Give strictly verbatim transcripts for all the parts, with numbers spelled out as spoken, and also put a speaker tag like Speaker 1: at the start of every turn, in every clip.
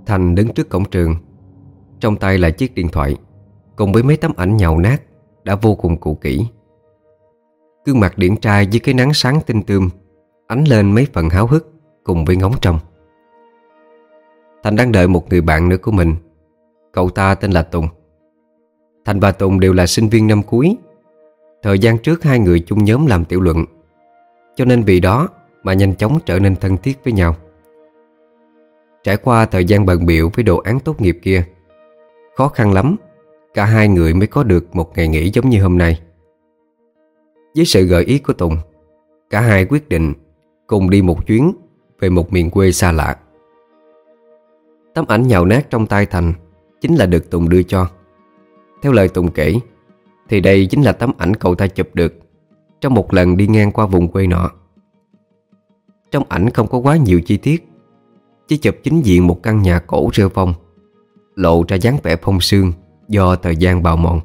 Speaker 1: Thành đứng trước cổng trường, trong tay là chiếc điện thoại cùng với mấy tấm ảnh nhàu nát đã vô cùng cũ kỹ. Gương mặt điển trai với cái nắng sáng tinh tươm ánh lên mấy phần háo hức cùng với ngóng trông. Thành đang đợi một người bạn nữa của mình. Cậu ta tên là Tùng. Thành và Tùng đều là sinh viên năm cuối. Thời gian trước hai người chung nhóm làm tiểu luận, cho nên vì đó mà nhanh chóng trở nên thân thiết với nhau. Trải qua thời gian bận bịu với đồ án tốt nghiệp kia, khó khăn lắm cả hai người mới có được một ngày nghỉ giống như hôm nay. Với sự gợi ý của Tùng, cả hai quyết định cùng đi một chuyến về một miền quê xa lạ. Tấm ảnh nhàu nát trong tay Thành chính là được Tùng đưa cho. Theo lời Tùng kể thì đây chính là tấm ảnh cậu ta chụp được trong một lần đi ngang qua vùng quê nọ. Trong ảnh không có quá nhiều chi tiết, chỉ chụp chính diện một căn nhà cổ rêu phong, lộ ra dáng vẻ phong sương do thời gian bào mòn.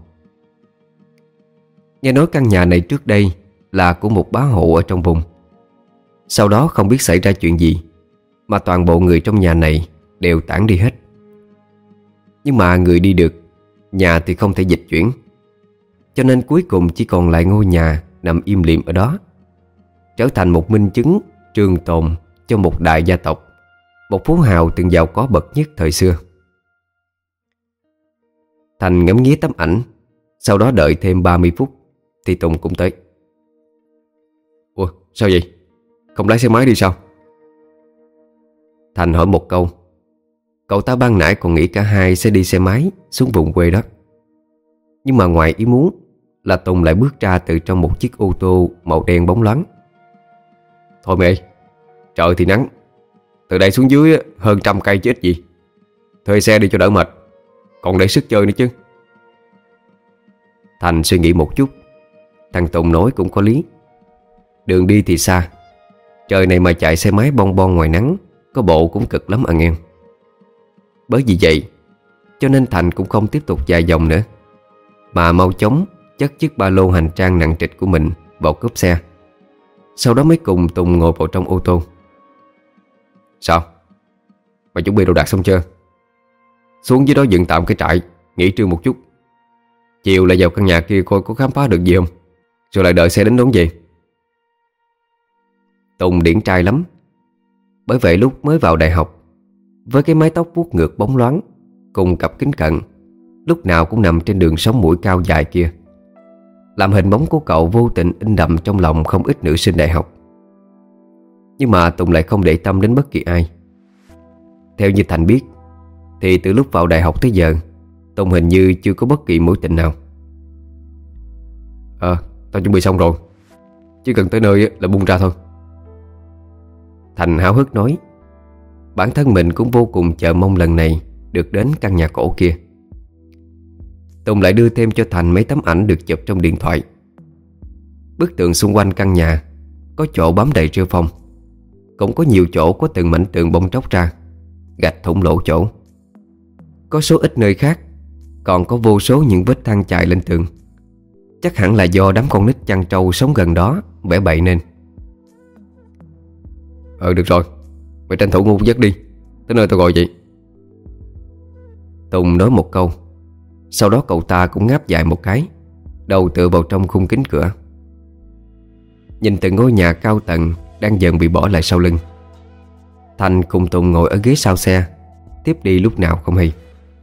Speaker 1: Nghe nói căn nhà này trước đây là của một bá hộ ở trong vùng. Sau đó không biết xảy ra chuyện gì mà toàn bộ người trong nhà này đều tản đi hết. Nhưng mà người đi được, nhà thì không thể dịch chuyển, cho nên cuối cùng chỉ còn lại ngôi nhà nằm im lìm ở đó, trở thành một minh chứng trường tồn cho một đại gia tộc, một phú hào từng giàu có bậc nhất thời xưa. Thành ngắm nghía tấm ảnh, sau đó đợi thêm ba mươi phút thì Tùng cũng tới. Ủa sao vậy? Không lái xe máy đi sao? Thành hỏi một câu. Cậu ta ban nãy còn nghĩ cả hai sẽ đi xe máy xuống vùng quê đó. Nhưng mà ngoài ý muốn là Tùng lại bước ra từ trong một chiếc ô tô màu đen bóng loáng. Thôi mẹ, trời thì nắng, từ đây xuống dưới hơn trăm cây chứ ít gì. Thuê xe đi cho đỡ mệt, còn để sức chơi nữa chứ. Thành suy nghĩ một chút. Thằng Tùng nói cũng có lý. Đường đi thì xa, trời này mà chạy xe máy bon bon ngoài nắng có bộ cũng cực lắm anh em. Bởi vì vậy cho nên Thành cũng không tiếp tục dài dòng nữa, mà mau chóng chất chiếc ba lô hành trang nặng trịch của mình vào cốp xe. Sau đó mới cùng Tùng ngồi vào trong ô tô. Sao? Mày chuẩn bị đồ đạc xong chưa? Xuống dưới đó dựng tạm cái trại, nghỉ trưa một chút. Chiều lại vào căn nhà kia coi có khám phá được gì không, rồi lại đợi xe đến đón về. Tùng điển trai lắm. Bởi vậy lúc mới vào đại học, với cái mái tóc vuốt ngược bóng loáng cùng cặp kính cận, lúc nào cũng nằm trên đường sống mũi cao dài kia, làm hình bóng của cậu vô tình in đậm trong lòng không ít nữ sinh đại học. Nhưng mà Tùng lại không để tâm đến bất kỳ ai. Theo như Thành biết thì từ lúc vào đại học tới giờ, Tùng hình như chưa có bất kỳ mối tình nào. Ờ, tao chuẩn bị xong rồi, chỉ cần tới nơi là buông ra thôi. Thành háo hức nói. Bản thân mình cũng vô cùng chờ mong lần này được đến căn nhà cổ kia. Tùng lại đưa thêm cho Thành mấy tấm ảnh được chụp trong điện thoại. Bức tường xung quanh căn nhà có chỗ bám đầy rêu phong, cũng có nhiều chỗ có từng mảnh tường bong tróc ra, gạch thủng lỗ chỗ. Có số ít nơi khác còn có vô số những vết thang chài lên tường. Chắc hẳn là do đám con nít chăn trâu sống gần đó vẽ bậy nên. Ờ được rồi, mày tranh thủ ngu giấc đi, tới nơi tao gọi vậy. Tùng nói một câu, sau đó cậu ta cũng ngáp dài một cái, đầu tựa vào trong khung kính cửa. Nhìn từng ngôi nhà cao tầng đang dần bị bỏ lại sau lưng, Thành cùng Tùng ngồi ở ghế sau xe, tiếp đi lúc nào không hay.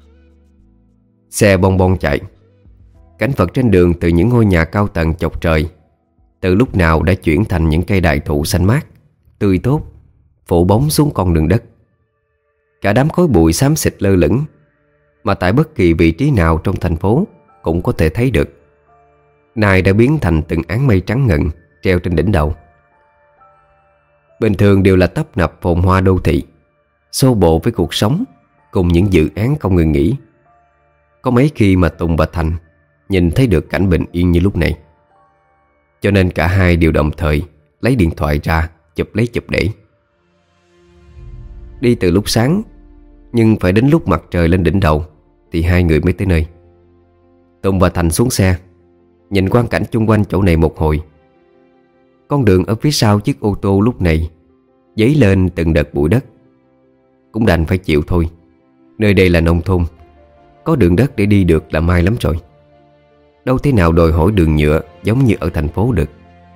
Speaker 1: Xe bon bon chạy. Cảnh vật trên đường từ những ngôi nhà cao tầng chọc trời từ lúc nào đã chuyển thành những cây đại thụ xanh mát, tươi tốt, phủ bóng xuống con đường đất. Cả đám khói bụi xám xịt lơ lửng, mà tại bất kỳ vị trí nào trong thành phố cũng có thể thấy được, nay đã biến thành từng áng mây trắng ngần treo trên đỉnh đầu. Bình thường đều là tấp nập phồn hoa đô thị, xô bồ với cuộc sống cùng những dự án không ngừng nghỉ. Có mấy khi mà Tùng và Thành nhìn thấy được cảnh bình yên như lúc này, cho nên cả hai đều đồng thời lấy điện thoại ra chụp lấy chụp để. Đi từ lúc sáng, nhưng phải đến lúc mặt trời lên đỉnh đầu thì hai người mới tới nơi. Tùng và Thành xuống xe, nhìn quang cảnh chung quanh chỗ này một hồi. Con đường ở phía sau chiếc ô tô lúc này dấy lên từng đợt bụi đất. Cũng đành phải chịu thôi, Nơi đây là nông thôn, có đường đất để đi được là may lắm rồi. Đâu thế nào đòi hỏi đường nhựa giống như ở thành phố được.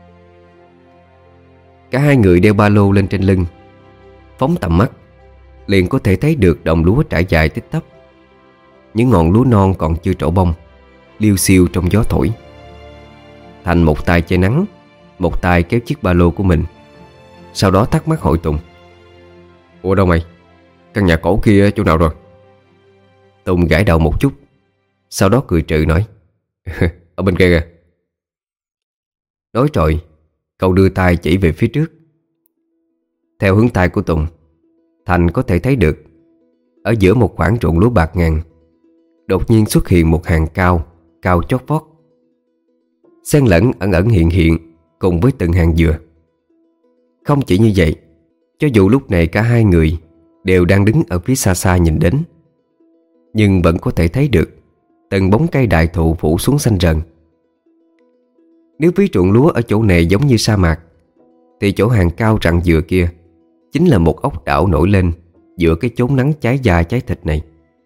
Speaker 1: Cả hai người đeo ba lô lên trên lưng, phóng tầm mắt liền có thể thấy được đồng lúa trải dài tích tắp. Những ngọn lúa non còn chưa trổ bông, liêu xiêu trong gió thổi. Thành một tay che nắng, một tay kéo chiếc ba lô của mình. Sau đó thắc mắc hỏi Tùng: "Ủa đâu mày? Căn nhà cổ kia chỗ nào rồi?" Tùng gãi đầu một chút, sau đó cười trừ nói: "Ở bên kia kìa." Nói rồi, cậu đưa tay chỉ về phía trước. Theo hướng tay của Tùng, Thành có thể thấy được ở giữa một khoảng ruộng lúa bạc ngàn đột nhiên xuất hiện một hàng cao, cao chót vót, xen lẫn ẩn ẩn hiện hiện cùng với từng hàng dừa. Không chỉ như vậy, cho dù lúc này cả hai người đều đang đứng ở phía xa xa nhìn đến, nhưng vẫn có thể thấy được từng bóng cây đại thụ phủ xuống xanh rần. Nếu ví ruộng lúa ở chỗ này giống như sa mạc, thì chỗ hàng cao rặng dừa kia chính là một ốc đảo nổi lên giữa cái chốn nắng cháy da cháy thịt này.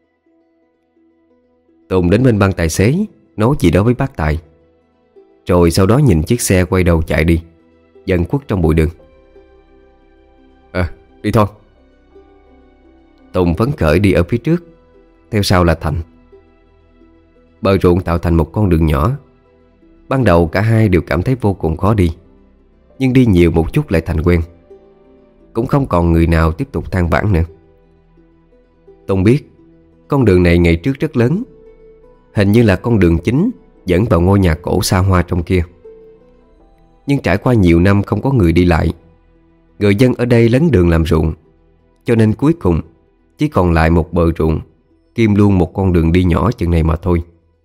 Speaker 1: Tùng đến bên băng tài xế, nói gì đó với bác Tài, rồi sau đó nhìn chiếc xe quay đầu chạy đi, dần khuất trong bụi đường. À, đi thôi. Tùng phấn khởi đi ở phía trước, theo sau là Thành. Bờ ruộng tạo thành một con đường nhỏ. Ban đầu cả hai đều cảm thấy vô cùng khó đi, nhưng đi nhiều một chút lại thành quen. Cũng không còn người nào tiếp tục than vãn nữa. Tùng biết con đường này ngày trước rất lớn, hình như là con đường chính dẫn vào ngôi nhà cổ xa hoa trong kia. Nhưng trải qua nhiều năm không có người đi lại, người dân ở đây lấn đường làm ruộng, cho nên cuối cùng chỉ còn lại một bờ ruộng kiêm luôn một con đường đi nhỏ chừng này mà thôi.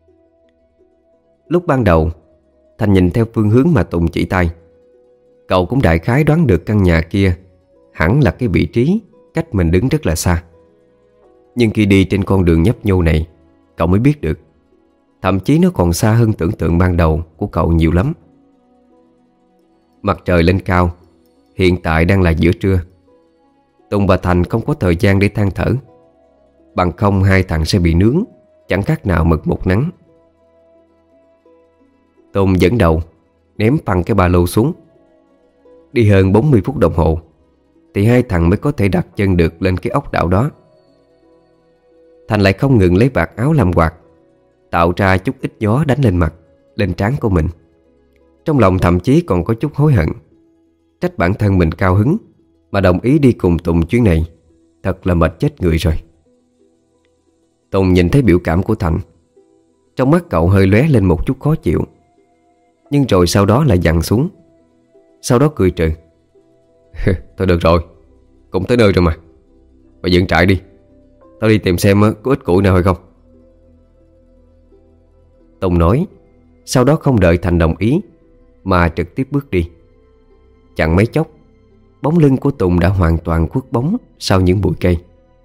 Speaker 1: Lúc ban đầu, Thành nhìn theo phương hướng mà Tùng chỉ tay, cậu cũng đại khái đoán được căn nhà kia hẳn là cái vị trí cách mình đứng rất là xa. Nhưng khi đi trên con đường nhấp nhô này, cậu mới biết được thậm chí nó còn xa hơn tưởng tượng ban đầu của cậu nhiều lắm. Mặt trời lên cao, hiện tại đang là giữa trưa. Tùng và Thành không có thời gian để than thở, bằng không hai thằng sẽ bị nướng chẳng khác nào mực một nắng. Tùng dẫn đầu ném phăng cái ba lô xuống. Đi hơn bốn mươi phút đồng hồ thì hai thằng mới có thể đặt chân được lên cái ốc đảo đó. Thành lại không ngừng lấy vạt áo làm quạt, tạo ra chút ít gió đánh lên mặt, lên trán của mình. Trong lòng thậm chí còn có chút hối hận, trách bản thân mình cao hứng mà đồng ý đi cùng Tùng chuyến này. Thật là mệt chết người rồi. Tùng nhìn thấy biểu cảm của Thành, trong mắt cậu hơi lóe lên một chút khó chịu, nhưng rồi sau đó lại dằn xuống. Sau đó cười trừ: "Thôi được rồi, cũng tới nơi rồi mà. Mày dựng trại đi, tao đi tìm xem có ít củi nào hay không." Tùng nói, sau đó không đợi Thành đồng ý mà trực tiếp bước đi. Chẳng mấy chốc, bóng lưng của Tùng đã hoàn toàn khuất bóng sau những bụi cây.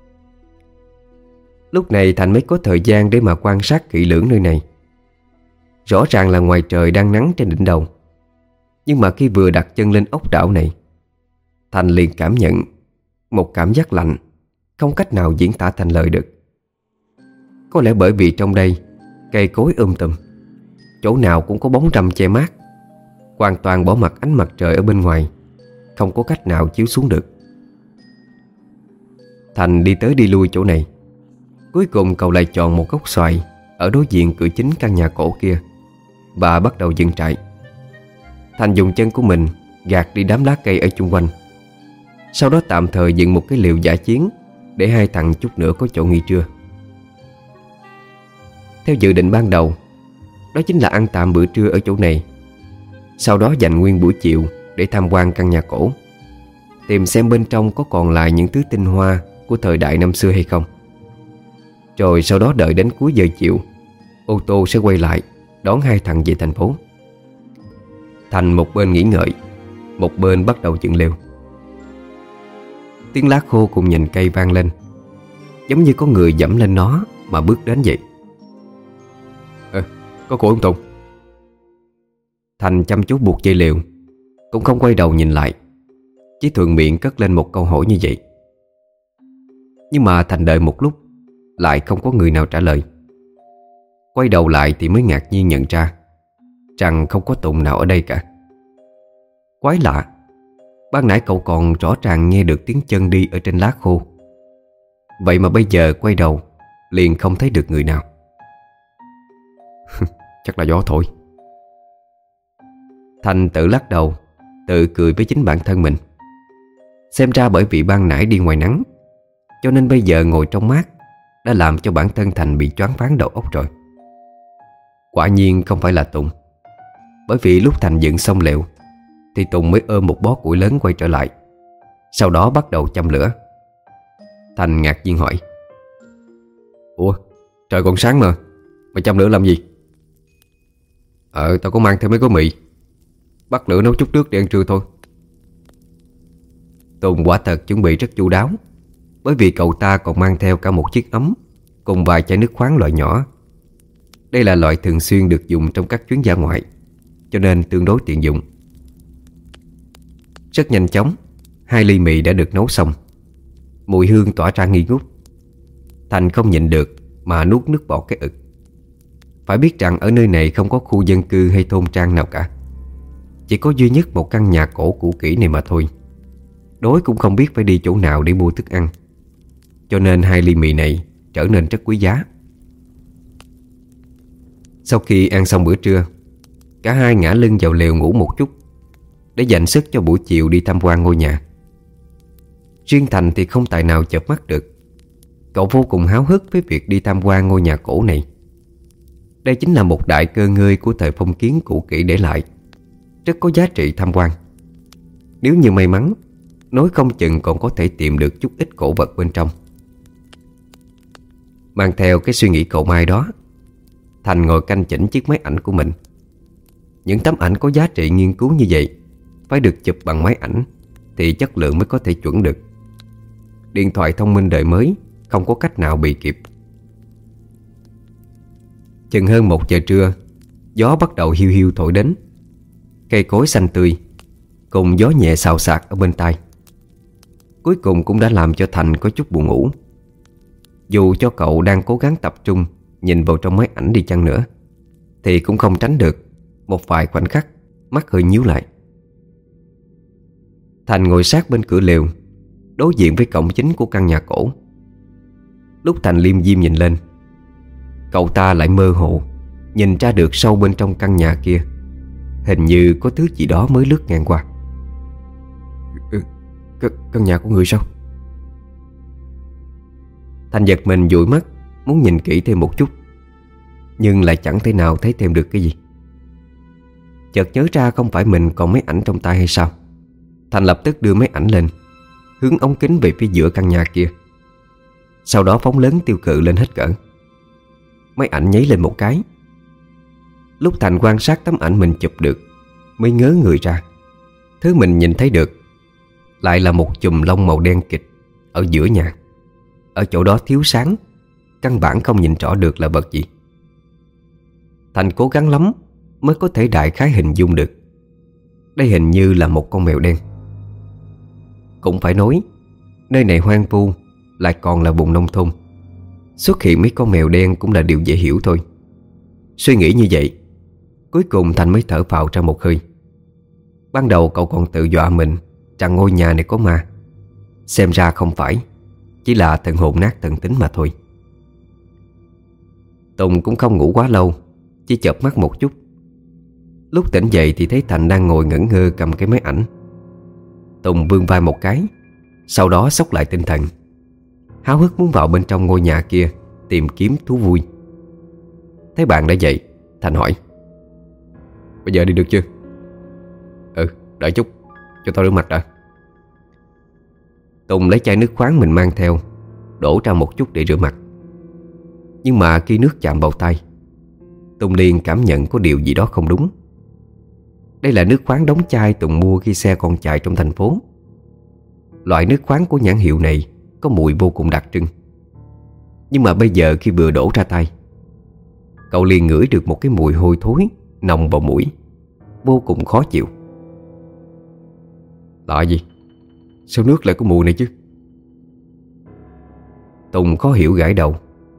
Speaker 1: Lúc này Thành mới có thời gian để mà quan sát kỹ lưỡng nơi này. Rõ ràng là ngoài trời đang nắng trên đỉnh đầu, nhưng mà khi vừa đặt chân lên ốc đảo này, Thành liền cảm nhận một cảm giác lạnh không cách nào diễn tả thành lời được. Có lẽ bởi vì trong đây cây cối um tùm, chỗ nào cũng có bóng râm che mát, hoàn toàn bỏ mặc ánh mặt trời ở bên ngoài, không có cách nào chiếu xuống được. Thành đi tới đi lui chỗ này, cuối cùng cậu lại chọn một gốc xoài ở đối diện cửa chính căn nhà cổ kia và bắt đầu dựng trại. Thành dùng chân của mình gạt đi đám lá cây ở chung quanh, sau đó tạm thời dựng một cái liều dã chiến để hai thằng chút nữa có chỗ nghỉ trưa. Theo dự định ban đầu, đó chính là ăn tạm bữa trưa ở chỗ này, sau đó dành nguyên buổi chiều để tham quan căn nhà cổ, tìm xem bên trong có còn lại những thứ tinh hoa của thời đại năm xưa hay không. Rồi sau đó đợi đến cuối giờ chiều, ô tô sẽ quay lại đón hai thằng về thành phố. Thành một bên nghĩ ngợi, một bên bắt đầu dựng lều. Tiếng lá khô cùng nhành cây vang lên, giống như có người dẫm lên nó mà bước đến vậy. "Ờ, có củi không Tùng?" Thành chăm chú buộc dây lều, cũng không quay đầu nhìn lại, chỉ thuận miệng cất lên một câu hỏi như vậy. Nhưng mà Thành đợi một lúc lại không có người nào trả lời. Quay đầu lại thì mới ngạc nhiên nhận ra rằng không có Tùng nào ở đây cả. Quái lạ, ban nãy cậu còn rõ ràng nghe được tiếng chân đi ở trên lá khô, vậy mà bây giờ quay đầu liền không thấy được người nào. Chắc là gió thôi. Thành tự lắc đầu, tự cười với chính bản thân mình. Xem ra bởi vì ban nãy đi ngoài nắng, cho nên bây giờ ngồi trong mát đã làm cho bản thân Thành bị choáng váng đầu óc rồi. Quả nhiên không phải là Tùng, bởi vì lúc Thành dựng xong lều thì Tùng mới ôm một bó củi lớn quay trở lại, sau đó bắt đầu châm lửa. Thành ngạc nhiên hỏi: Ủa, trời còn sáng mà, mày châm lửa làm gì? Ờ, tao có mang theo mấy gói mì, bắt lửa nấu chút nước để ăn trưa thôi. Tùng quả thật chuẩn bị rất chu đáo, bởi vì cậu ta còn mang theo cả một chiếc ấm cùng vài chai nước khoáng loại nhỏ. Đây là loại thường xuyên được dùng trong các chuyến dã ngoại, cho nên tương đối tiện dụng. Rất nhanh chóng, hai ly mì đã được nấu xong. Mùi hương tỏa ra nghi ngút. Thành không nhịn được mà nuốt nước bọt cái ực. Phải biết rằng ở nơi này không có khu dân cư hay thôn trang nào cả, chỉ có duy nhất một căn nhà cổ cũ kỹ này mà thôi. Đối cũng không biết phải đi chỗ nào để mua thức ăn, cho nên hai ly mì này trở nên rất quý giá. Sau khi ăn xong bữa trưa, cả hai ngả lưng vào lều ngủ một chút để dành sức cho buổi chiều đi tham quan ngôi nhà. Riêng Thành thì không tài nào chợp mắt được. Cậu vô cùng háo hức với việc đi tham quan ngôi nhà cổ này. Đây chính là một đại cơ ngơi của thời phong kiến cũ kỹ để lại, rất có giá trị tham quan. Nếu như may mắn, nói không chừng còn có thể tìm được chút ít cổ vật bên trong. Mang theo cái suy nghĩ cậu mai đó, Thành ngồi canh chỉnh chiếc máy ảnh của mình. Những tấm ảnh có giá trị nghiên cứu như vậy phải được chụp bằng máy ảnh thì chất lượng mới có thể chuẩn được. Điện thoại thông minh đời mới không có cách nào bị kịp. Chừng hơn một giờ trưa, gió bắt đầu hiu hiu thổi đến. Cây cối xanh tươi cùng gió nhẹ xào xạc ở bên tai, cuối cùng cũng đã làm cho Thành có chút buồn ngủ. Dù cho cậu đang cố gắng tập trung nhìn vào trong máy ảnh đi chăng nữa, thì cũng không tránh được một vài khoảnh khắc mắt hơi nhíu lại. Thành ngồi sát bên cửa lều, đối diện với cổng chính của căn nhà cổ. Lúc Thành liêm diêm nhìn lên, cậu ta lại mơ hồ nhìn ra được sâu bên trong căn nhà kia hình như có thứ gì đó mới lướt ngang qua. Ừ, c- căn nhà của người sao? Thành giật mình dụi mắt, muốn nhìn kỹ thêm một chút, nhưng lại chẳng thể nào thấy thêm được cái gì. Chợt nhớ ra không phải mình còn máy ảnh trong tay hay sao. Thành lập tức đưa máy ảnh lên, hướng ống kính về phía giữa căn nhà kia, sau đó phóng lớn tiêu cự lên hết cỡ. Máy ảnh nháy lên một cái. Lúc Thành quan sát tấm ảnh mình chụp được, mới ngớ người ra, thứ mình nhìn thấy được lại là một chùm lông màu đen kịt ở giữa nhà. Ở chỗ đó thiếu sáng, căn bản không nhìn rõ được là vật gì. Thành cố gắng lắm mới có thể đại khái hình dung được đây hình như là một con mèo đen. Cũng phải nói, nơi này hoang vu, lại còn là vùng nông thôn, xuất hiện mấy con mèo đen cũng là điều dễ hiểu thôi. Suy nghĩ như vậy, cuối cùng Thành mới thở phào ra một hơi. Ban đầu cậu còn tự dọa mình rằng ngôi nhà này có ma, xem ra không phải, chỉ là thần hồn nát thần tính mà thôi. Tùng cũng không ngủ quá lâu, chỉ chợp mắt một chút. Lúc tỉnh dậy thì thấy Thành đang ngồi ngẩn ngơ cầm cái máy ảnh. Tùng vươn vai một cái, sau đó xốc lại tinh thần, háo hức muốn vào bên trong ngôi nhà kia tìm kiếm thú vui. Thấy bạn đã dậy, Thành hỏi: Bây giờ đi được chưa? Ừ, đợi chút, cho tao rửa mặt đã. Tùng lấy chai nước khoáng mình mang theo, đổ ra một chút để rửa mặt. Nhưng mà khi nước chạm vào tay, Tùng liền cảm nhận có điều gì đó không đúng. Đây là nước khoáng đóng chai Tùng mua khi xe còn chạy trong thành phố. Loại nước khoáng của nhãn hiệu này có mùi vô cùng đặc trưng. Nhưng mà bây giờ khi vừa đổ ra tay, cậu liền ngửi được một cái mùi hôi thối nồng vào mũi, vô cùng khó chịu. Lạ gì? Sao nước lại có mùi này chứ? Tùng khó hiểu gãi đầu,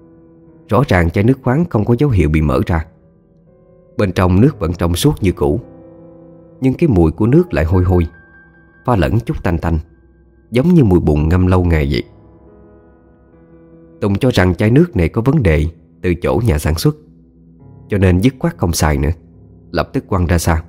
Speaker 1: Rõ ràng chai nước khoáng không có dấu hiệu bị mở ra. Bên trong nước vẫn trong suốt như cũ, nhưng cái mùi của nước lại hôi hôi, pha lẫn chút tanh tanh, giống như mùi bùn ngâm lâu ngày vậy. Tùng cho rằng chai nước này có vấn đề từ chỗ nhà sản xuất, cho nên dứt khoát không xài nữa, lập tức quăng ra xa.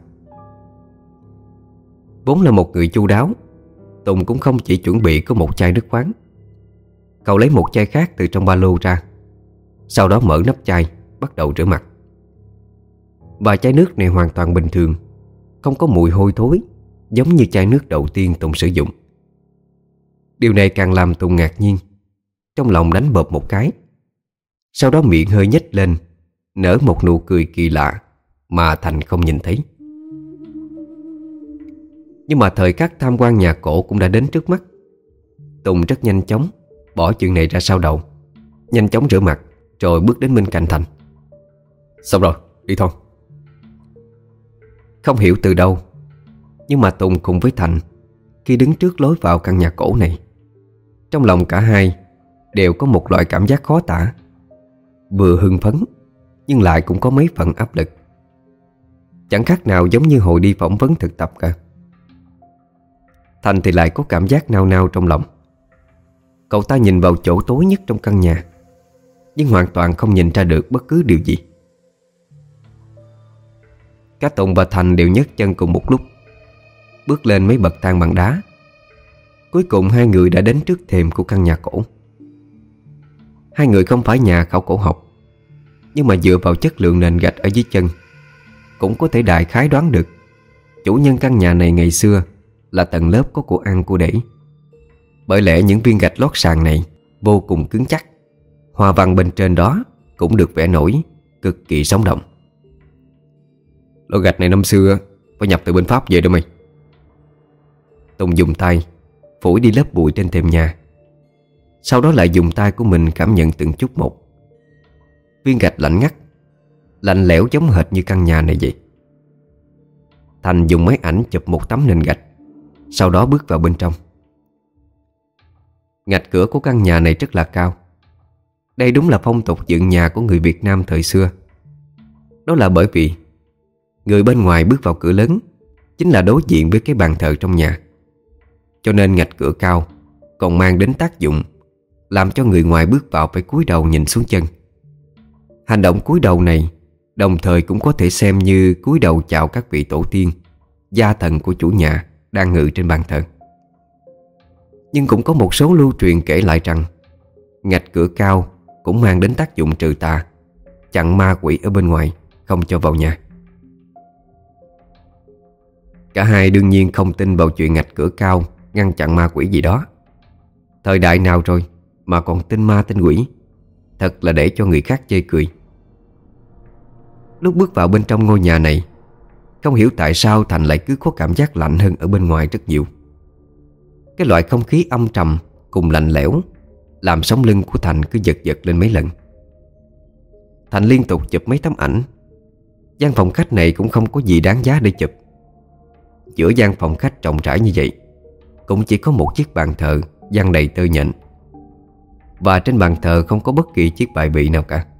Speaker 1: Vốn là một người chu đáo, Tùng cũng không chỉ chuẩn bị có một chai nước khoáng. Cậu lấy một chai khác từ trong ba lô ra, sau đó mở nắp chai, bắt đầu rửa mặt. Và chai nước này hoàn toàn bình thường, không có mùi hôi thối giống như chai nước đầu tiên Tùng sử dụng. Điều này càng làm Tùng ngạc nhiên, trong lòng đánh bợp một cái. Sau đó miệng hơi nhếch lên, nở một nụ cười kỳ lạ mà Thành không nhìn thấy. Nhưng mà thời khắc tham quan nhà cổ cũng đã đến trước mắt. Tùng rất nhanh chóng bỏ chuyện này ra sau đầu, nhanh chóng rửa mặt rồi bước đến bên cạnh Thành. Xong rồi, đi thôi. Không hiểu từ đâu, nhưng mà Tùng cùng với Thành khi đứng trước lối vào căn nhà cổ này, trong lòng cả hai đều có một loại cảm giác khó tả, vừa hưng phấn nhưng lại cũng có mấy phần áp lực. Chẳng khác nào giống như hồi đi phỏng vấn thực tập cả. Thành thì lại có cảm giác nao nao trong lòng. Cậu ta nhìn vào chỗ tối nhất trong căn nhà, nhưng hoàn toàn không nhìn ra được bất cứ điều gì. Cả Tùng và Thành đều nhấc chân cùng một lúc, bước lên mấy bậc thang bằng đá. Cuối cùng hai người đã đến trước thềm của căn nhà cổ. Hai người không phải nhà khảo cổ học, nhưng mà dựa vào chất lượng nền gạch ở dưới chân, cũng có thể đại khái đoán được chủ nhân căn nhà này ngày xưa là tầng lớp có của ăn của để. Bởi lẽ những viên gạch lót sàn này vô cùng cứng chắc, hoa văn bên trên đó cũng được vẽ nổi cực kỳ sống động. Lô gạch này năm xưa phải nhập từ bên Pháp về đó mày. Tùng dùng tay phủi đi lớp bụi trên thềm nhà, sau đó lại dùng tay của mình cảm nhận từng chút một. Viên gạch lạnh ngắt, lạnh lẽo giống hệt như căn nhà này vậy. Thành dùng máy ảnh chụp một tấm nền gạch, sau đó bước vào bên trong. Ngạch cửa của căn nhà này rất là cao. Đây đúng là phong tục dựng nhà của người Việt Nam thời xưa. Đó là bởi vì người bên ngoài bước vào cửa lớn chính là đối diện với cái bàn thờ trong nhà, cho nên ngạch cửa cao còn mang đến tác dụng làm cho người ngoài bước vào phải cúi đầu nhìn xuống chân. Hành động cúi đầu này đồng thời cũng có thể xem như cúi đầu chào các vị tổ tiên, gia thần của chủ nhà đang ngự trên bàn thờ. Nhưng cũng có một số lưu truyền kể lại rằng ngạch cửa cao cũng mang đến tác dụng trừ tà, chặn ma quỷ ở bên ngoài không cho vào nhà. Cả hai đương nhiên không tin vào chuyện ngạch cửa cao ngăn chặn ma quỷ gì đó. Thời đại nào rồi mà còn tin ma tin quỷ, thật là để cho người khác chê cười. Lúc bước vào bên trong ngôi nhà này, không hiểu tại sao Thành lại cứ có cảm giác lạnh hơn ở bên ngoài rất nhiều. Cái loại không khí âm trầm cùng lạnh lẽo làm sống lưng của Thành cứ giật giật lên mấy lần. Thành liên tục chụp mấy tấm ảnh. Gian phòng khách này cũng không có gì đáng giá để chụp. Giữa gian phòng khách rộng rãi như vậy cũng chỉ có một chiếc bàn thờ dang đầy tơ nhện, và trên bàn thờ không có bất kỳ chiếc bài vị nào cả.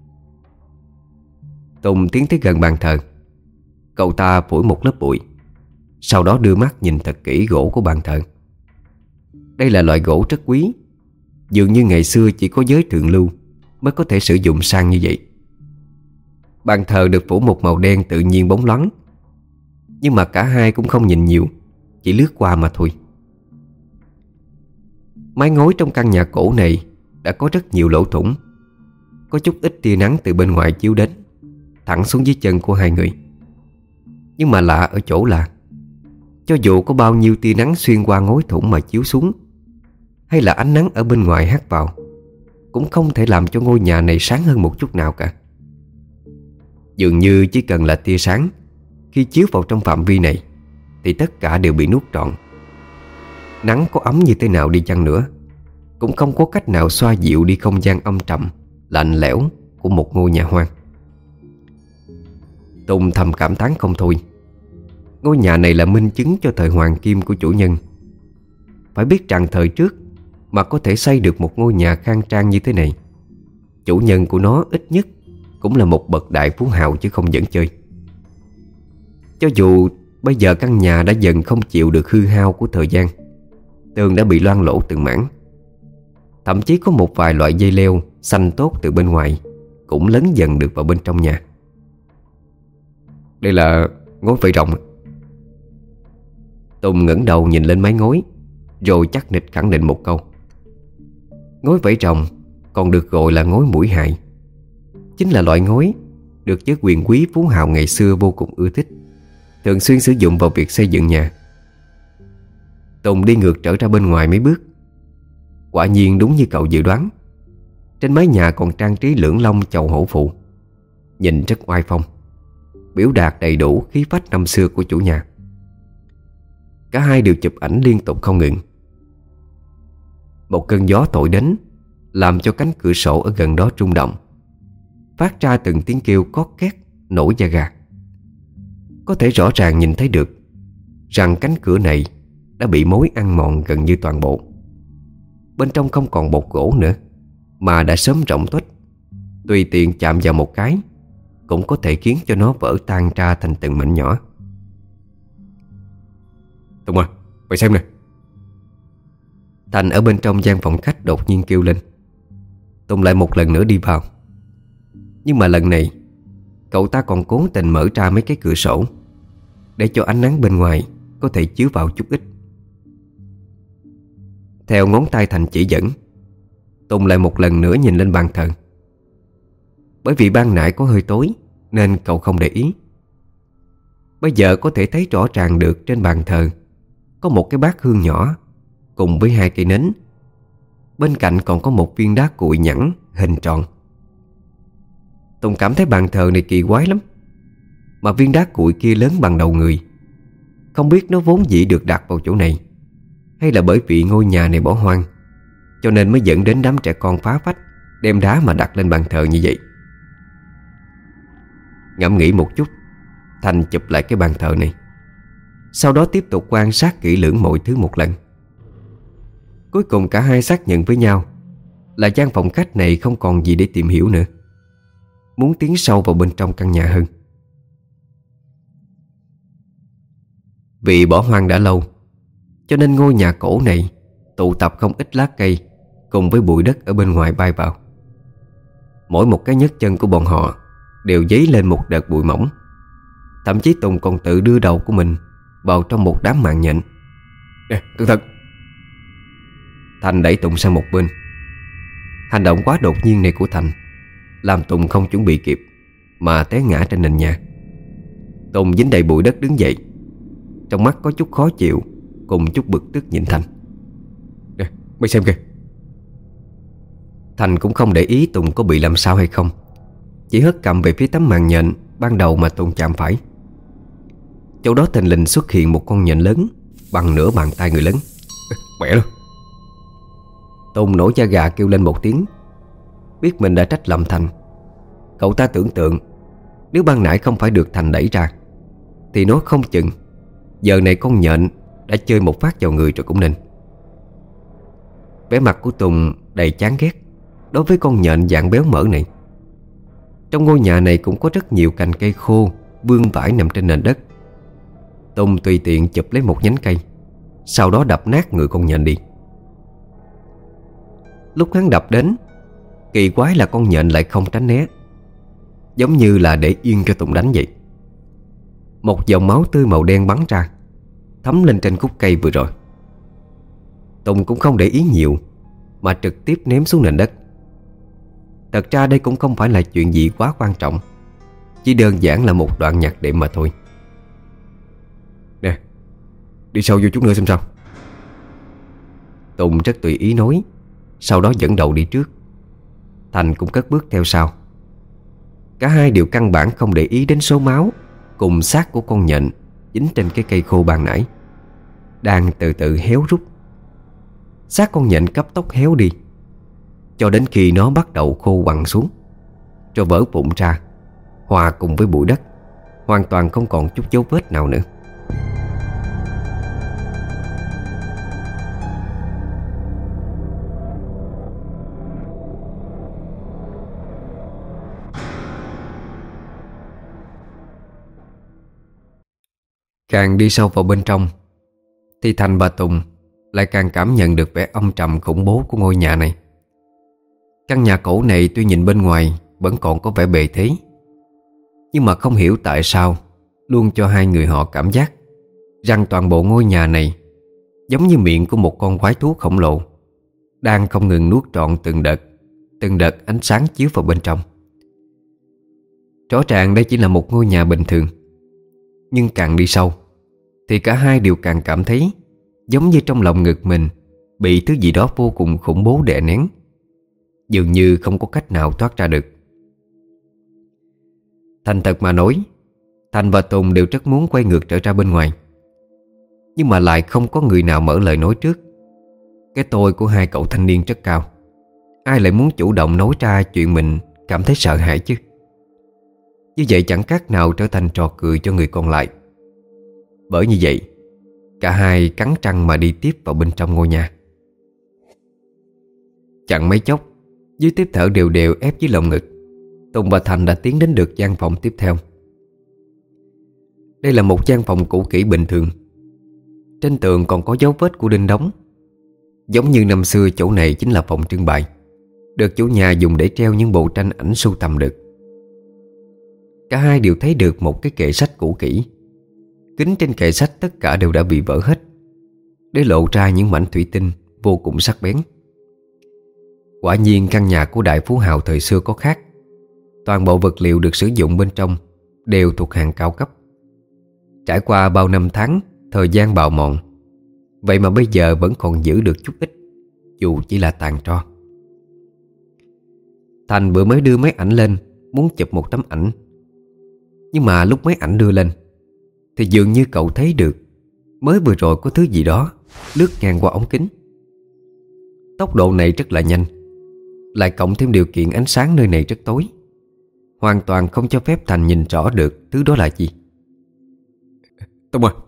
Speaker 1: Tùng tiến tới gần bàn thờ. Cậu ta phủi một lớp bụi, sau đó đưa mắt nhìn thật kỹ gỗ của bàn thờ. Đây là loại gỗ rất quý, dường như ngày xưa chỉ có giới thượng lưu mới có thể sử dụng sang như vậy. Bàn thờ được phủ một màu đen tự nhiên bóng loáng, nhưng mà cả hai cũng không nhìn nhiều, chỉ lướt qua mà thôi. Mái ngói trong căn nhà cổ này đã có rất nhiều lỗ thủng, có chút ít tia nắng từ bên ngoài chiếu đến, thẳng xuống dưới chân của hai người. Nhưng mà lạ ở chỗ là cho dù có bao nhiêu tia nắng xuyên qua ngói thủng mà chiếu xuống, hay là ánh nắng ở bên ngoài hắt vào, cũng không thể làm cho ngôi nhà này sáng hơn một chút nào cả. Dường như chỉ cần là tia sáng, khi chiếu vào trong phạm vi này thì tất cả đều bị nuốt trọn. Nắng có ấm như thế nào đi chăng nữa cũng không có cách nào xoa dịu đi không gian âm trầm, lạnh lẽo của một ngôi nhà hoang. Tùng thầm cảm thán không thôi. Ngôi nhà này là minh chứng cho thời hoàng kim của chủ nhân. Phải biết rằng thời trước mà có thể xây được một ngôi nhà khang trang như thế này, chủ nhân của nó ít nhất cũng là một bậc đại phú hào chứ không dẫn chơi. Cho dù bây giờ căn nhà đã dần không chịu được hư hao của thời gian, tường đã bị loang lỗ từng mảng, thậm chí có một vài loại dây leo xanh tốt từ bên ngoài cũng lấn dần được vào bên trong nhà. Đây là ngói vải rồng. Tùng ngẩng đầu nhìn lên mái ngói, rồi chắc nịch khẳng định một câu. Ngói vải rồng còn được gọi là ngói mũi hại, chính là loại ngói được giới quyền quý phú hào ngày xưa vô cùng ưa thích, thường xuyên sử dụng vào việc xây dựng nhà. Tùng đi ngược trở ra bên ngoài mấy bước. Quả nhiên đúng như cậu dự đoán, trên mái nhà còn trang trí lưỡng long chầu hổ phù, nhìn rất oai phong, biểu đạt đầy đủ khí phách năm xưa của chủ nhà. Cả hai đều chụp ảnh liên tục không ngừng. Một cơn gió thổi đến làm cho cánh cửa sổ ở gần đó rung động, phát ra từng tiếng kêu cót két nổi da gà. Có thể rõ ràng nhìn thấy được rằng cánh cửa này đã bị mối ăn mòn gần như toàn bộ. Bên trong không còn bột gỗ nữa, mà đã sớm rỗng tuếch, tùy tiện chạm vào một cái cũng có thể khiến cho nó vỡ tan ra thành từng mảnh nhỏ. Tùng ơi, mày xem nè. Thành ở bên trong gian phòng khách đột nhiên kêu lên. Tùng lại một lần nữa đi vào. Nhưng mà lần này cậu ta còn cố tình mở ra mấy cái cửa sổ để cho ánh nắng bên ngoài có thể chiếu vào chút ít. Theo ngón tay Thành chỉ dẫn, Tùng lại một lần nữa nhìn lên bàn thờ. Bởi vì ban nãy có hơi tối nên cậu không để ý. Bây giờ có thể thấy rõ ràng được trên bàn thờ có một cái bát hương nhỏ cùng với hai cây nến. Bên cạnh còn có một viên đá cuội nhẵn hình tròn. Tùng cảm thấy bàn thờ này kỳ quái lắm, mà viên đá cuội kia lớn bằng đầu người. Không biết nó vốn dĩ được đặt vào chỗ này, hay là bởi vì ngôi nhà này bỏ hoang, cho nên mới dẫn đến đám trẻ con phá phách đem đá mà đặt lên bàn thờ như vậy. Ngẫm nghĩ một chút, Thành chụp lại cái bàn thờ này, sau đó tiếp tục quan sát kỹ lưỡng mọi thứ một lần. Cuối cùng cả hai xác nhận với nhau là gian phòng khách này không còn gì để tìm hiểu nữa, muốn tiến sâu vào bên trong căn nhà hơn. Vì bỏ hoang đã lâu, cho nên ngôi nhà cổ này tụ tập không ít lá cây cùng với bụi đất ở bên ngoài bay vào. Mỗi một cái nhấc chân của bọn họ đều dấy lên một đợt bụi mỏng. Thậm chí Tùng còn tự đưa đầu của mình vào trong một đám mạng nhện. Nè, cẩn thận! Thành đẩy Tùng sang một bên. Hành động quá đột nhiên này của Thành làm Tùng không chuẩn bị kịp mà té ngã trên nền nhà. Tùng dính đầy bụi đất đứng dậy, trong mắt có chút khó chịu cùng chút bực tức nhìn Thành. Nè, mày xem kìa! Thành cũng không để ý Tùng có bị làm sao hay không, chỉ hất cầm về phía tấm màn nhện ban đầu mà Tùng chạm phải. Chỗ đó thình lình xuất hiện một con nhện lớn bằng nửa bàn tay người lớn. Mẹ luôn! Tùng nổi da gà kêu lên một tiếng, biết mình đã trách lầm Thành. Cậu ta tưởng tượng nếu ban nãy không phải được Thành đẩy ra thì nó không chừng giờ này con nhện đã chơi một phát vào người rồi cũng nên. Vẻ mặt của Tùng đầy chán ghét đối với con nhện dạng béo mỡ này. Trong ngôi nhà này cũng có rất nhiều cành cây khô vương vãi nằm trên nền đất. Tùng tùy tiện chụp lấy một nhánh cây, sau đó đập nát người con nhện đi. Lúc hắn đập đến, kỳ quái là con nhện lại không tránh né, giống như là để yên cho Tùng đánh vậy. Một dòng máu tươi màu đen bắn ra, thấm lên trên khúc cây vừa rồi. Tùng cũng không để ý nhiều mà trực tiếp ném xuống nền đất. Thật ra đây cũng không phải là chuyện gì quá quan trọng, chỉ đơn giản là một đoạn nhạc đệm mà thôi. Nè, đi sâu vô chút nữa xem sao. Tùng rất tùy ý nói, sau đó dẫn đầu đi trước. Thành cũng cất bước theo sau. Cả hai đều căn bản không để ý đến số máu cùng xác của con nhện dính trên cái cây khô ban nãy, đang từ từ héo rút. Xác con nhện cấp tốc héo đi cho đến khi nó bắt đầu khô quằn xuống, rồi vỡ vụn ra, hòa cùng với bụi đất, hoàn toàn không còn chút dấu vết nào nữa. Càng đi sâu vào bên trong thì Thành và Tùng lại càng cảm nhận được vẻ âm trầm khủng bố của ngôi nhà này. Căn nhà cổ này tuy nhìn bên ngoài vẫn còn có vẻ bề thế, nhưng mà không hiểu tại sao luôn cho hai người họ cảm giác rằng toàn bộ ngôi nhà này giống như miệng của một con quái thú khổng lồ đang không ngừng nuốt trọn từng đợt Từng đợt ánh sáng chiếu vào bên trong. Rõ ràng đây chỉ là một ngôi nhà bình thường, nhưng càng đi sâu thì cả hai đều càng cảm thấy giống như trong lòng ngực mình bị thứ gì đó vô cùng khủng bố đè nén, dường như không có cách nào thoát ra được. Thành thật mà nói, Thành và Tùng đều rất muốn quay ngược trở ra bên ngoài, nhưng mà lại không có người nào mở lời nói trước. Cái tôi của hai cậu thanh niên rất cao, ai lại muốn chủ động nói ra chuyện mình cảm thấy sợ hãi chứ. Như vậy chẳng khác nào trở thành trò cười cho người còn lại. Bởi như vậy, cả hai cắn răng mà đi tiếp vào bên trong ngôi nhà. Chẳng mấy chốc, dưới tiếp thở đều đều ép dưới lồng ngực, Tùng và Thành đã tiến đến được gian phòng tiếp theo. Đây là một gian phòng cũ kỹ bình thường. Trên tường còn có dấu vết của đinh đóng. Giống như năm xưa chỗ này chính là phòng trưng bày, được chủ nhà dùng để treo những bộ tranh ảnh sưu tầm được. Cả hai đều thấy được một cái kệ sách cũ kỹ. Kính trên kệ sách tất cả đều đã bị vỡ hết, để lộ ra những mảnh thủy tinh vô cùng sắc bén. Quả nhiên căn nhà của đại phú hào thời xưa có khác. Toàn bộ vật liệu được sử dụng bên trong đều thuộc hàng cao cấp, trải qua bao năm tháng thời gian bào mòn, vậy mà bây giờ vẫn còn giữ được chút ít, dù chỉ là tàn tro. Thành vừa mới đưa máy ảnh lên muốn chụp một tấm ảnh, nhưng mà lúc máy ảnh đưa lên thì dường như cậu thấy được mới vừa rồi có thứ gì đó lướt ngang qua ống kính. Tốc độ này rất là nhanh, lại cộng thêm điều kiện ánh sáng nơi này rất tối, hoàn toàn không cho phép Thành nhìn rõ được thứ đó là gì. Tông à!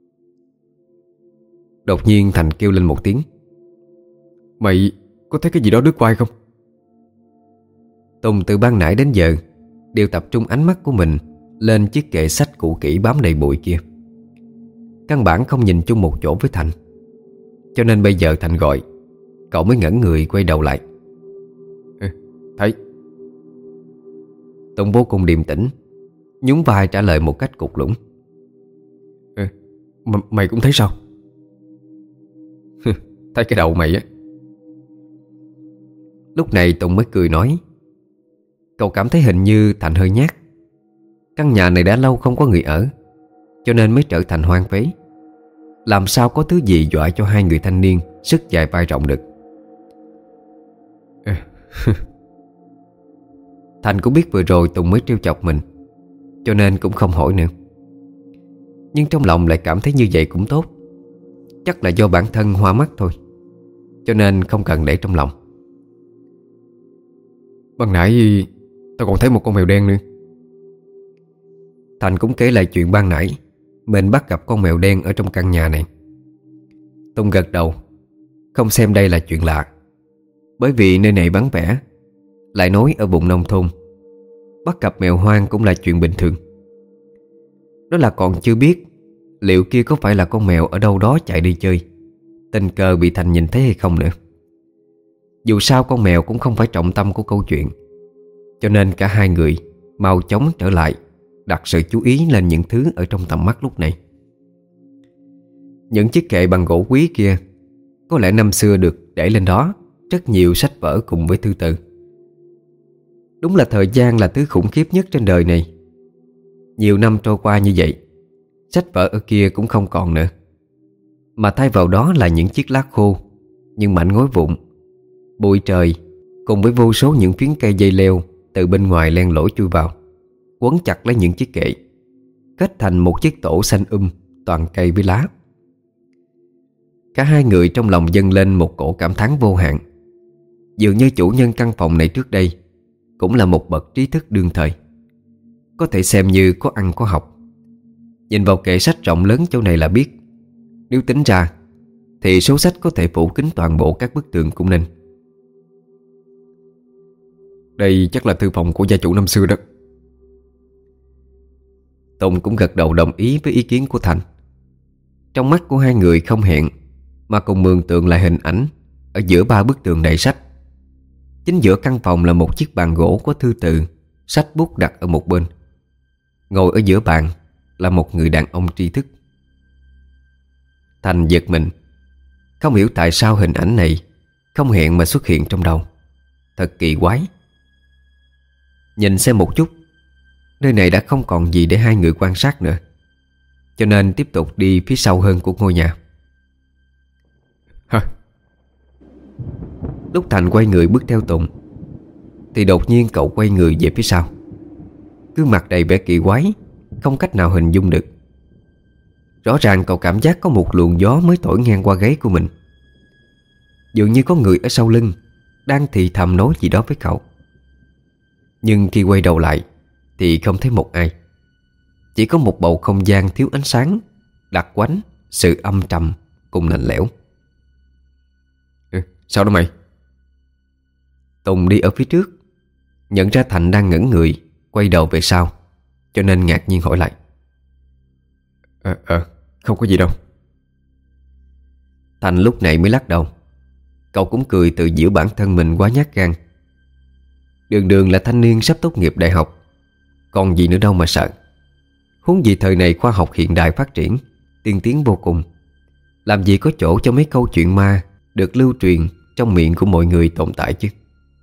Speaker 1: Đột nhiên Thành kêu lên một tiếng. Mày có thấy cái gì đó lướt qua không? Tùng từ ban nãy đến giờ đều tập trung ánh mắt của mình lên chiếc kệ sách cũ kỹ bám đầy bụi kia, căn bản không nhìn chung một chỗ với Thành. Cho nên bây giờ Thành gọi, cậu mới ngẩn người quay đầu lại. Ừ, thấy. Tùng vô cùng điềm tĩnh, nhún vai trả lời một cách cục lũng. Ừ, m- mày cũng thấy sao? Thấy cái đầu mày á. Lúc này Tùng mới cười nói, cậu cảm thấy hình như Thành hơi nhát. Căn nhà này đã lâu không có người ở, cho nên mới trở thành hoang phế. Làm sao có thứ gì dọa cho hai người thanh niên sức dài vai rộng được. Thành cũng biết vừa rồi Tùng mới trêu chọc mình, cho nên cũng không hỏi nữa. Nhưng trong lòng lại cảm thấy như vậy cũng tốt. Chắc là do bản thân hoa mắt thôi, cho nên không cần để trong lòng. Ban nãy tao còn thấy một con mèo đen nữa. Thành cũng kể lại chuyện ban nãy mình bắt gặp con mèo đen ở trong căn nhà này. Tùng gật đầu, không xem đây là chuyện lạ, bởi vì nơi này vắng vẻ, lại nói ở vùng nông thôn, bắt gặp mèo hoang cũng là chuyện bình thường. Đó là còn chưa biết liệu kia có phải là con mèo ở đâu đó chạy đi chơi, tình cờ bị Thành nhìn thấy hay không nữa. Dù sao con mèo cũng không phải trọng tâm của câu chuyện, cho nên cả hai người mau chóng trở lại, đặt sự chú ý lên những thứ ở trong tầm mắt lúc này. Những chiếc kệ bằng gỗ quý kia có lẽ năm xưa được để lên đó rất nhiều sách vở cùng với thư từ. Đúng là thời gian là thứ khủng khiếp nhất trên đời này. Nhiều năm trôi qua như vậy, sách vở ở kia cũng không còn nữa, mà thay vào đó là những chiếc lá khô, những mảnh ngói vụn, bụi trời, cùng với vô số những phiến cây dây leo từ bên ngoài len lỏi chui vào, quấn chặt lấy những chiếc kệ, kết thành một chiếc tổ xanh um toàn cây với lá. Cả hai người trong lòng dâng lên một cổ cảm thán vô hạn. Dường như chủ nhân căn phòng này trước đây cũng là một bậc trí thức đương thời, có thể xem như có ăn có học. Nhìn vào kệ sách rộng lớn chỗ này là biết, nếu tính ra thì số sách có thể phủ kín toàn bộ các bức tường cũng nên. Đây chắc là thư phòng của gia chủ năm xưa đó. Tùng cũng gật đầu đồng ý với ý kiến của Thành. Trong mắt của hai người không hẹn mà cùng mường tượng lại hình ảnh ở giữa ba bức tường đầy sách. Chính giữa căn phòng là một chiếc bàn gỗ có thư từ, sách bút đặt ở một bên. Ngồi ở giữa bàn là một người đàn ông tri thức. Thành giật mình, không hiểu tại sao hình ảnh này không hẹn mà xuất hiện trong đầu. Thật kỳ quái. Nhìn xem một chút, nơi này đã không còn gì để hai người quan sát nữa, cho nên tiếp tục đi phía sau hơn của ngôi nhà. Hả? Lúc Thành quay người bước theo Tùng thì đột nhiên cậu quay người về phía sau. Gương mặt đầy vẻ kỳ quái, không cách nào hình dung được. Rõ ràng cậu cảm giác có một luồng gió mới thổi ngang qua gáy của mình. Dường như có người ở sau lưng đang thì thầm nói gì đó với cậu. Nhưng khi quay đầu lại thì không thấy một ai. Chỉ có một bầu không gian thiếu ánh sáng, đặc quánh, sự âm trầm cùng lạnh lẽo. Ừ, sao đó mày? Tùng đi ở phía trước, nhận ra Thành đang ngẩn người, quay đầu về sau, cho nên ngạc nhiên hỏi lại. Ờ, ờ, không có gì đâu. Thành lúc này mới lắc đầu. Cậu cũng cười tự giễu bản thân mình quá nhát gan. Đường đường là thanh niên sắp tốt nghiệp đại học, còn gì nữa đâu mà sợ. Huống gì thời này khoa học hiện đại phát triển, tiên tiến vô cùng, làm gì có chỗ cho mấy câu chuyện ma được lưu truyền trong miệng của mọi người tồn tại chứ.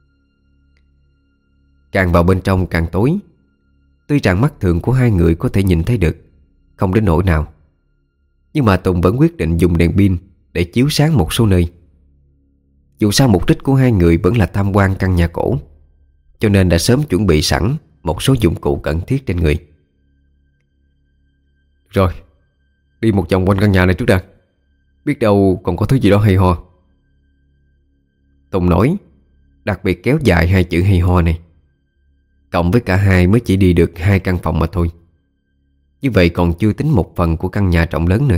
Speaker 1: Càng vào bên trong càng tối. Tuy rằng mắt thường của hai người có thể nhìn thấy được, không đến nỗi nào, nhưng mà Tùng vẫn quyết định dùng đèn pin để chiếu sáng một số nơi. Dù sao mục đích của hai người vẫn là tham quan căn nhà cổ, cho nên đã sớm chuẩn bị sẵn một số dụng cụ cần thiết trên người. Rồi, đi một vòng quanh căn nhà này trước đã, biết đâu còn có thứ gì đó hay ho. Tùng nói, đặc biệt kéo dài hai chữ hay ho này. Cộng với cả hai mới chỉ đi được hai căn phòng mà thôi. Như vậy còn chưa tính một phần của căn nhà rộng lớn nữa.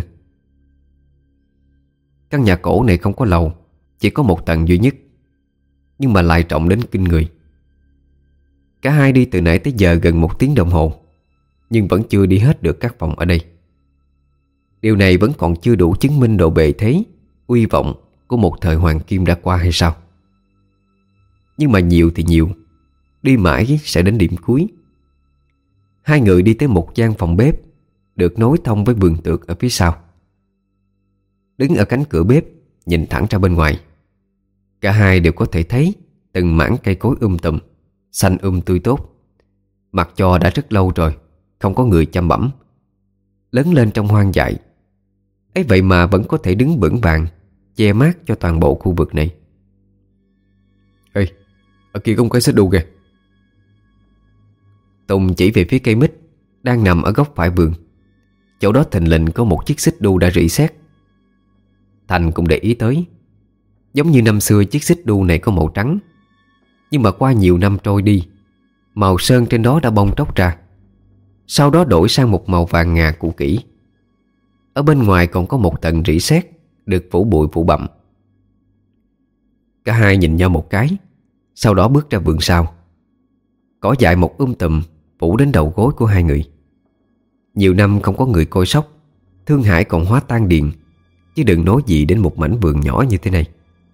Speaker 1: Căn nhà cổ này không có lầu, chỉ có một tầng duy nhất, nhưng mà lại rộng đến kinh người. Cả hai đi từ nãy tới giờ gần một tiếng đồng hồ, nhưng vẫn chưa đi hết được các phòng ở đây. Điều này vẫn còn chưa đủ chứng minh độ bề thế, uy vọng của một thời hoàng kim đã qua hay sao? Nhưng mà nhiều thì nhiều, đi mãi sẽ đến điểm cuối. Hai người đi tới một gian phòng bếp được nối thông với vườn tược ở phía sau. Đứng ở cánh cửa bếp, nhìn thẳng ra bên ngoài, cả hai đều có thể thấy từng mảng cây cối um tùm, xanh um tươi tốt. Mặc cho đã rất lâu rồi không có người chăm bẵm, lớn lên trong hoang dại, ấy vậy mà vẫn có thể đứng vững vàng, che mát cho toàn bộ khu vực này. Ê, ở kia có một cái xích đu kìa. Tùng chỉ về phía cây mít đang nằm ở góc phải vườn. Chỗ đó thình lình có một chiếc xích đu đã rỉ sét. Thành cũng để ý tới. Giống như năm xưa chiếc xích đu này có màu trắng, nhưng mà qua nhiều năm trôi đi, màu sơn trên đó đã bong tróc ra, sau đó đổi sang một màu vàng ngà cũ kỹ. Ở bên ngoài còn có một tầng rỉ sét được phủ bụi phủ bặm. Cả hai nhìn nhau một cái, sau đó bước ra vườn sau. Cỏ dại một um tùm phủ đến đầu gối của hai người. Nhiều năm không có người coi sóc, Thương Hải còn hóa tan điền, chứ đừng nói gì đến một mảnh vườn nhỏ như thế này.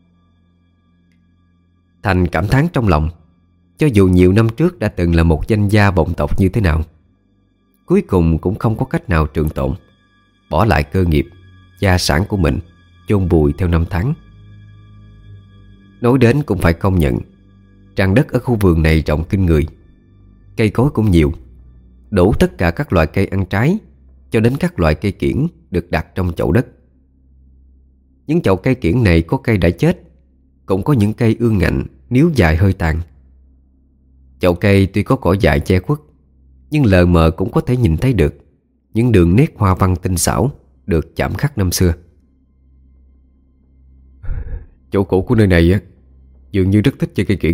Speaker 1: Thành cảm thán trong lòng. Cho dù nhiều năm trước đã từng là một danh gia vọng tộc như thế nào, cuối cùng cũng không có cách nào trường tồn, bỏ lại cơ nghiệp, gia sản của mình chôn vùi theo năm tháng. Nói đến cũng phải công nhận, rằng đất ở khu vườn này rộng kinh người. Cây cối cũng nhiều, đủ tất cả các loại cây ăn trái, cho đến các loại cây kiểng được đặt trong chậu đất. Những chậu cây kiểng này có cây đã chết, cũng có những cây ương ngạnh, níu dài hơi tàn. Chậu cây tuy có cỏ dại che khuất, nhưng lờ mờ cũng có thể nhìn thấy được những đường nét hoa văn tinh xảo được chạm khắc năm xưa. Chỗ cũ của nơi này á, dường như rất thích chơi cây kiểng.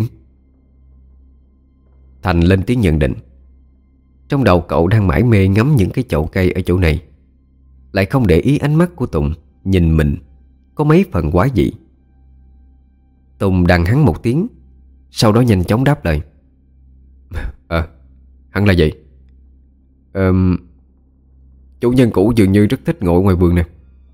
Speaker 1: Thành lên tiếng nhận định. Trong đầu cậu đang mải mê ngắm những cái chậu cây ở chỗ này, lại không để ý ánh mắt của Tùng nhìn mình có mấy phần quái dị. Tùng đằng hắn một tiếng, sau đó nhanh chóng đáp lời. Ờ, à, hẳn là vậy. Ờ, chủ nhân cũ dường như rất thích ngồi ngoài vườn nè,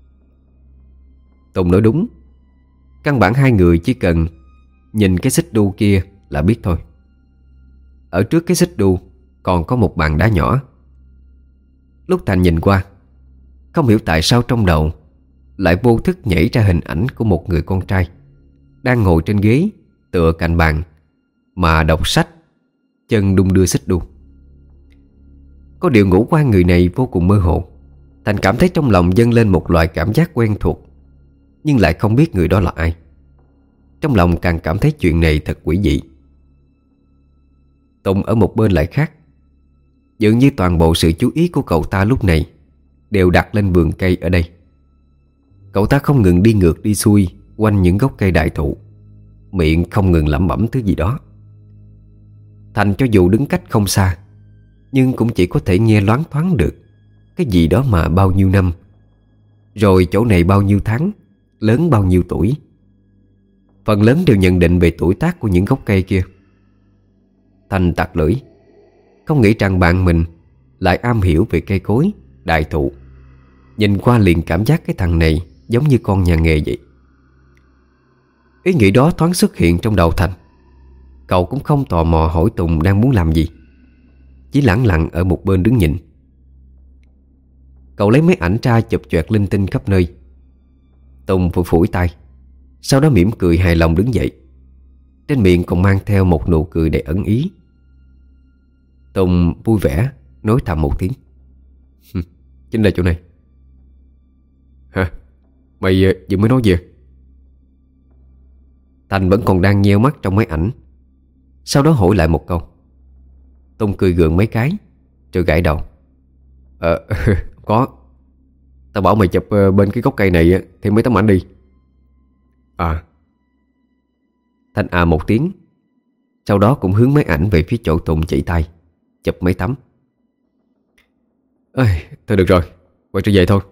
Speaker 1: Tùng nói đúng. Căn bản hai người chỉ cần nhìn cái xích đu kia là biết thôi. Ở trước cái xích đu còn có một bàn đá nhỏ. Lúc Thành nhìn qua, không hiểu tại sao trong đầu lại vô thức nhảy ra hình ảnh của một người con trai đang ngồi trên ghế tựa cạnh bàn mà đọc sách, chân đung đưa xích đu. Có điều ngũ quan người này vô cùng mơ hồ. Thành cảm thấy trong lòng dâng lên một loại cảm giác quen thuộc, nhưng lại không biết người đó là ai. Trong lòng càng cảm thấy chuyện này thật quỷ dị. Tùng ở một bên lại khác. Dường như toàn bộ sự chú ý của cậu ta lúc này đều đặt lên vườn cây ở đây. Cậu ta không ngừng đi ngược đi xuôi quanh những gốc cây đại thụ, miệng không ngừng lẩm bẩm thứ gì đó. Thành cho dù đứng cách không xa, nhưng cũng chỉ có thể nghe loáng thoáng được cái gì đó mà bao nhiêu năm, rồi chỗ này bao nhiêu tháng, lớn bao nhiêu tuổi. Phần lớn đều nhận định về tuổi tác của những gốc cây kia. Thành tặc lưỡi, không nghĩ rằng bạn mình lại am hiểu về cây cối, đại thụ. Nhìn qua liền cảm giác cái thằng này giống như con nhà nghề vậy. Ý nghĩ đó thoáng xuất hiện trong đầu Thành. Cậu cũng không tò mò hỏi Tùng đang muốn làm gì, chỉ lẳng lặng ở một bên đứng nhìn. Cậu lấy mấy ảnh ra chụp choẹt linh tinh khắp nơi. Tùng phủi phủi tay, sau đó mỉm cười hài lòng đứng dậy. Trên miệng còn mang theo một nụ cười đầy ẩn ý. Tùng vui vẻ nói thầm một tiếng: chính là chỗ này. Hả? Mày vừa mới nói gì? Thành vẫn còn đang nheo mắt trong máy ảnh, sau đó hỏi lại một câu. Tùng cười gượng mấy cái rồi gãi đầu: Ờ có. Tao bảo mày chụp bên cái gốc cây này thêm mấy tấm ảnh đi. À. Thành à một tiếng, sau đó cũng hướng máy ảnh về phía chỗ Tùng chỉ tay, chụp mấy tấm. Ê, thôi được rồi, quay trở về thôi.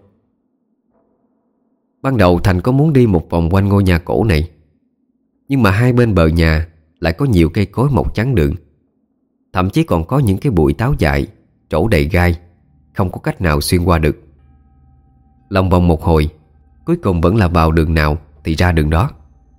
Speaker 1: Ban đầu Thành có muốn đi một vòng quanh ngôi nhà cổ này, nhưng mà hai bên bờ nhà lại có nhiều cây cối mọc chắn đường. Thậm chí còn có những cái bụi táo dại trổ đầy gai, không có cách nào xuyên qua được. Lòng vòng một hồi, cuối cùng vẫn là vào đường nào thì ra đường đó.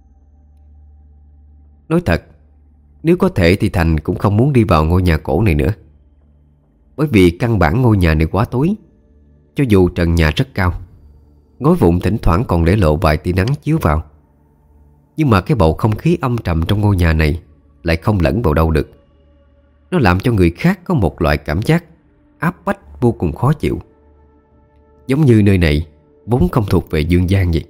Speaker 1: Nói thật, nếu có thể thì Thành cũng không muốn đi vào ngôi nhà cổ này nữa. Bởi vì căn bản ngôi nhà này quá tối. Cho dù trần nhà rất cao, ngói vụn thỉnh thoảng còn để lộ vài tia nắng chiếu vào, nhưng mà cái bầu không khí âm trầm trong ngôi nhà này lại không lẫn vào đâu được. Nó làm cho người khác có một loại cảm giác áp bách vô cùng khó chịu, giống như nơi này vốn không thuộc về dương gian vậy.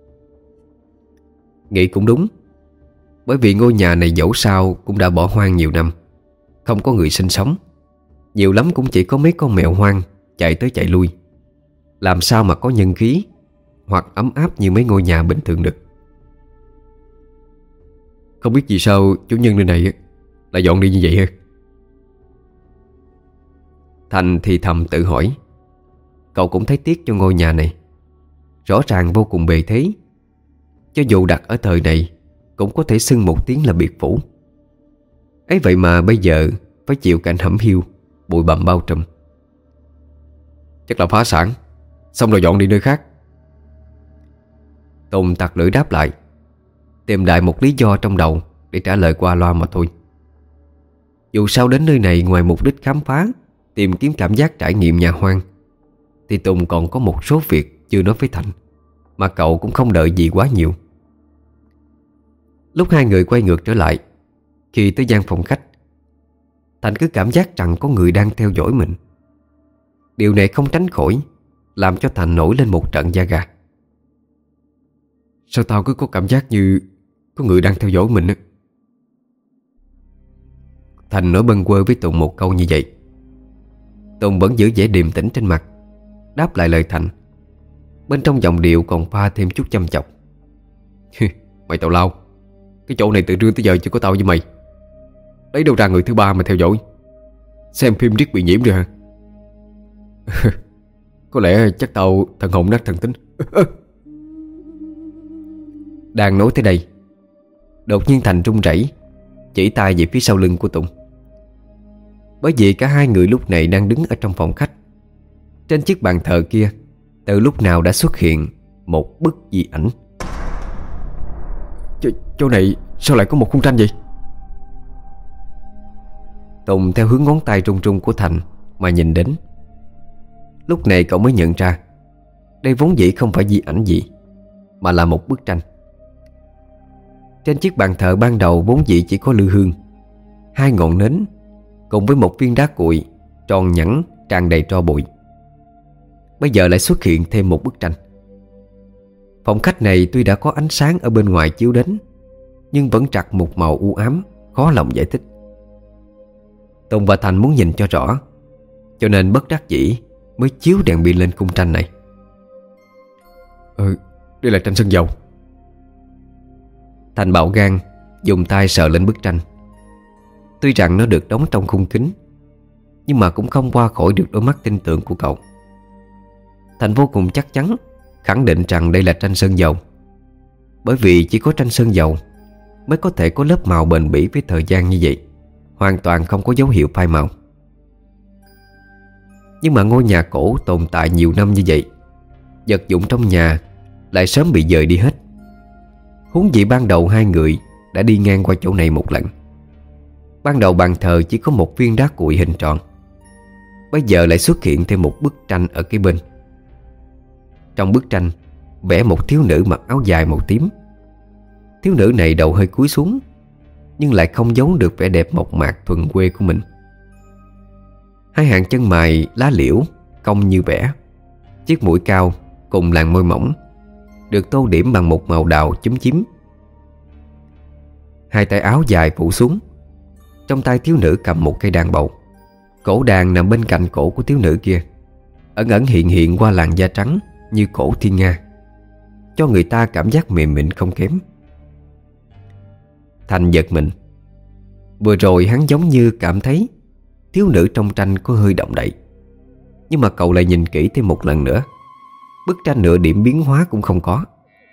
Speaker 1: Nghĩ cũng đúng. Bởi vì ngôi nhà này dẫu sao cũng đã bỏ hoang nhiều năm, không có người sinh sống. Nhiều lắm cũng chỉ có mấy con mèo hoang chạy tới chạy lui, làm sao mà có nhân khí hoặc ấm áp như mấy ngôi nhà bình thường được. Không biết vì sao chủ nhân nơi này lại dọn đi như vậy ha? Thành thì thầm tự hỏi. Cậu cũng thấy tiếc cho ngôi nhà này. Rõ ràng vô cùng bề thế. Cho dù đặt ở thời này cũng có thể xưng một tiếng là biệt phủ. Ấy vậy mà bây giờ phải chịu cảnh hẩm hiu, bụi bặm bao trùm. Chắc là phá sản, xong rồi dọn đi nơi khác. Tùng tặc lưỡi đáp lại, tìm đại một lý do trong đầu để trả lời qua loa mà thôi. Dù sao đến nơi này ngoài mục đích khám phá, tìm kiếm cảm giác trải nghiệm nhà hoang, thì Tùng còn có một số việc chưa nói với Thành, mà cậu cũng không đợi gì quá nhiều. Lúc hai người quay ngược trở lại, khi tới gian phòng khách, Thành cứ cảm giác rằng có người đang theo dõi mình. Điều này không tránh khỏi làm cho Thành nổi lên một trận da gà. Sao tao cứ có cảm giác như có người đang theo dõi mình á? Thành nói bâng quơ với Tùng một câu như vậy. Tùng vẫn giữ vẻ điềm tĩnh trên mặt, đáp lại lời Thành. Bên trong giọng điệu còn pha thêm chút chăm chọc. Mày tào lao, cái chỗ này từ trưa tới giờ chỉ có tao với mày. Lấy đâu ra người thứ ba mà theo dõi? Xem phim riết bị nhiễm rồi hả? Có lẽ chắc tao thần hồn nát thần tính. Đang nói tới đây, đột nhiên Thành run rẩy, chỉ tay về phía sau lưng của Tùng. Bởi vì cả hai người lúc này đang đứng ở trong phòng khách. Trên chiếc bàn thờ kia, từ lúc nào đã xuất hiện một bức di ảnh.
Speaker 2: Ch Chỗ này sao lại có một khung tranh vậy?
Speaker 1: Tùng theo hướng ngón tay trung trung của Thành mà nhìn đến. Lúc này cậu mới nhận ra đây vốn dĩ không phải di ảnh gì, mà là một bức tranh. Trên chiếc bàn thờ ban đầu vốn dĩ chỉ có lư hương, hai ngọn nến cùng với một viên đá cuội tròn nhẵn tràn đầy tro bụi. Bây giờ lại xuất hiện thêm một bức tranh. Phòng khách này tuy đã có ánh sáng ở bên ngoài chiếu đến, nhưng vẫn trặc một màu u ám, khó lòng giải thích. Tùng và Thành muốn nhìn cho rõ, cho nên bất đắc dĩ mới chiếu đèn pin lên khung tranh này.
Speaker 2: Ừ, đây là tranh sơn dầu.
Speaker 1: Thành bạo gan dùng tay sờ lên bức tranh. Tuy rằng nó được đóng trong khung kính, nhưng mà cũng không qua khỏi được đôi mắt tin tưởng của cậu. Thành vô cùng chắc chắn khẳng định rằng đây là tranh sơn dầu, bởi vì chỉ có tranh sơn dầu mới có thể có lớp màu bền bỉ với thời gian như vậy, hoàn toàn không có dấu hiệu phai màu. Nhưng mà ngôi nhà cổ tồn tại nhiều năm như vậy, vật dụng trong nhà lại sớm bị dời đi hết. Huống gì ban đầu hai người đã đi ngang qua chỗ này một lần. Ban đầu bàn thờ chỉ có một viên đá cuội hình tròn, bây giờ lại xuất hiện thêm một bức tranh ở kế bên. Trong bức tranh vẽ một thiếu nữ mặc áo dài màu tím. Thiếu nữ này đầu hơi cúi xuống, nhưng lại không giấu được vẻ đẹp mộc mạc thuần quê của mình. Hai hàng chân mày lá liễu cong như vẽ, chiếc mũi cao cùng làn môi mỏng được tô điểm bằng một màu đào chúm chím. Hai tay áo dài phủ xuống, trong tay thiếu nữ cầm một cây đàn bầu. Cổ đàn nằm bên cạnh cổ của thiếu nữ kia, ẩn ẩn hiện hiện qua làn da trắng như cổ thiên nga, cho người ta cảm giác mềm mịn không kém. Thành giật mình. Vừa rồi hắn giống như cảm thấy thiếu nữ trong tranh có hơi động đậy, nhưng mà cậu lại nhìn kỹ thêm một lần nữa, bức tranh nửa điểm biến hóa cũng không có.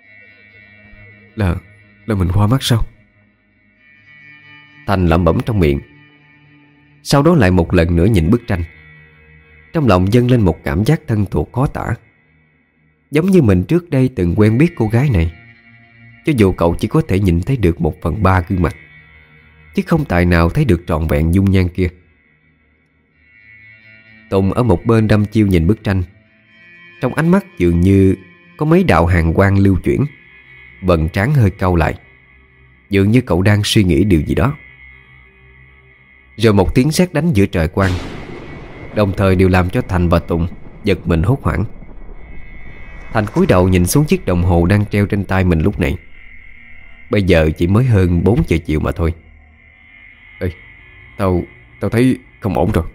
Speaker 2: Là là mình hoa mắt sao?
Speaker 1: Thành lẩm bẩm trong miệng. Sau đó lại một lần nữa nhìn bức tranh. Trong lòng dâng lên một cảm giác thân thuộc khó tả, giống như mình trước đây từng quen biết cô gái này, cho dù cậu chỉ có thể nhìn thấy được một phần ba gương mặt, chứ không tài nào thấy được trọn vẹn dung nhan kia. Tùng ở một bên đăm chiêu nhìn bức tranh. Trong ánh mắt dường như có mấy đạo hàn quang lưu chuyển, vầng trán hơi cau lại, dường như cậu đang suy nghĩ điều gì đó. Rồi một tiếng sét đánh giữa trời quang, đồng thời đều làm cho Thành và Tùng giật mình hốt hoảng. Thành cúi đầu nhìn xuống chiếc đồng hồ đang treo trên tay mình lúc này. Bây giờ chỉ mới hơn bốn giờ chiều mà thôi.
Speaker 2: Ê, tao, tao thấy không ổn rồi.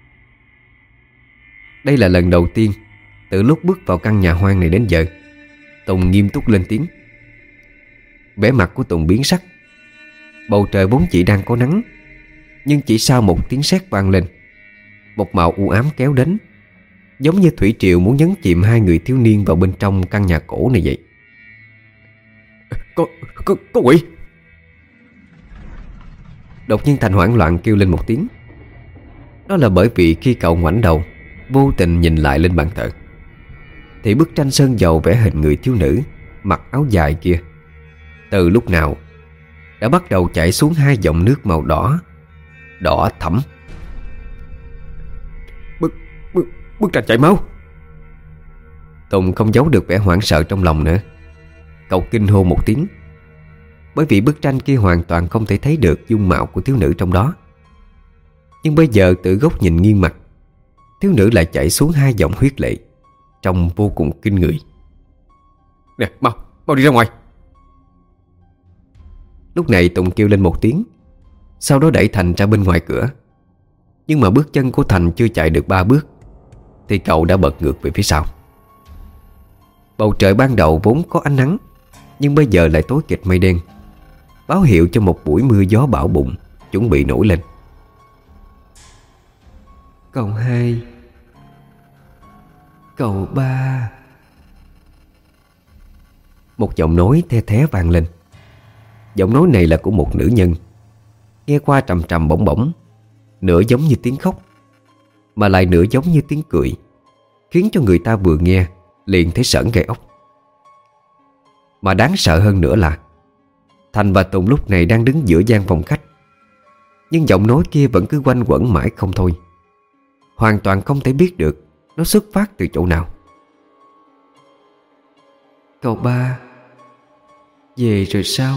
Speaker 1: Đây là lần đầu tiên từ lúc bước vào căn nhà hoang này đến giờ Tùng nghiêm túc lên tiếng. Vẻ mặt của Tùng biến sắc. Bầu trời vốn chỉ đang có nắng, nhưng chỉ sau một tiếng sét vang lên, một màu u ám kéo đến, giống như thủy triều muốn nhấn chìm hai người thiếu niên vào bên trong căn nhà cổ này vậy.
Speaker 2: Có, có, có quỷ!
Speaker 1: Đột nhiên Thành hoảng loạn kêu lên một tiếng. Đó là bởi vì khi cậu ngoảnh đầu vô tình nhìn lại lên bàn thờ, thì bức tranh sơn dầu vẽ hình người thiếu nữ mặc áo dài kia từ lúc nào đã bắt đầu chảy xuống hai dòng nước màu đỏ, đỏ thẫm.
Speaker 2: Bức, bức, bức tranh chảy máu!
Speaker 1: Tùng không giấu được vẻ hoảng sợ trong lòng nữa. Cậu kinh hô một tiếng, bởi vì bức tranh kia hoàn toàn không thể thấy được dung mạo của thiếu nữ trong đó. Nhưng bây giờ từ góc nhìn nghiêng mặt, thiếu nữ lại chảy xuống hai dòng huyết lệ, trông vô cùng kinh người.
Speaker 2: Nè, mau, mau đi ra ngoài!
Speaker 1: Lúc này Tùng kêu lên một tiếng, sau đó đẩy Thành ra bên ngoài cửa. Nhưng mà bước chân của Thành chưa chạy được ba bước thì cậu đã bật ngược về phía sau. Bầu trời ban đầu vốn có ánh nắng, nhưng bây giờ lại tối kịch mây đen, báo hiệu cho một buổi mưa gió bão bùng chuẩn bị nổi lên. Cậu hai, cậu ba. Một giọng nói the thé vang lên. Giọng nói này là của một nữ nhân, nghe qua trầm trầm bổng bổng, nửa giống như tiếng khóc, mà lại nửa giống như tiếng cười, khiến cho người ta vừa nghe liền thấy sởn gai ốc. Mà đáng sợ hơn nữa là Thành và Tùng lúc này đang đứng giữa gian phòng khách, nhưng giọng nói kia vẫn cứ quanh quẩn mãi không thôi. Hoàn toàn không thể biết được nó xuất phát từ chỗ nào. Cậu ba về rồi sao?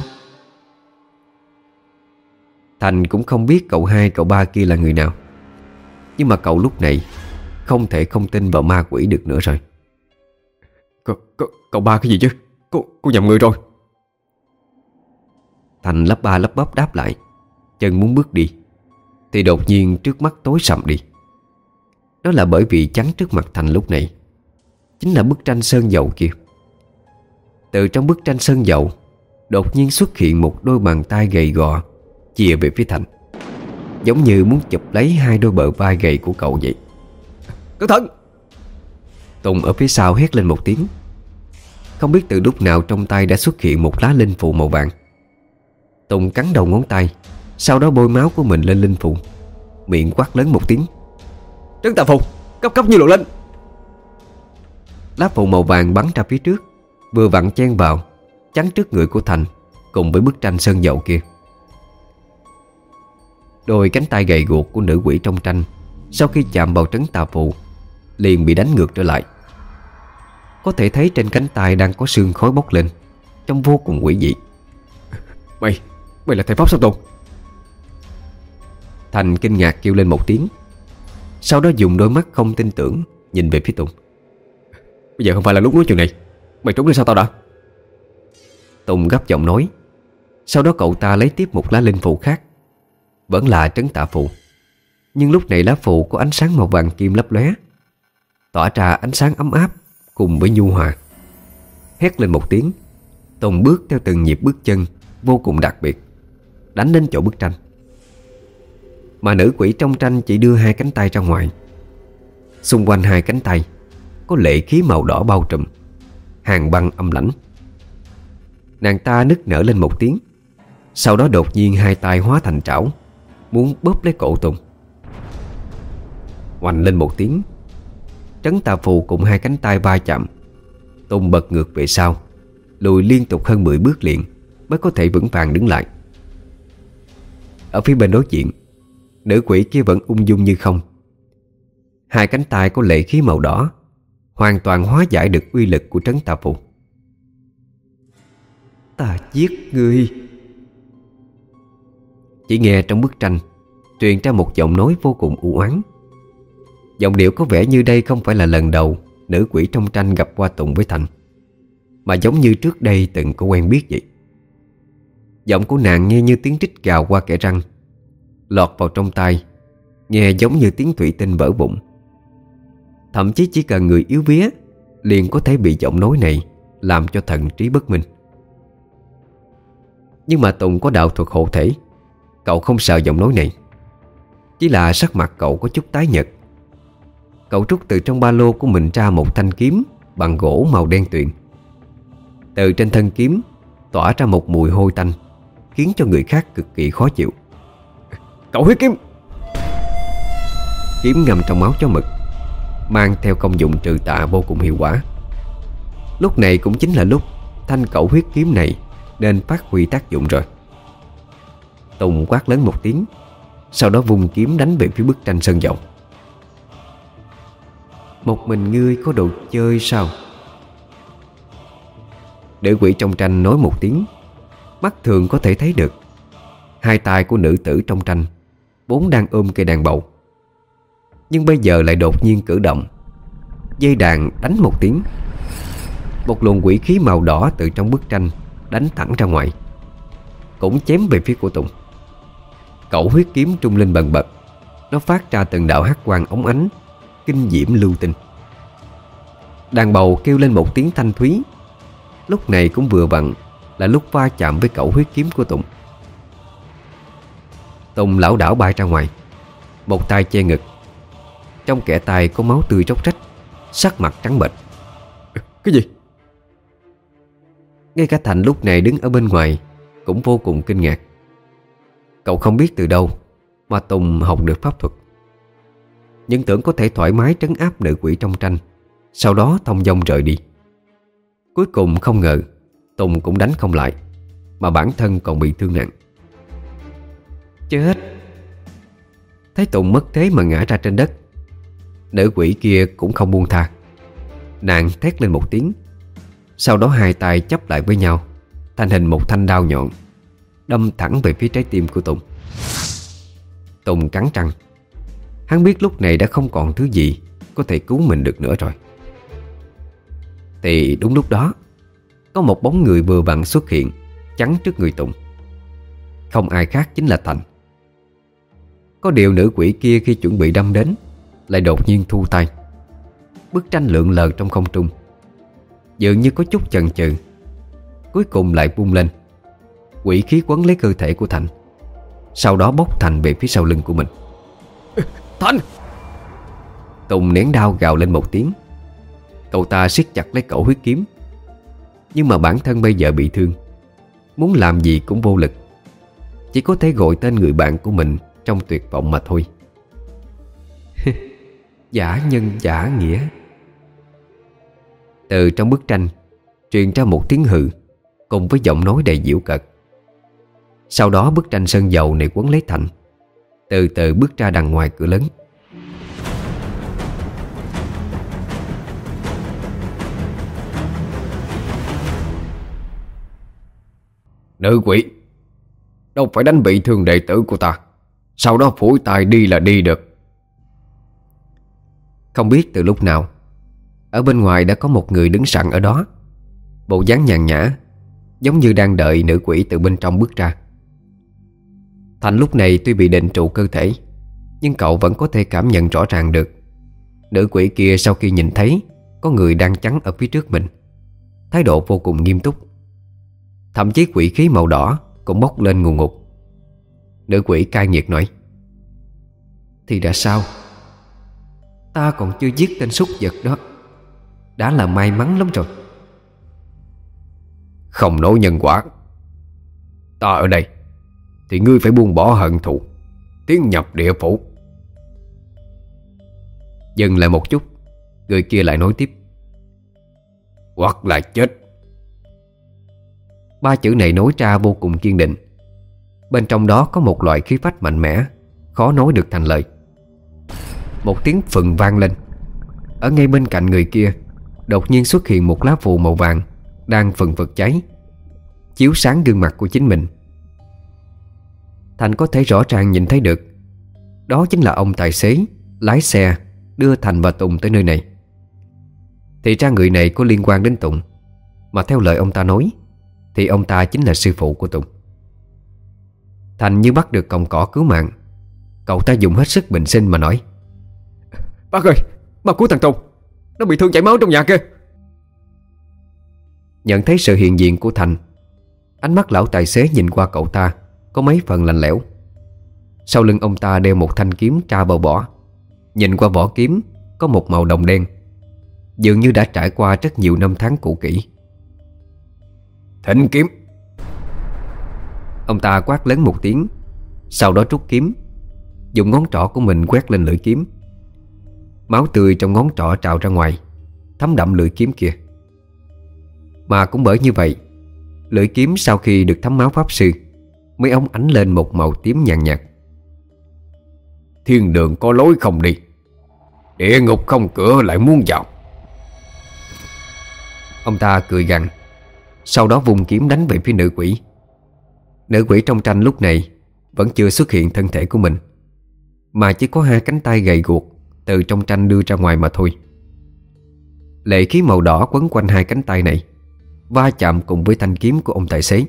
Speaker 1: Thành cũng không biết cậu hai cậu ba kia là người nào, nhưng mà cậu lúc này không thể không tin vào ma quỷ được nữa rồi.
Speaker 2: Cậu, cậu, cậu ba cái gì chứ? Cô, cô nhầm người rồi.
Speaker 1: Thành lắp ba lắp bắp đáp lại, chân muốn bước đi thì đột nhiên trước mắt tối sầm đi. Đó là bởi vì chắn trước mặt Thành lúc này chính là bức tranh sơn dầu kia. Từ trong bức tranh sơn dầu đột nhiên xuất hiện một đôi bàn tay gầy gò chìa về phía Thành, giống như muốn chụp lấy hai đôi bờ vai gầy của cậu vậy.
Speaker 2: Cẩn thận!
Speaker 1: Tùng ở phía sau hét lên một tiếng. Không biết từ lúc nào trong tay đã xuất hiện một lá linh phù màu vàng. Tùng cắn đầu ngón tay, sau đó bôi máu của mình lên linh phù, miệng quát lớn một tiếng:
Speaker 2: Trấn tà phù, cấp cấp như lộ lên!
Speaker 1: Lá phù màu vàng bắn ra phía trước, vừa vặn chen vào, chắn trước người của Thành cùng với bức tranh sơn dầu kia. Đôi cánh tay gầy guộc của nữ quỷ trong tranh sau khi chạm vào trấn tà phù liền bị đánh ngược trở lại. Có thể thấy trên cánh tay đang có sương khói bốc lên, trông vô cùng quỷ dị.
Speaker 2: Mày, mày là thầy pháp sao Tùng?
Speaker 1: Thành kinh ngạc kêu lên một tiếng, sau đó dùng đôi mắt không tin tưởng nhìn về phía Tùng.
Speaker 2: Bây giờ không phải là lúc nói chuyện này, mày trốn đi sao tao đã?
Speaker 1: Tùng gấp giọng nói. Sau đó cậu ta lấy tiếp một lá linh phù khác, vẫn là trấn tà phù, nhưng lúc này lá phù có ánh sáng màu vàng kim lấp lóe, tỏa ra ánh sáng ấm áp cùng với nhu hòa. Hét lên một tiếng, Tùng bước theo từng nhịp bước chân vô cùng đặc biệt, đánh đến chỗ bức tranh. Mà nữ quỷ trong tranh chỉ đưa hai cánh tay ra ngoài. Xung quanh hai cánh tay có lệ khí màu đỏ bao trùm, hàn băng âm lãnh. Nàng ta nức nở lên một tiếng, sau đó đột nhiên hai tay hóa thành trảo, muốn bóp lấy cổ Tùng. Oanh lên một tiếng, trấn tà phù cùng hai cánh tay va chạm. Tùng bật ngược về sau, lùi liên tục hơn mười bước liền mới có thể vững vàng đứng lại. Ở phía bên đối diện, nữ quỷ kia vẫn ung dung như không. Hai cánh tay có lệ khí màu đỏ hoàn toàn hóa giải được uy lực của trấn tà phù. Ta giết ngươi! Chỉ nghe trong bức tranh truyền ra một giọng nói vô cùng u oán. Giọng điệu có vẻ như đây không phải là lần đầu nữ quỷ trong tranh gặp qua Tùng với Thành, mà giống như trước đây từng có quen biết vậy. Giọng của nàng nghe như tiếng rít gào qua kẽ răng, lọt vào trong tai, nghe giống như tiếng thủy tinh vỡ vụn. Thậm chí chỉ cần người yếu vía liền có thể bị giọng nói này làm cho thần trí bất minh. Nhưng mà Tùng có đạo thuật hộ thể, cậu không sợ giọng nói này. Chỉ là sắc mặt cậu có chút tái nhợt. Cậu rút từ trong ba lô của mình ra một thanh kiếm bằng gỗ màu đen tuyền. Từ trên thân kiếm tỏa ra một mùi hôi tanh, khiến cho người khác cực kỳ khó chịu.
Speaker 2: Cậu huyết kiếm!
Speaker 1: Kiếm ngâm trong máu chó mực, mang theo công dụng trừ tà vô cùng hiệu quả. Lúc này cũng chính là lúc thanh cẩu huyết kiếm này nên phát huy tác dụng rồi. Tùng quát lớn một tiếng, sau đó vung kiếm đánh về phía bức tranh sơn dầu. Một mình ngươi có đồ chơi sao? Nữ quỷ trong tranh nói một tiếng. Mắt thường có thể thấy được hai tay của nữ tử trong tranh vốn đang ôm cây đàn bầu, nhưng bây giờ lại đột nhiên cử động, dây đàn đánh một tiếng. Một luồng quỷ khí màu đỏ từ trong bức tranh đánh thẳng ra ngoài, cũng chém về phía của Tùng. Cẩu huyết kiếm trung linh bần bật, nó phát ra từng đạo hắc quang óng ánh, kinh diễm lưu tinh. Đàn bầu kêu lên một tiếng thanh thúy. Lúc này cũng vừa vặn là lúc va chạm với cẩu huyết kiếm của Tùng. Tùng lảo đảo bay ra ngoài, một tay che ngực, trong kẽ tay có máu tươi róc rách, sắc mặt trắng bệch.
Speaker 2: Cái gì?
Speaker 1: Ngay cả Thành lúc này đứng ở bên ngoài cũng vô cùng kinh ngạc. Cậu không biết từ đâu mà Tùng học được pháp thuật, nhưng tưởng có thể thoải mái trấn áp nữ quỷ trong tranh, sau đó thông dong rời đi. Cuối cùng không ngờ Tùng cũng đánh không lại, mà bản thân còn bị thương nặng. Chết! Thấy Tùng mất thế mà ngã ra trên đất, nữ quỷ kia cũng không buông tha. Nàng thét lên một tiếng, sau đó hai tay chắp lại với nhau thành hình một thanh đao nhọn, đâm thẳng về phía trái tim của Tùng. Tùng cắn răng. Hắn biết lúc này đã không còn thứ gì có thể cứu mình được nữa rồi. Thì đúng lúc đó, có một bóng người vừa vặn xuất hiện, chắn trước người Tùng. Không ai khác chính là Thành. Có điều nữ quỷ kia khi chuẩn bị đâm đến lại đột nhiên thu tay. Bức tranh lượn lờ trong không trung, dường như có chút chần chừ, cuối cùng lại bung lên. Quỷ khí quấn lấy cơ thể của Thành, sau đó bốc Thành về phía sau lưng của mình.
Speaker 2: Thành!
Speaker 1: Tùng nén đao gào lên một tiếng. Cậu ta siết chặt lấy cẩu huyết kiếm, nhưng mà bản thân bây giờ bị thương, muốn làm gì cũng vô lực, chỉ có thể gọi tên người bạn của mình trong tuyệt vọng mà thôi. Giả nhân giả nghĩa. Từ trong bức tranh truyền ra một tiếng hừ cùng với giọng nói đầy giễu cợt. Sau đó bức tranh sơn dầu này quấn lấy Thành, từ từ bước ra đằng ngoài cửa lớn.
Speaker 2: Nữ quỷ, đâu phải đánh bị thương đệ tử của ta, sau đó phủi tay đi là đi được.
Speaker 1: Không biết từ lúc nào, ở bên ngoài đã có một người đứng sẵn ở đó, bộ dáng nhàn nhã, giống như đang đợi nữ quỷ từ bên trong bước ra. Thành lúc này tuy bị định trụ cơ thể, nhưng cậu vẫn có thể cảm nhận rõ ràng được nữ quỷ kia sau khi nhìn thấy có người đang chắn ở phía trước mình, thái độ vô cùng nghiêm túc. Thậm chí quỷ khí màu đỏ cũng bốc lên ngùn ngụt. Nữ quỷ cay nghiệt nói: Thì đã sao? Ta còn chưa giết tên súc vật đó, đã là may mắn lắm rồi.
Speaker 2: Không nói nhân quả. Ta ở đây thì ngươi phải buông bỏ hận thù, tiến nhập địa phủ.
Speaker 1: Dừng lại một chút, người kia lại nói tiếp:
Speaker 2: Hoặc là chết.
Speaker 1: Ba chữ này nói ra vô cùng kiên định. Bên trong đó có một loại khí phách mạnh mẽ, khó nói được thành lời. Một tiếng phừng vang lên. Ở ngay bên cạnh người kia đột nhiên xuất hiện một lá phù màu vàng đang phừng phực cháy, chiếu sáng gương mặt của chính mình. Thành có thể rõ ràng nhìn thấy được đó chính là ông tài xế lái xe đưa Thành và Tùng tới nơi này. Thì ra người này có liên quan đến Tùng, mà theo lời ông ta nói thì ông ta chính là sư phụ của Tùng. Thành như bắt được cọng cỏ cứu mạng, cậu ta dùng hết sức bình sinh mà nói:
Speaker 2: Bác ơi, bác cứu thằng Tùng, nó bị thương chảy máu trong nhà kia.
Speaker 1: Nhận thấy sự hiện diện của Thành, ánh mắt lão tài xế nhìn qua cậu ta có mấy phần lạnh lẽo. Sau lưng ông ta đeo một thanh kiếm tra bầu vỏ. Nhìn qua vỏ kiếm có một màu đồng đen, dường như đã trải qua rất nhiều năm tháng cũ kỹ.
Speaker 2: Thịnh kiếm.
Speaker 1: Ông ta quát lớn một tiếng, sau đó rút kiếm, dùng ngón trỏ của mình quét lên lưỡi kiếm. Máu tươi trong ngón trỏ trào ra ngoài, thấm đậm lưỡi kiếm kia. Mà cũng bởi như vậy, lưỡi kiếm sau khi được thấm máu pháp sư mới óng ánh lên một màu tím nhàn nhạt.
Speaker 2: Thiên đường có lối không đi, địa ngục không cửa lại muốn vào.
Speaker 1: Ông ta cười gằn, sau đó vùng kiếm đánh về phía nữ quỷ. Nữ quỷ trong tranh lúc này vẫn chưa xuất hiện thân thể của mình, mà chỉ có hai cánh tay gầy guộc từ trong tranh đưa ra ngoài mà thôi. Lệ khí màu đỏ quấn quanh hai cánh tay này, va chạm cùng với thanh kiếm của ông tài xế.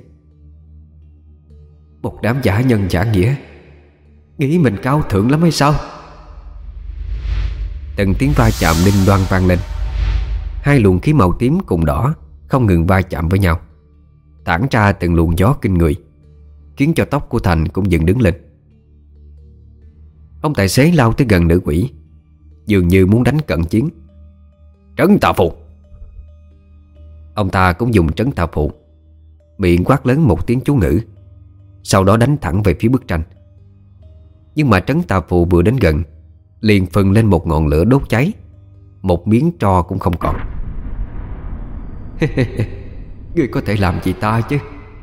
Speaker 1: Một đám giả nhân giả nghĩa, nghĩ mình cao thượng lắm hay sao? Từng tiếng va chạm đinh đoan vang lên. Hai luồng khí màu tím cùng đỏ không ngừng va chạm với nhau, tản ra từng luồng gió kinh người, khiến cho tóc của Thành cũng dựng đứng lên. Ông tài xế lao tới gần nữ quỷ, dường như muốn đánh cận chiến.
Speaker 2: Trấn tà phù.
Speaker 1: Ông ta cũng dùng trấn tà phù, miệng quát lớn một tiếng chú ngữ, sau đó đánh thẳng về phía bức tranh. Nhưng mà trấn tà phù vừa đến gần liền phừng lên một ngọn lửa đốt cháy, một miếng tro cũng không còn. Ngươi có thể làm gì ta chứ?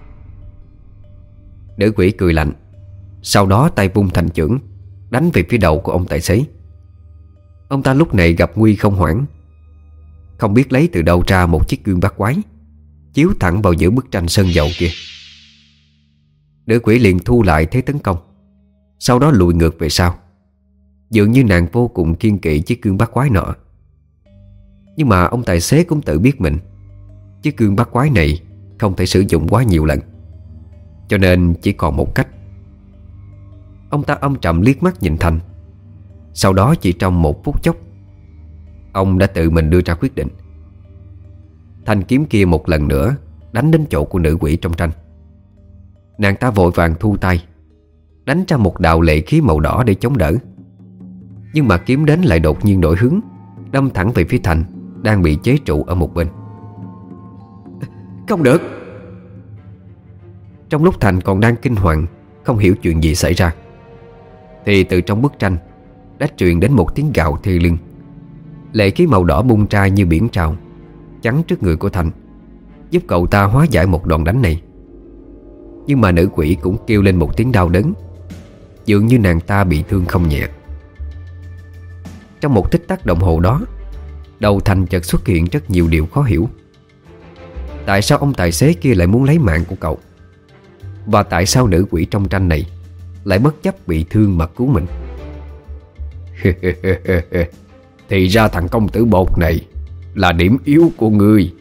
Speaker 1: Nữ quỷ cười lạnh, sau đó tay vung thành chưởng đánh về phía đầu của ông tài xế. Ông ta lúc này gặp nguy không hoảng, không biết lấy từ đâu ra một chiếc gương bát quái chiếu thẳng vào giữa bức tranh sơn dầu kia. Nữ quỷ liền thu lại thế tấn công, sau đó lùi ngược về sau, dường như nàng vô cùng kiêng kỵ chiếc gương bát quái nọ. Nhưng mà ông tài xế cũng tự biết mình, chiếc gương bát quái này không thể sử dụng quá nhiều lần, cho nên chỉ còn một cách. Ông ta âm trầm liếc mắt nhìn Thành. Sau đó chỉ trong một phút chốc, ông đã tự mình đưa ra quyết định. Thanh kiếm kia một lần nữa đánh đến chỗ của nữ quỷ trong tranh. Nàng ta vội vàng thu tay, đánh ra một đạo lệ khí màu đỏ để chống đỡ. Nhưng mà kiếm đến lại đột nhiên đổi hướng, đâm thẳng về phía Thành đang bị chế trụ ở một bên. Không được! Trong lúc Thành còn đang kinh hoàng, không hiểu chuyện gì xảy ra, thì từ trong bức tranh đã truyền đến một tiếng gào thê lương. Lệ khí màu đỏ bung ra như biển trào, chắn trước người của Thành, giúp cậu ta hóa giải một đòn đánh này. Nhưng mà nữ quỷ cũng kêu lên một tiếng đau đớn, dường như nàng ta bị thương không nhẹ. Trong một tích tắc đồng hồ đó, đầu Thành chợt xuất hiện rất nhiều điều khó hiểu. Tại sao ông tài xế kia lại muốn lấy mạng của cậu? Và tại sao nữ quỷ trong tranh này lại bất chấp bị thương mà cứu mình? Thì ra thằng công tử bột này là điểm yếu của ngươi.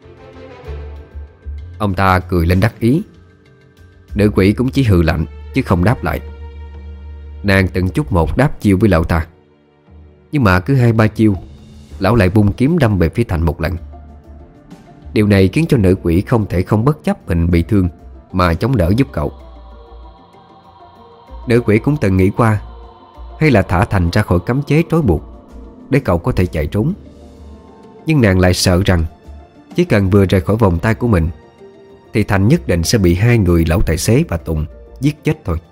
Speaker 1: Ông ta cười lên đắc ý. Nữ quỷ cũng chỉ hừ lạnh chứ không đáp lại. Nàng từng chút một đáp chiêu với lão ta, nhưng mà cứ hai ba chiêu, lão lại vung kiếm đâm về phía Thành một lần. Điều này khiến cho nữ quỷ không thể không bất chấp mình bị thương mà chống đỡ giúp cậu. Nữ quỷ cũng từng nghĩ qua, hay là thả Thành ra khỏi cấm chế trói buộc để cậu có thể chạy trốn. Nhưng nàng lại sợ rằng chỉ cần vừa rời khỏi vòng tay của mình thì Thành nhất định sẽ bị hai người lão tài xế và Tùng giết chết thôi.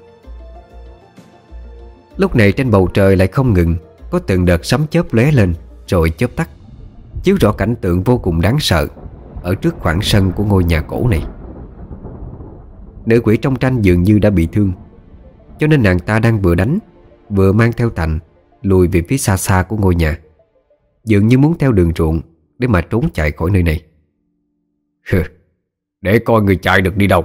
Speaker 1: Lúc này trên bầu trời lại không ngừng có từng đợt sấm chớp lóe lên rồi chớp tắt, chiếu rõ cảnh tượng vô cùng đáng sợ ở trước khoảng sân của ngôi nhà cổ này. Nữ quỷ trong tranh dường như đã bị thương, cho nên nàng ta đang vừa đánh vừa mang theo Thành lùi về phía xa xa của ngôi nhà, dường như muốn theo đường ruộng để mà trốn chạy khỏi nơi này. Để coi người chạy được đi đâu.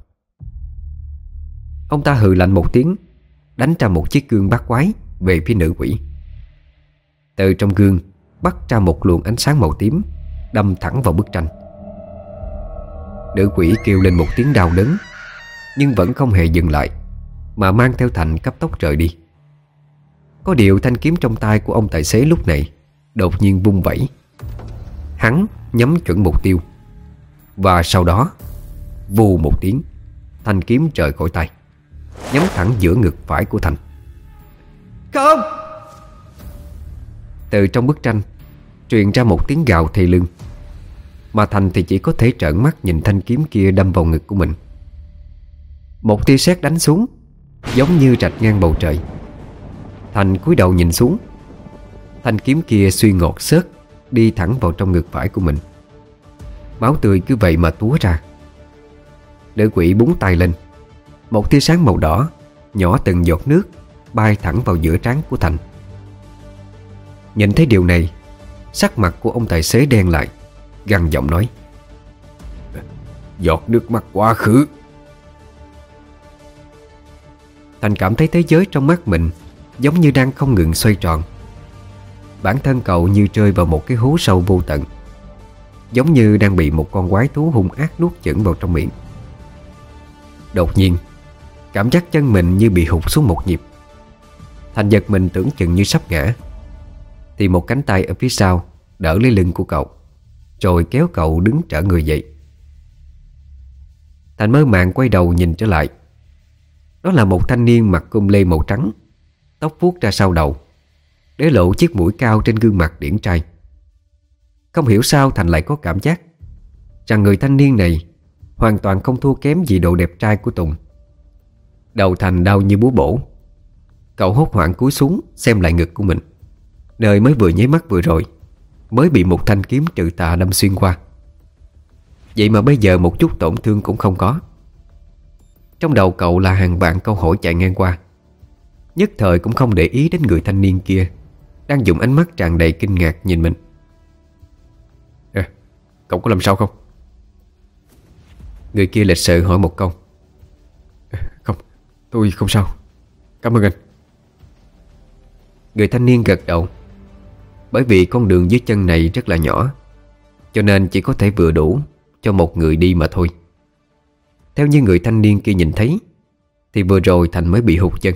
Speaker 1: Ông ta hừ lạnh một tiếng, đánh ra một chiếc gương bát quái về phía nữ quỷ. Từ trong gương bắt ra một luồng ánh sáng màu tím, đâm thẳng vào bức tranh. Nữ quỷ kêu lên một tiếng đau đớn, nhưng vẫn không hề dừng lại, mà mang theo Thành cấp tốc rời đi. Có điều thanh kiếm trong tay của ông tài xế lúc này đột nhiên vung vẩy. Hắn nhắm chuẩn mục tiêu, và sau đó vù một tiếng, thanh kiếm rời khỏi tay, nhắm thẳng giữa ngực phải của Thành. Không! Từ trong bức tranh truyền ra một tiếng gào thê lương, mà Thành thì chỉ có thể trợn mắt nhìn thanh kiếm kia đâm vào ngực của mình. Một tia sét đánh xuống, giống như rạch ngang bầu trời. Thành cúi đầu nhìn xuống, thanh kiếm kia xuyên ngột xớt đi thẳng vào trong ngực phải của mình. Máu tươi cứ vậy mà túa ra. Nữ quỷ búng tay lên, một tia sáng màu đỏ nhỏ từng giọt nước bay thẳng vào giữa trán của Thành. Nhìn thấy điều này, sắc mặt của ông tài xế đen lại, gằn giọng nói: Giọt nước mắt quá khứ. Thành cảm thấy thế giới trong mắt mình giống như đang không ngừng xoay tròn. Bản thân cậu như rơi vào một cái hố sâu vô tận, giống như đang bị một con quái thú hung ác nuốt chửng vào trong miệng. Đột nhiên, cảm giác chân mình như bị hụt xuống một nhịp. Thành giật mình tưởng chừng như sắp ngã, thì một cánh tay ở phía sau đỡ lấy lưng của cậu, rồi kéo cậu đứng trở người dậy. Thành mơ màng quay đầu nhìn trở lại. Đó là một thanh niên mặc cung lê màu trắng, tóc vuốt ra sau đầu, để lộ chiếc mũi cao trên gương mặt điển trai. Không hiểu sao Thành lại có cảm giác rằng người thanh niên này hoàn toàn không thua kém gì độ đẹp trai của Tùng. Đầu Thành đau như búa bổ. Cậu hốt hoảng cúi xuống xem lại ngực của mình, nơi mới vừa nháy mắt vừa rồi mới bị một thanh kiếm trừ tà đâm xuyên qua. Vậy mà bây giờ một chút tổn thương cũng không có. Trong đầu cậu là hàng vạn câu hỏi chạy ngang qua, nhất thời cũng không để ý đến người thanh niên kia đang dùng ánh mắt tràn đầy kinh ngạc nhìn mình. À, cậu có làm sao không? Người kia lịch sự hỏi một câu. Không, tôi không sao, cảm ơn anh. Người thanh niên gật đầu. Bởi vì con đường dưới chân này rất là nhỏ, cho nên chỉ có thể vừa đủ cho một người đi mà thôi. Theo như người thanh niên kia nhìn thấy, thì vừa rồi Thành mới bị hụt chân.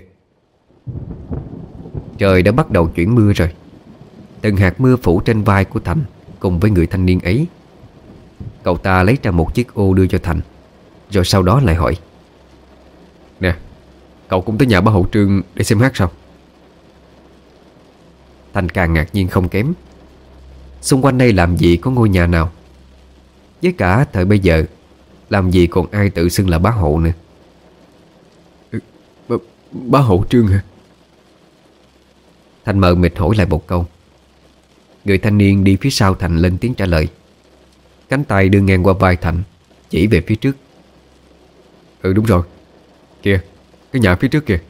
Speaker 1: Trời đã bắt đầu chuyển mưa rồi. Từng hạt mưa phủ trên vai của Thành cùng với người thanh niên ấy. Cậu ta lấy ra một chiếc ô đưa cho Thành, rồi sau đó lại hỏi. Nè, cậu cũng tới nhà bá Hậu Trương để xem hát sao? Thành càng ngạc nhiên không kém. Xung quanh đây làm gì có ngôi nhà nào, với cả thời bây giờ làm gì còn ai tự xưng là bá Hậu nữa. Ừ, b- Bá Hậu Trương hả? Thành mờ mịt hỏi lại một câu. Người thanh niên đi phía sau Thành lên tiếng trả lời, cánh tay đưa ngang qua vai Thành, chỉ về phía trước. Ừ đúng rồi, kìa, cái nhà phía trước kìa.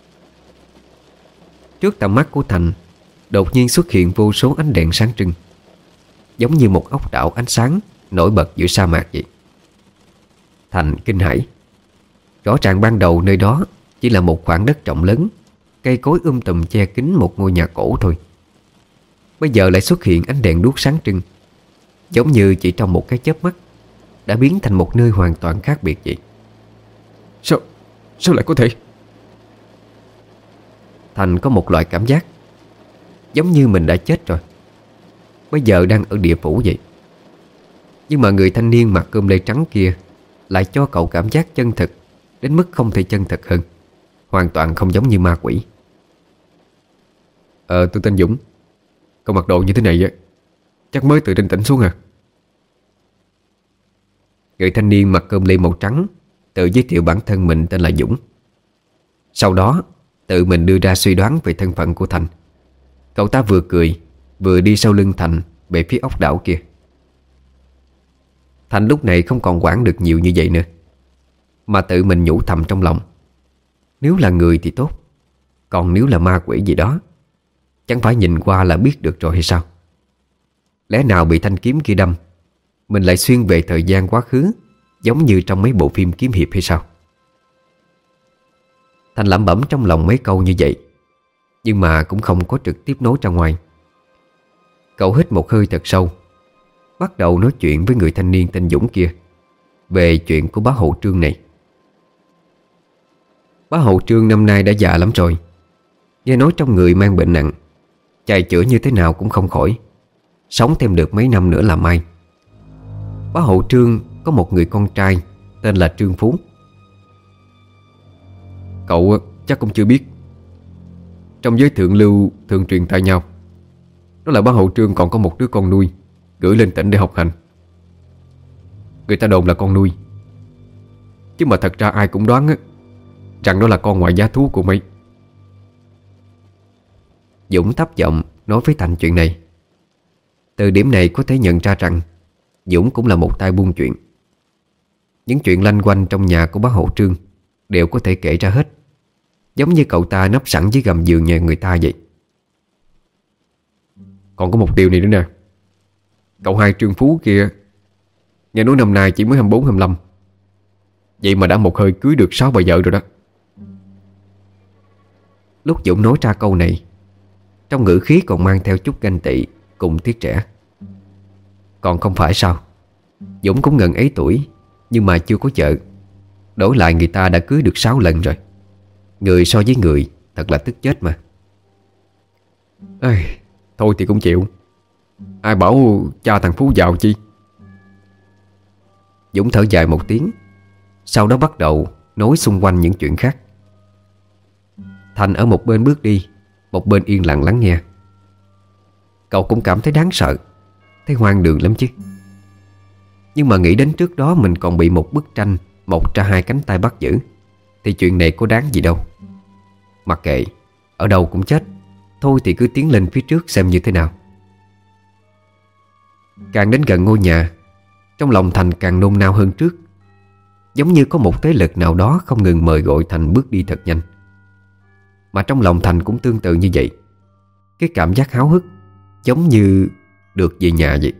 Speaker 1: Trước tầm mắt của Thành đột nhiên xuất hiện vô số ánh đèn sáng trưng, giống như một ốc đảo ánh sáng nổi bật giữa sa mạc vậy. Thành kinh hãi. Rõ ràng ban đầu nơi đó chỉ là một khoảng đất rộng lớn, cây cối um tùm che kín một ngôi nhà cổ thôi. Bây giờ lại xuất hiện ánh đèn đuốc sáng trưng, giống như chỉ trong một cái chớp mắt đã biến thành một nơi hoàn toàn khác biệt vậy. Sao, sao lại có thể? Thành có một loại cảm giác giống như mình đã chết rồi, bây giờ đang ở địa phủ vậy. Nhưng mà người thanh niên mặc cơm lê trắng kia lại cho cậu cảm giác chân thực đến mức không thể chân thực hơn, hoàn toàn không giống như ma quỷ. Ờ tôi tên Dũng. Cậu mặc đồ như thế này á, chắc mới từ trên tỉnh xuống à? Người thanh niên mặc cơm lê màu trắng tự giới thiệu bản thân mình tên là Dũng. Sau đó tự mình đưa ra suy đoán về thân phận của Thành. Cậu ta vừa cười vừa đi sau lưng Thành về phía ốc đảo kia. Thành lúc này không còn quản được nhiều như vậy nữa, mà tự mình nhủ thầm trong lòng. Nếu là người thì tốt, còn nếu là ma quỷ gì đó, chẳng phải nhìn qua là biết được rồi hay sao? Lẽ nào bị thanh kiếm kia đâm, mình lại xuyên về thời gian quá khứ, giống như trong mấy bộ phim kiếm hiệp hay sao? Thành lẩm bẩm trong lòng mấy câu như vậy, nhưng mà cũng không có trực tiếp nói ra ngoài. Cậu hít một hơi thật sâu, bắt đầu nói chuyện với người thanh niên tên Dũng kia về chuyện của bá Hậu Trương này. Bá Hậu Trương năm nay đã già lắm rồi, nghe nói trong người mang bệnh nặng, chạy chữa như thế nào cũng không khỏi, sống thêm được mấy năm nữa là may. Bá Hậu Trương có một người con trai tên là Trương Phú. Cậu chắc cũng chưa biết, trong giới thượng lưu thường truyền tai nhau, đó là bá Hậu Trương còn có một đứa con nuôi gửi lên tỉnh để học hành. Người ta đồn là con nuôi, chứ mà thật ra ai cũng đoán á, rằng đó là con ngoại giá thú của mấy. Dũng thấp giọng nói với Thành chuyện này. Từ điểm này có thể nhận ra rằng Dũng cũng là một tay buôn chuyện. Những chuyện lanh quanh trong nhà của bá Hậu Trương đều có thể kể ra hết, giống như cậu ta nấp sẵn dưới gầm giường nhà người ta vậy. Còn có một điều này nữa nè. Cậu hai Trương Phú kia, nghe nói năm nay chỉ mới hai mươi bốn hai mươi lăm, vậy mà đã một hơi cưới được sáu bà vợ rồi đó. Lúc Dũng nói ra câu này, trong ngữ khí còn mang theo chút ganh tị cùng tiếc trẻ. Còn không phải sao, Dũng cũng gần ấy tuổi nhưng mà chưa có vợ, đổi lại người ta đã cưới được sáu lần rồi. Người so với người thật là tức chết mà. Ê, thôi thì cũng chịu, ai bảo cha thằng Phú giàu chi. Dũng thở dài một tiếng, sau đó bắt đầu nói xung quanh những chuyện khác. Thành ở một bên bước đi, một bên yên lặng lắng nghe. Cậu cũng cảm thấy đáng sợ, thấy hoang đường lắm chứ. Nhưng mà nghĩ đến trước đó mình còn bị một bức tranh mọc ra hai cánh tay bắt giữ, thì chuyện này có đáng gì đâu. Mặc kệ, ở đâu cũng chết, thôi thì cứ tiến lên phía trước xem như thế nào. Càng đến gần ngôi nhà, Trong lòng Thành càng nôn nao hơn trước, giống như có một thế lực nào đó không ngừng mời gọi Thành bước đi thật nhanh. Mà trong lòng Thành cũng tương tự như vậy. Cái cảm giác háo hức giống như được về nhà vậy.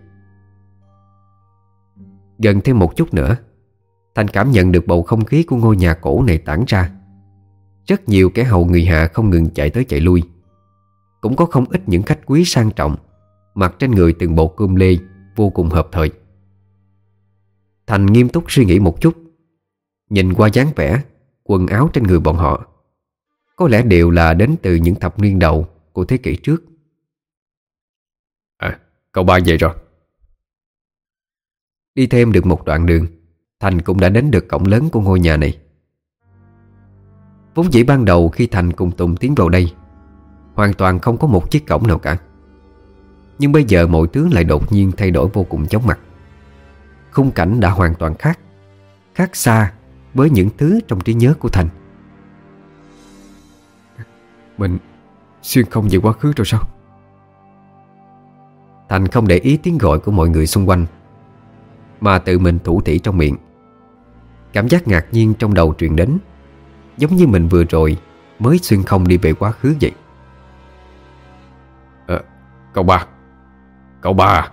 Speaker 1: Gần thêm một chút nữa, Thành cảm nhận được bầu không khí của ngôi nhà cổ này tản ra. Rất nhiều kẻ hầu người hạ không ngừng chạy tới chạy lui. Cũng có không ít những khách quý sang trọng, mặc trên người từng bộ cơm lê vô cùng hợp thời. Thành nghiêm túc suy nghĩ một chút. Nhìn qua dáng vẻ, quần áo trên người bọn họ, có lẽ đều là đến từ những thập niên đầu của thế kỷ trước.
Speaker 2: À, cậu ba về rồi.
Speaker 1: Đi thêm được một đoạn đường, Thành cũng đã đến được cổng lớn của ngôi nhà này. Vốn dĩ ban đầu khi Thành cùng Tùng tiến vào đây, hoàn toàn không có một chiếc cổng nào cả. Nhưng bây giờ mọi thứ lại đột nhiên thay đổi vô cùng chóng mặt. Khung cảnh đã hoàn toàn khác, khác xa với những thứ trong trí nhớ của Thành.
Speaker 2: Mình xuyên không về quá khứ rồi sao?
Speaker 1: Thành không để ý tiếng gọi của mọi người xung quanh, mà tự mình thủ thỉ trong miệng. Cảm giác ngạc nhiên trong đầu truyền đến, giống như mình vừa rồi mới xuyên không đi về quá khứ vậy.
Speaker 2: à, Cậu ba, cậu ba.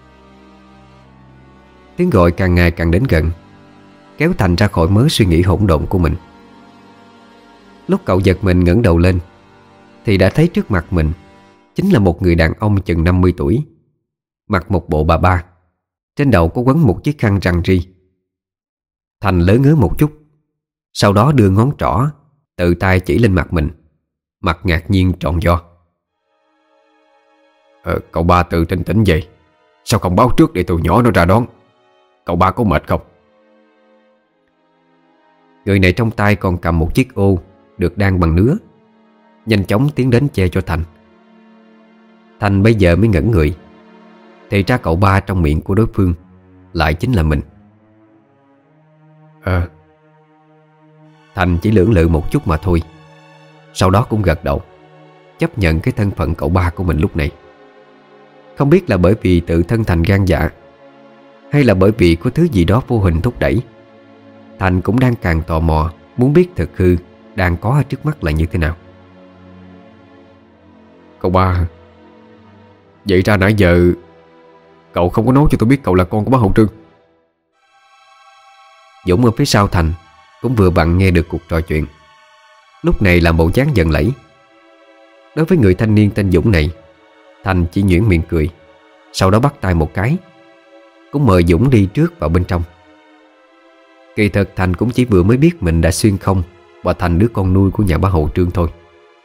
Speaker 1: Tiếng gọi càng ngày càng đến gần, kéo Thành ra khỏi mớ suy nghĩ hỗn độn của mình. Lúc cậu giật mình ngẩng đầu lên, thì đã thấy trước mặt mình chính là một người đàn ông chừng năm mươi tuổi, mặc một bộ bà ba, trên đầu có quấn một chiếc khăn rằn ri. Thành lớ ngớ một chút, sau đó đưa ngón trỏ tự tay chỉ lên mặt mình, mặt ngạc nhiên tròn vo.
Speaker 2: ờ, Cậu ba tự tin tỉnh vậy, sao không báo trước để tụi nhỏ nó ra đón? Cậu ba có mệt không?
Speaker 1: Người này trong tay còn cầm một chiếc ô được đan bằng nứa, nhanh chóng tiến đến che cho Thành. Thành bây giờ mới ngẩn người, thì ra cậu ba trong miệng của đối phương lại chính là mình.
Speaker 2: Ờ
Speaker 1: Thành chỉ lưỡng lự một chút mà thôi, sau đó cũng gật đầu, chấp nhận cái thân phận cậu ba của mình lúc này. Không biết là bởi vì tự thân Thành gan dạ, hay là bởi vì có thứ gì đó vô hình thúc đẩy, Thành cũng đang càng tò mò muốn biết thực hư đang có ở trước mắt là như thế nào.
Speaker 2: Cậu ba, vậy ra nãy giờ cậu không có nói cho tôi biết cậu là con của bác Hậu Trương.
Speaker 1: Dũng ở phía sau Thành cũng vừa vặn nghe được cuộc trò chuyện, lúc này làm bộ dáng giận lẫy. Đối với người thanh niên tên Dũng này, Thành chỉ nhuyễn miệng cười, sau đó bắt tay một cái, cũng mời Dũng đi trước vào bên trong. Kỳ thật Thành cũng chỉ vừa mới biết mình đã xuyên không và thành đứa con nuôi của nhà bá Hậu Trương thôi.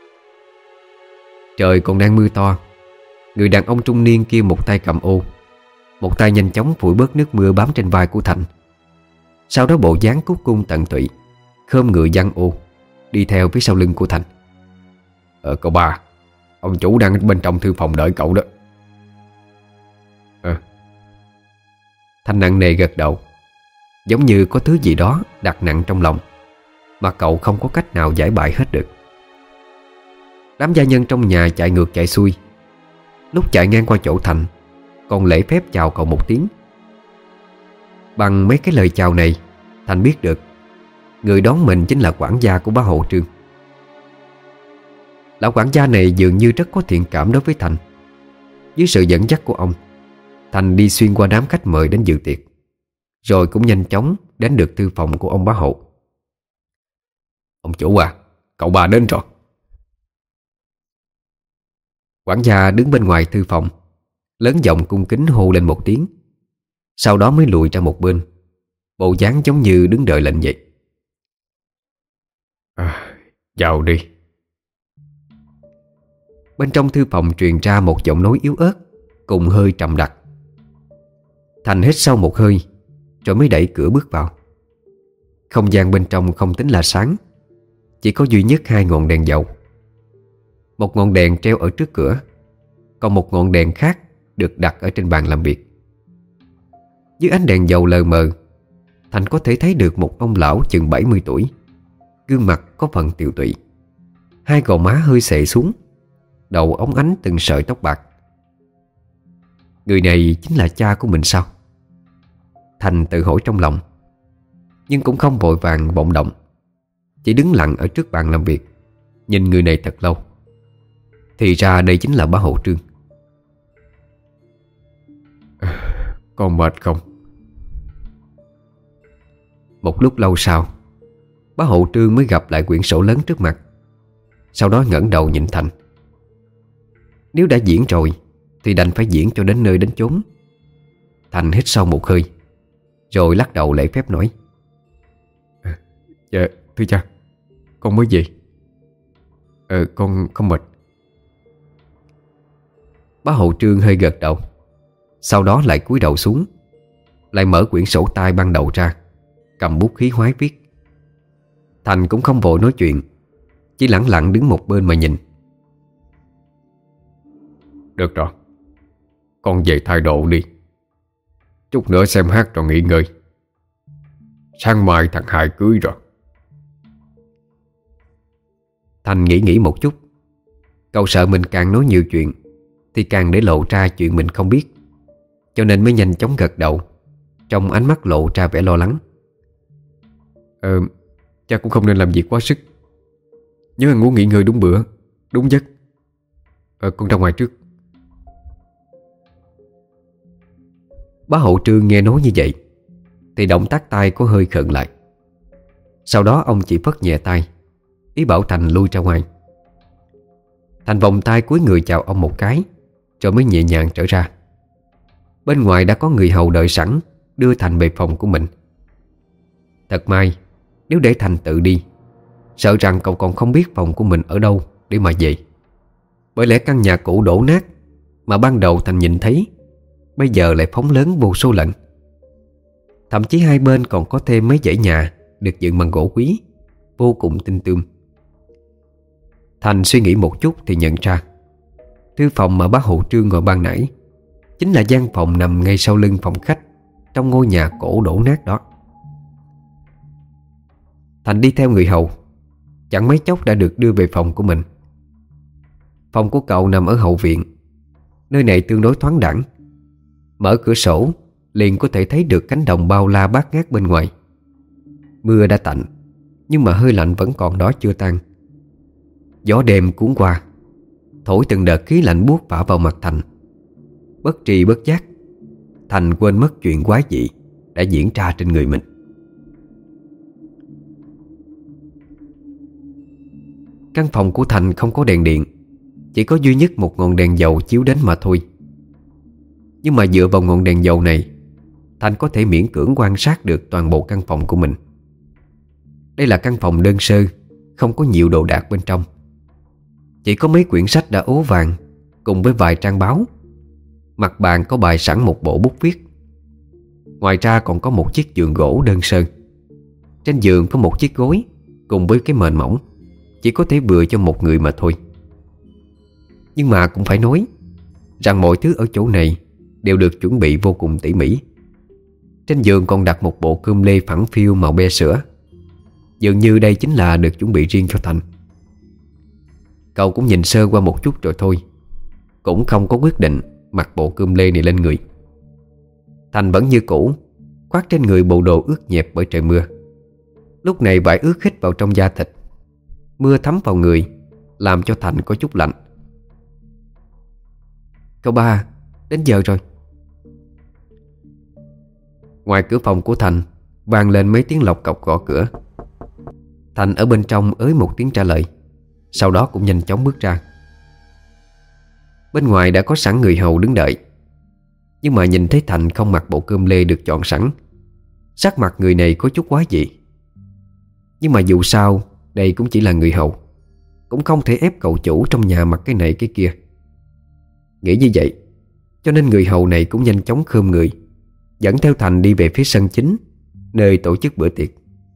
Speaker 1: Trời còn đang mưa to, người đàn ông trung niên kia một tay cầm ô, một tay nhanh chóng phủi bớt nước mưa bám trên vai của Thành. Sau đó bộ dáng cúc cung tận tụy, khom người giăng ô, đi theo phía sau lưng của Thành.
Speaker 2: Ờ cậu ba, ông chủ đang bên trong thư phòng đợi cậu đó.
Speaker 1: Ờ Thành nặng nề gật đầu, giống như có thứ gì đó đặt nặng trong lòng mà cậu không có cách nào giải bại hết được. Đám gia nhân trong nhà chạy ngược chạy xuôi, lúc chạy ngang qua chỗ Thành còn lễ phép chào cậu một tiếng. Bằng mấy cái lời chào này, Thành biết được người đón mình chính là quản gia của bá Hậu Trương. Lão quản gia này dường như rất có thiện cảm đối với Thành. Dưới sự dẫn dắt của ông, Thành đi xuyên qua đám khách mời đến dự tiệc, rồi cũng nhanh chóng đến được thư phòng của ông bá Hậu.
Speaker 2: Ông chủ à, cậu ba đến rồi.
Speaker 1: Quản gia đứng bên ngoài thư phòng, lớn giọng cung kính hô lên một tiếng, sau đó mới lùi ra một bên, bộ dáng giống như đứng đợi lệnh vậy.
Speaker 2: À, vào đi.
Speaker 1: Bên trong thư phòng truyền ra một giọng nói yếu ớt cùng hơi trầm đặc. Thành hít sâu một hơi, rồi mới đẩy cửa bước vào. Không gian bên trong không tính là sáng, chỉ có duy nhất hai ngọn đèn dầu. Một ngọn đèn treo ở trước cửa, còn một ngọn đèn khác được đặt ở trên bàn làm việc. Dưới ánh đèn dầu lờ mờ, Thành có thể thấy được một ông lão chừng bảy mươi tuổi, gương mặt có phần tiều tụy, hai gò má hơi xệ xuống, đầu óng ánh từng sợi tóc bạc. Người này chính là cha của mình sao? Thành tự hỏi trong lòng, nhưng cũng không vội vàng vọng động. Chỉ đứng lặng ở trước bàn làm việc, nhìn người này thật lâu. Thì ra đây chính là bá Hộ Trương.
Speaker 2: Con mệt không?
Speaker 1: Một lúc lâu sau, bá Hộ Trương mới gặp lại quyển sổ lớn trước mặt. Sau đó ngẩng đầu nhìn Thành. Nếu đã diễn rồi thì đành phải diễn cho đến nơi đến chốn. Thành hít sâu một hơi, rồi lắc đầu lễ phép nói:
Speaker 2: Dạ thưa cha, con mới về. Ờ con không mệt.
Speaker 1: Bá Hộ Trương hơi gật đầu, sau đó lại cúi đầu xuống, lại mở quyển sổ tay ban đầu ra, cầm bút khí hoái viết. Thành cũng không vội nói chuyện, chỉ lẳng lặng đứng một bên mà nhìn.
Speaker 2: Được rồi, con về thay đồ đi. Chút nữa xem hát rồi nghỉ ngơi. Sáng mai thằng Hai cưới rồi.
Speaker 1: Thành nghĩ nghĩ một chút. Cậu sợ mình càng nói nhiều chuyện thì càng để lộ ra chuyện mình không biết, cho nên mới nhanh chóng gật đầu, trong ánh mắt lộ ra vẻ lo lắng.
Speaker 2: Ờ, cha cũng không nên làm việc quá sức. Nhớ ăn uống nghỉ ngơi đúng bữa, đúng giấc. Ờ, con ra ngoài trước.
Speaker 1: Bá Hộ Trương nghe nói như vậy thì động tác tay có hơi khựng lại. Sau đó ông chỉ phất nhẹ tay, ý bảo Thành lui ra ngoài. Thành vòng tay cúi người chào ông một cái, rồi mới nhẹ nhàng trở ra. Bên ngoài đã có người hầu đợi sẵn, đưa Thành về phòng của mình. Thật may, nếu để Thành tự đi, sợ rằng cậu còn không biết phòng của mình ở đâu để mà về. Bởi lẽ căn nhà cũ đổ nát mà ban đầu Thành nhìn thấy, bây giờ lại phóng lớn vô số lần. Thậm chí hai bên còn có thêm mấy dãy nhà được dựng bằng gỗ quý, vô cùng tinh tươm. Thành suy nghĩ một chút thì nhận ra thư phòng mà bá Hộ Trương ngồi ban nãy chính là gian phòng nằm ngay sau lưng phòng khách trong ngôi nhà cổ đổ nát đó. Thành đi theo người hầu, chẳng mấy chốc đã được đưa về phòng của mình. Phòng của cậu nằm ở hậu viện. Nơi này tương đối thoáng đãng. Mở cửa sổ liền có thể thấy được cánh đồng bao la bát ngát bên ngoài. Mưa đã tạnh, nhưng mà hơi lạnh vẫn còn đó chưa tan. Gió đêm cuốn qua, thổi từng đợt khí lạnh buốt phả vào mặt Thành. Bất tri bất giác, Thành quên mất chuyện quái dị đã diễn ra trên người mình. Căn phòng của Thành không có đèn điện, chỉ có duy nhất một ngọn đèn dầu chiếu đến mà thôi. Nhưng mà dựa vào ngọn đèn dầu này, Thành có thể miễn cưỡng quan sát được toàn bộ căn phòng của mình. Đây là căn phòng đơn sơ, không có nhiều đồ đạc bên trong. Chỉ có mấy quyển sách đã ố vàng cùng với vài trang báo. Mặt bàn có bày sẵn một bộ bút viết. Ngoài ra còn có một chiếc giường gỗ đơn sơ. Trên giường có một chiếc gối cùng với cái mền mỏng, chỉ có thể vừa cho một người mà thôi. Nhưng mà cũng phải nói rằng mọi thứ ở chỗ này đều được chuẩn bị vô cùng tỉ mỉ. Trên giường còn đặt một bộ cơm lê phẳng phiu màu be sữa. Dường như đây chính là được chuẩn bị riêng cho Thành. Cậu cũng nhìn sơ qua một chút rồi thôi, cũng không có quyết định mặc bộ cơm lê này lên người. Thành vẫn như cũ, khoác trên người bộ đồ ướt nhẹp bởi trời mưa. Lúc này vải ướt khít vào trong da thịt. Mưa thấm vào người, làm cho Thành có chút lạnh. Cậu ba, đến giờ rồi. Ngoài cửa phòng của Thành vang lên mấy tiếng lộc cọc gõ cửa. Thành ở bên trong ới một tiếng trả lời, sau đó cũng nhanh chóng bước ra. Bên ngoài đã có sẵn người hầu đứng đợi. Nhưng mà nhìn thấy Thành không mặc bộ cơm lê được chọn sẵn, sắc mặt người này có chút quái dị. Nhưng mà dù sao đây cũng chỉ là người hầu, cũng không thể ép cậu chủ trong nhà mặc cái này cái kia. Nghĩ như vậy, cho nên người hầu này cũng nhanh chóng khom người, dẫn theo Thành đi về phía sân chính, nơi tổ chức bữa tiệc.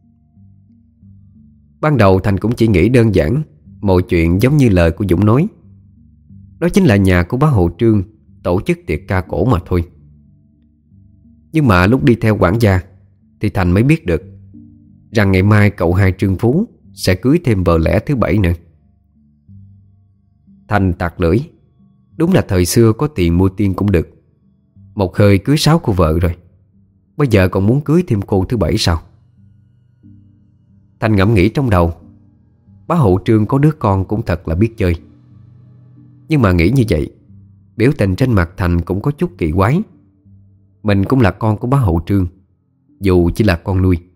Speaker 1: Ban đầu Thành cũng chỉ nghĩ đơn giản, mọi chuyện giống như lời của Dũng nói. Đó chính là nhà của bá Hộ Trương tổ chức tiệc ca cổ mà thôi. Nhưng mà lúc đi theo quản gia thì Thành mới biết được rằng ngày mai cậu hai Trương Phú sẽ cưới thêm vợ lẽ thứ bảy nữa. Thành tặc lưỡi. Đúng là thời xưa có tiền mua tiên cũng được, một hơi cưới sáu cô vợ rồi. Bây giờ còn muốn cưới thêm cô thứ bảy sao? Thành ngẫm nghĩ trong đầu. Bá Hậu Trương có đứa con cũng thật là biết chơi. Nhưng mà nghĩ như vậy, biểu tình trên mặt Thành cũng có chút kỳ quái. Mình cũng là con của bá Hậu Trương, dù chỉ là con nuôi.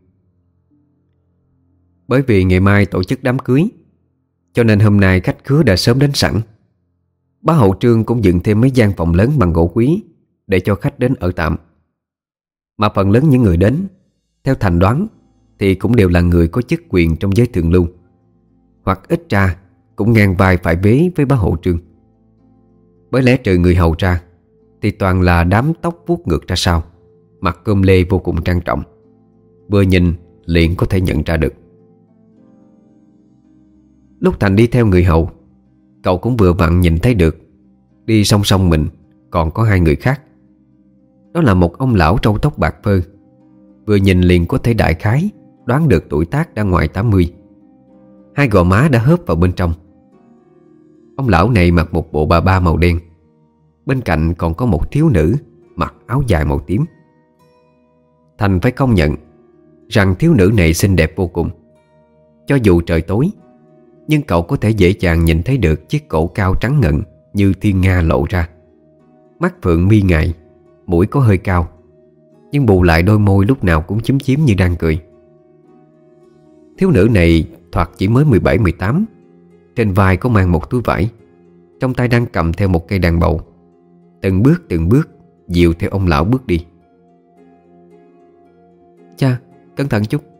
Speaker 1: Bởi vì ngày mai tổ chức đám cưới, cho nên hôm nay khách khứa đã sớm đến sẵn. Bá Hậu Trương cũng dựng thêm mấy gian phòng lớn bằng gỗ quý để cho khách đến ở tạm. Mà phần lớn những người đến, theo Thành đoán, thì cũng đều là người có chức quyền trong giới thượng lưu, hoặc ít ra cũng ngang vai phải vế với bá Hậu Trương. Bởi lẽ trừ người hầu ra thì toàn là đám tóc vuốt ngược ra sau, mặc cơm lê vô cùng trang trọng. Vừa nhìn liền có thể nhận ra được. Lúc Thành đi theo người hầu, cậu cũng vừa vặn nhìn thấy được đi song song mình còn có hai người khác. Đó là một ông lão râu tóc bạc phơ, vừa nhìn liền có thể đại khái đoán được tuổi tác đã ngoài tám mươi. Hai gò má đã hớp vào bên trong. Ông lão này mặc một bộ bà ba màu đen. Bên cạnh còn có một thiếu nữ mặc áo dài màu tím. Thành phải công nhận rằng thiếu nữ này xinh đẹp vô cùng. Cho dù trời tối, nhưng cậu có thể dễ dàng nhìn thấy được chiếc cổ cao trắng ngần như thiên nga lộ ra. Mắt phượng mi ngài, mũi có hơi cao, nhưng bù lại đôi môi lúc nào cũng chúm chím như đang cười. Thiếu nữ này thoạt chỉ mới mười bảy mười tám. Trên vai có mang một túi vải, trong tay đang cầm theo một cây đàn bầu. Từng bước từng bước dìu theo ông lão bước đi. Cha, cẩn thận chút.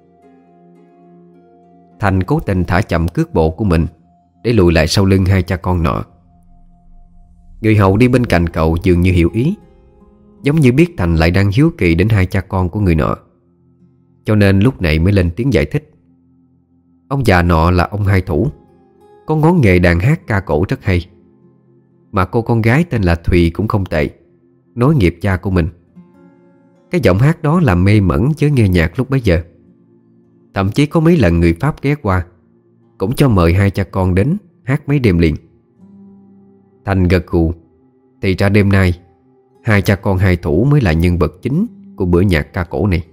Speaker 1: Thành cố tình thả chậm cước bộ của mình để lùi lại sau lưng hai cha con nọ. Người hầu đi bên cạnh cậu dường như hiểu ý, giống như biết Thành lại đang hiếu kỳ đến hai cha con của người nọ, cho nên lúc này mới lên tiếng giải thích. Ông già nọ là ông Hai Thủ, có ngón nghề đàn hát ca cổ rất hay. Mà cô con gái tên là Thùy cũng không tệ, nối nghiệp cha của mình. Cái giọng hát đó làm mê mẩn với nghe nhạc lúc bấy giờ. Thậm chí có mấy lần người Pháp ghé qua cũng cho mời hai cha con đến hát mấy đêm liền. Thành gật gù. Thì ra đêm nay hai cha con Hai Thủ mới là nhân vật chính của bữa nhạc ca cổ này.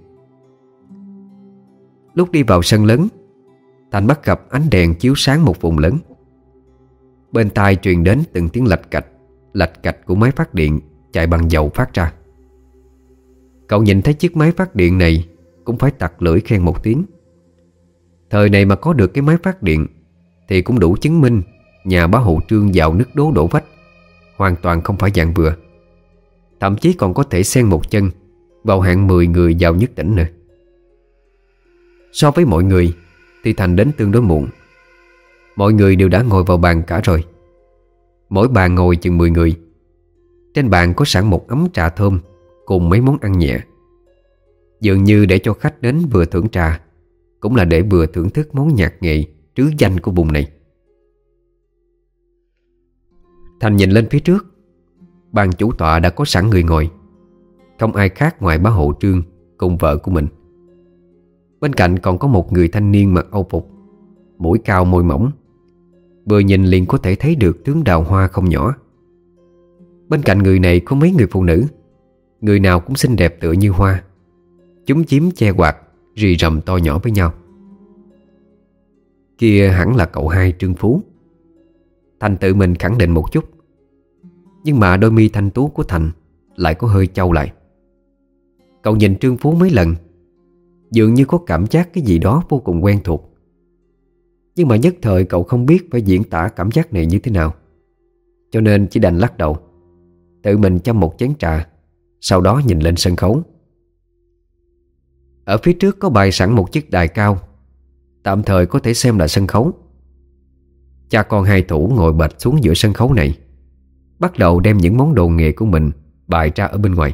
Speaker 1: Lúc đi vào sân lớn, Thành bắt gặp ánh đèn chiếu sáng một vùng lớn. Bên tai truyền đến từng tiếng lạch cạch, lạch cạch của máy phát điện chạy bằng dầu phát ra. Cậu nhìn thấy chiếc máy phát điện này cũng phải tặc lưỡi khen một tiếng. Thời này mà có được cái máy phát điện thì cũng đủ chứng minh nhà bá Hậu Trương giàu nứt đố đổ vách, hoàn toàn không phải dạng vừa. Thậm chí còn có thể xen một chân vào hạng mười người giàu nhất tỉnh nữa. So với mọi người thì Thành đến tương đối muộn. Mọi người đều đã ngồi vào bàn cả rồi. Mỗi bàn ngồi chừng mười người. Trên bàn có sẵn một ấm trà thơm cùng mấy món ăn nhẹ. Dường như để cho khách đến vừa thưởng trà, cũng là để vừa thưởng thức món nhạc nghệ trứ danh của vùng này. Thành nhìn lên phía trước. Bàn chủ tọa đã có sẵn người ngồi. Không ai khác ngoài bá Hậu Trương cùng vợ của mình. Bên cạnh còn có một người thanh niên mặc âu phục, mũi cao môi mỏng, vừa nhìn liền có thể thấy được tướng đào hoa không nhỏ. Bên cạnh người này có mấy người phụ nữ, người nào cũng xinh đẹp tựa như hoa, chúm chím che quạt, rì rầm to nhỏ với nhau. Kia hẳn là cậu hai Trương Phú. Thành tự mình khẳng định một chút. Nhưng mà đôi mi thanh tú của Thành lại có hơi chau lại. Cậu nhìn Trương Phú mấy lần, dường như có cảm giác cái gì đó vô cùng quen thuộc. Nhưng mà nhất thời cậu không biết phải diễn tả cảm giác này như thế nào, cho nên chỉ đành lắc đầu, tự mình châm một chén trà, sau đó nhìn lên sân khấu. Ở phía trước có bày sẵn một chiếc đài cao, tạm thời có thể xem là sân khấu. Cha con Hai Thủ ngồi bệt xuống giữa sân khấu này, bắt đầu đem những món đồ nghề của mình bày ra ở bên ngoài.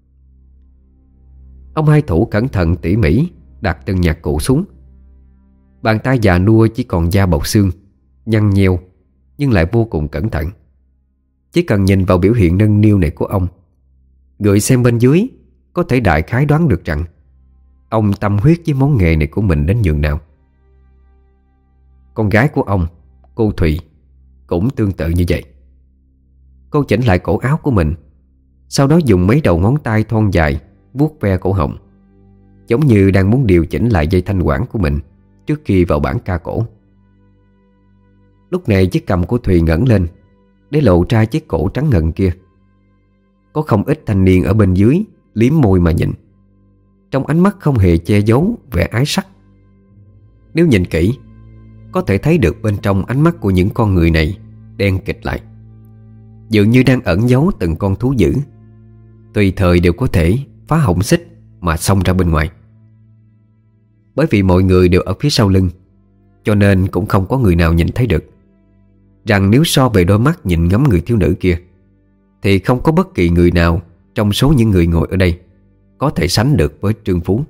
Speaker 1: Ông Hai Thủ cẩn thận tỉ mỉ đặt từng nhạc cụ xuống. Bàn tay già nua chỉ còn da bọc xương, nhăn nheo nhưng lại vô cùng cẩn thận. Chỉ cần nhìn vào biểu hiện nâng niu này của ông, người xem bên dưới có thể đại khái đoán được rằng ông tâm huyết với món nghề này của mình đến nhường nào. Con gái của ông, cô Thùy, cũng tương tự như vậy. Cô chỉnh lại cổ áo của mình, sau đó dùng mấy đầu ngón tay thon dài vuốt ve cổ họng, giống như đang muốn điều chỉnh lại dây thanh quản của mình trước khi vào bản ca cổ. Lúc này chiếc cằm của Thùy ngẩng lên để lộ ra chiếc cổ trắng ngần kia. Có không ít thanh niên ở bên dưới liếm môi mà nhìn, trong ánh mắt không hề che giấu vẻ ái sắc. Nếu nhìn kỹ, có thể thấy được bên trong ánh mắt của những con người này đen kịt lại, dường như đang ẩn giấu từng con thú dữ, tùy thời đều có thể phá hỏng xích mà xông ra bên ngoài. Bởi vì mọi người đều ở phía sau lưng, cho nên cũng không có người nào nhìn thấy được rằng nếu so về đôi mắt nhìn ngắm người thiếu nữ kia, thì không có bất kỳ người nào trong số những người ngồi ở đây có thể sánh được với Trương Phú.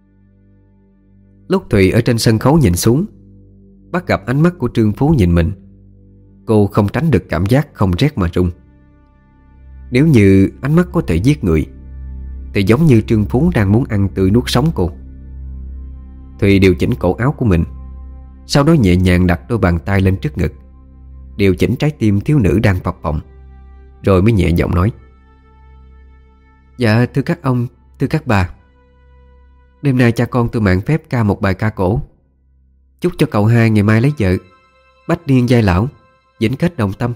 Speaker 1: Lúc Thùy ở trên sân khấu nhìn xuống, bắt gặp ánh mắt của Trương Phú nhìn mình, cô không tránh được cảm giác không rét mà run. Nếu như ánh mắt có thể giết người, thì giống như Trương Phú đang muốn ăn tươi nuốt sống cô. Thùy điều chỉnh cổ áo của mình, sau đó nhẹ nhàng đặt đôi bàn tay lên trước ngực, điều chỉnh trái tim thiếu nữ đang phập phồng, rồi mới nhẹ giọng nói: "Dạ thưa các ông, thưa các bà, đêm nay cha con tôi mạn phép ca một bài ca cổ, chúc cho cậu hai ngày mai lấy vợ, bách niên giai lão, vĩnh kết đồng tâm."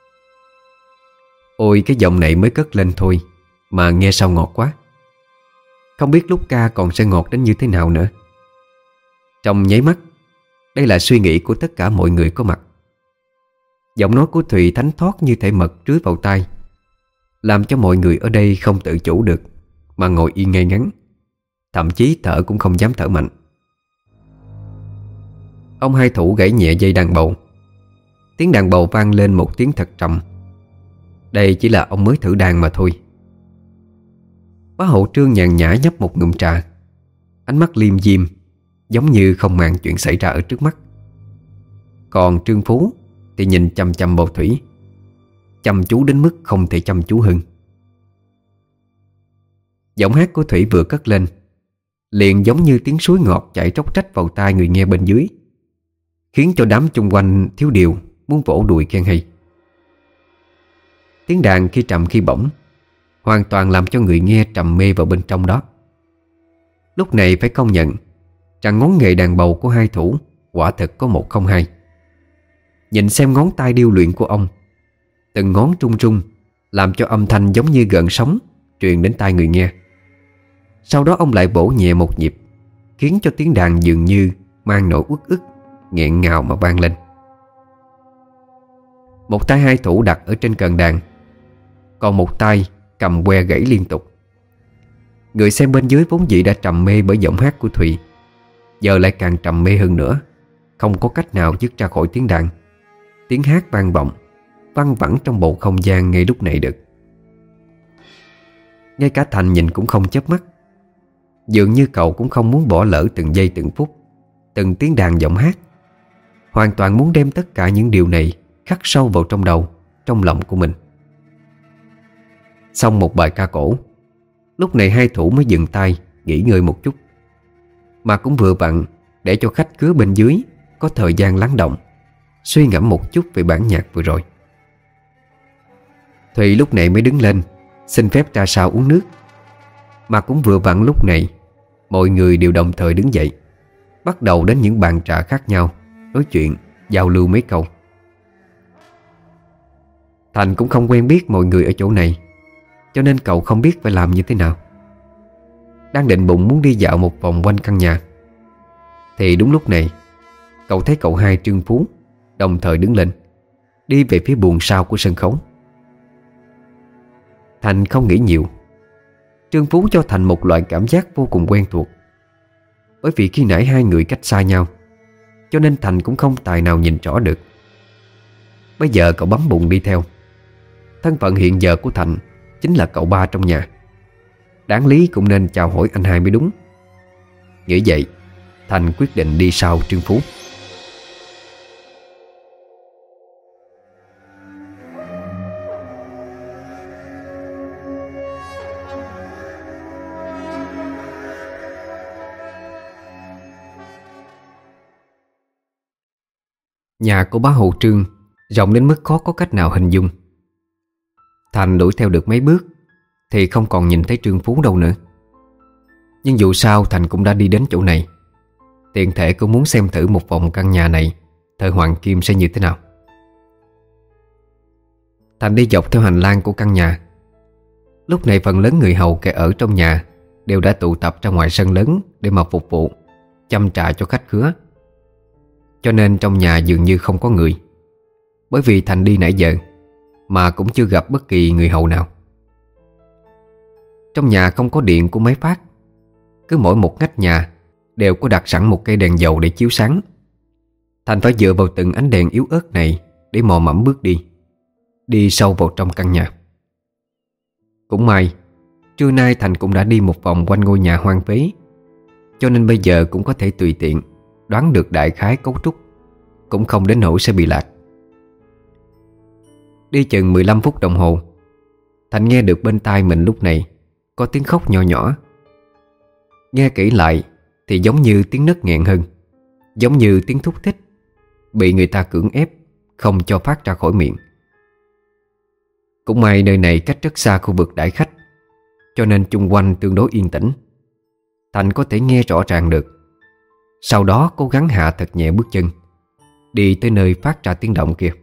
Speaker 1: Ôi, cái giọng này mới cất lên thôi mà nghe sao ngọt quá. Không biết lúc ca còn sẽ ngọt đến như thế nào nữa. Trong nháy mắt, đây là suy nghĩ của tất cả mọi người có mặt. Giọng nói của Thùy thánh thoát như thể mật trưới vào tai, làm cho mọi người ở đây không tự chủ được mà ngồi yên ngay ngắn, thậm chí thở cũng không dám thở mạnh. Ông hai thủ gãy nhẹ dây đàn bầu. Tiếng đàn bầu vang lên một tiếng thật trầm. Đây chỉ là ông mới thử đàn mà thôi. Bá Hộ Trương nhàn nhã nhấp một ngụm trà, ánh mắt liêm diêm, giống như không màng chuyện xảy ra ở trước mắt. Còn Trương Phú thì nhìn chăm chăm vào Thủy, chăm chú đến mức không thể chăm chú hơn. Giọng hát của Thủy vừa cất lên, liền giống như tiếng suối ngọt chảy róc rách vào tai người nghe bên dưới, khiến cho đám chung quanh thiếu điều muốn vỗ đùi khen hay. Tiếng đàn khi trầm khi bổng, hoàn toàn làm cho người nghe trầm mê vào bên trong đó. Lúc này phải công nhận rằng ngón nghề đàn bầu của hai thủ quả thực có một không hai. Nhìn xem ngón tay điêu luyện của ông, từng ngón trung trung, làm cho âm thanh giống như gợn sóng truyền đến tai người nghe. Sau đó ông lại bổ nhẹ một nhịp, khiến cho tiếng đàn dường như mang nỗi uất ức, nghẹn ngào mà vang lên. Một tay hai thủ đặt ở trên cần đàn, còn một tay cầm que gãy liên tục. Người xem bên dưới vốn dĩ đã trầm mê bởi giọng hát của Thùy, giờ lại càng trầm mê hơn nữa, không có cách nào dứt ra khỏi tiếng đàn. Tiếng hát vang vọng, văng vẳng trong bầu không gian ngay lúc này được. Ngay cả Thành nhìn cũng không chớp mắt, dường như cậu cũng không muốn bỏ lỡ từng giây từng phút, từng tiếng đàn giọng hát, hoàn toàn muốn đem tất cả những điều này khắc sâu vào trong đầu, trong lòng của mình. Xong một bài ca cổ, lúc này hai thủ mới dừng tay nghỉ ngơi một chút, mà cũng vừa vặn để cho khách khứa bên dưới có thời gian lắng động, suy ngẫm một chút về bản nhạc vừa rồi. Thùy lúc này mới đứng lên xin phép ra sau uống nước, mà cũng vừa vặn lúc này mọi người đều đồng thời đứng dậy, bắt đầu đến những bàn trà khác nhau, nói chuyện, giao lưu mấy câu. Thành cũng không quen biết mọi người ở chỗ này, cho nên cậu không biết phải làm như thế nào. Đang định bụng muốn đi dạo một vòng quanh căn nhà, thì đúng lúc này cậu thấy cậu hai Trương Phú đồng thời đứng lên, đi về phía buồng sau của sân khấu. Thành không nghĩ nhiều. Trương Phú cho Thành một loại cảm giác vô cùng quen thuộc. Bởi vì khi nãy hai người cách xa nhau, cho nên Thành cũng không tài nào nhìn rõ được. Bây giờ cậu bấm bụng đi theo. Thân phận hiện giờ của Thành chính là cậu ba trong nhà, đáng lý cũng nên chào hỏi anh hai mới đúng. Nghĩ vậy, Thành quyết định đi sau Trương Phú. Nhà của bá Hộ Trương rộng đến mức khó có cách nào hình dung. Thành đuổi theo được mấy bước thì không còn nhìn thấy Trương Phú đâu nữa. Nhưng dù sao Thành cũng đã đi đến chỗ này, tiện thể cũng muốn xem thử một vòng căn nhà này thời Hoàng Kim sẽ như thế nào. Thành đi dọc theo hành lang của căn nhà. Lúc này phần lớn người hầu kẻ ở trong nhà đều đã tụ tập ra ngoài sân lớn để mà phục vụ, chăm trà cho khách khứa. Cho nên trong nhà dường như không có người, bởi vì Thành đi nãy giờ mà cũng chưa gặp bất kỳ người hầu nào. Trong nhà không có điện của máy phát. Cứ mỗi một ngách nhà đều có đặt sẵn một cây đèn dầu để chiếu sáng. Thành phải dựa vào từng ánh đèn yếu ớt này để mò mẫm bước đi, đi sâu vào trong căn nhà. Cũng may trưa nay Thành cũng đã đi một vòng quanh ngôi nhà hoang phế, cho nên bây giờ cũng có thể tùy tiện đoán được đại khái cấu trúc, cũng không đến nỗi sẽ bị lạc. Đi chừng mười lăm phút đồng hồ, Thành nghe được bên tai mình lúc này có tiếng khóc nhỏ nhỏ. Nghe kỹ lại thì giống như tiếng nấc nghẹn hơn, giống như tiếng thúc thích, bị người ta cưỡng ép không cho phát ra khỏi miệng. Cũng may nơi này cách rất xa khu vực đãi khách, cho nên chung quanh tương đối yên tĩnh. Thành có thể nghe rõ ràng được. Sau đó cố gắng hạ thật nhẹ bước chân, đi tới nơi phát ra tiếng động kia.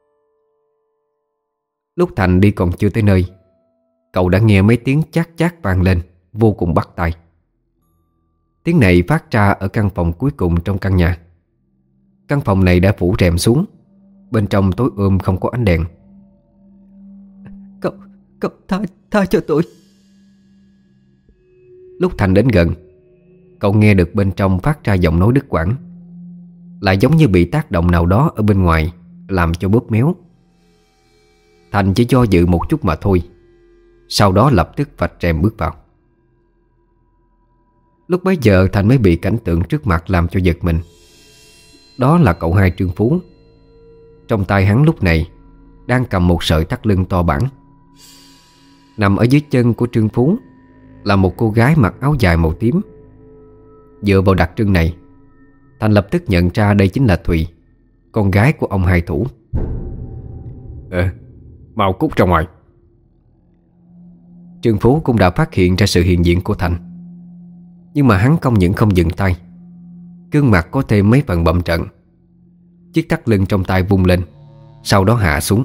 Speaker 1: Lúc Thành đi còn chưa tới nơi, cậu đã nghe mấy tiếng chát chát vang lên, vô cùng bắt tai. Tiếng này phát ra ở căn phòng cuối cùng trong căn nhà. Căn phòng này đã phủ rèm xuống, bên trong tối ôm không có ánh đèn. Cậu, cậu tha, tha cho tôi. Lúc Thành đến gần, cậu nghe được bên trong phát ra giọng nói đứt quãng, lại giống như bị tác động nào đó ở bên ngoài làm cho bóp méo. Thành chỉ do dự một chút mà thôi, sau đó lập tức vạch rèm bước vào. Lúc bấy giờ Thành mới bị cảnh tượng trước mặt làm cho giật mình. Đó là cậu hai Trương Phú. Trong tay hắn lúc này đang cầm một sợi thắt lưng to bản. Nằm ở dưới chân của Trương Phú là một cô gái mặc áo dài màu tím. Dựa vào đặc trưng này, Thành lập tức nhận ra đây chính là Thùy, con gái của ông hai Thủ.
Speaker 2: Ờ, mau cút ra ngoài.
Speaker 1: Trương Phú cũng đã phát hiện ra sự hiện diện của Thành, nhưng mà hắn không những không dừng tay, gương mặt có thêm mấy phần bầm trận. Chiếc thắt lưng trong tay vung lên, sau đó hạ xuống.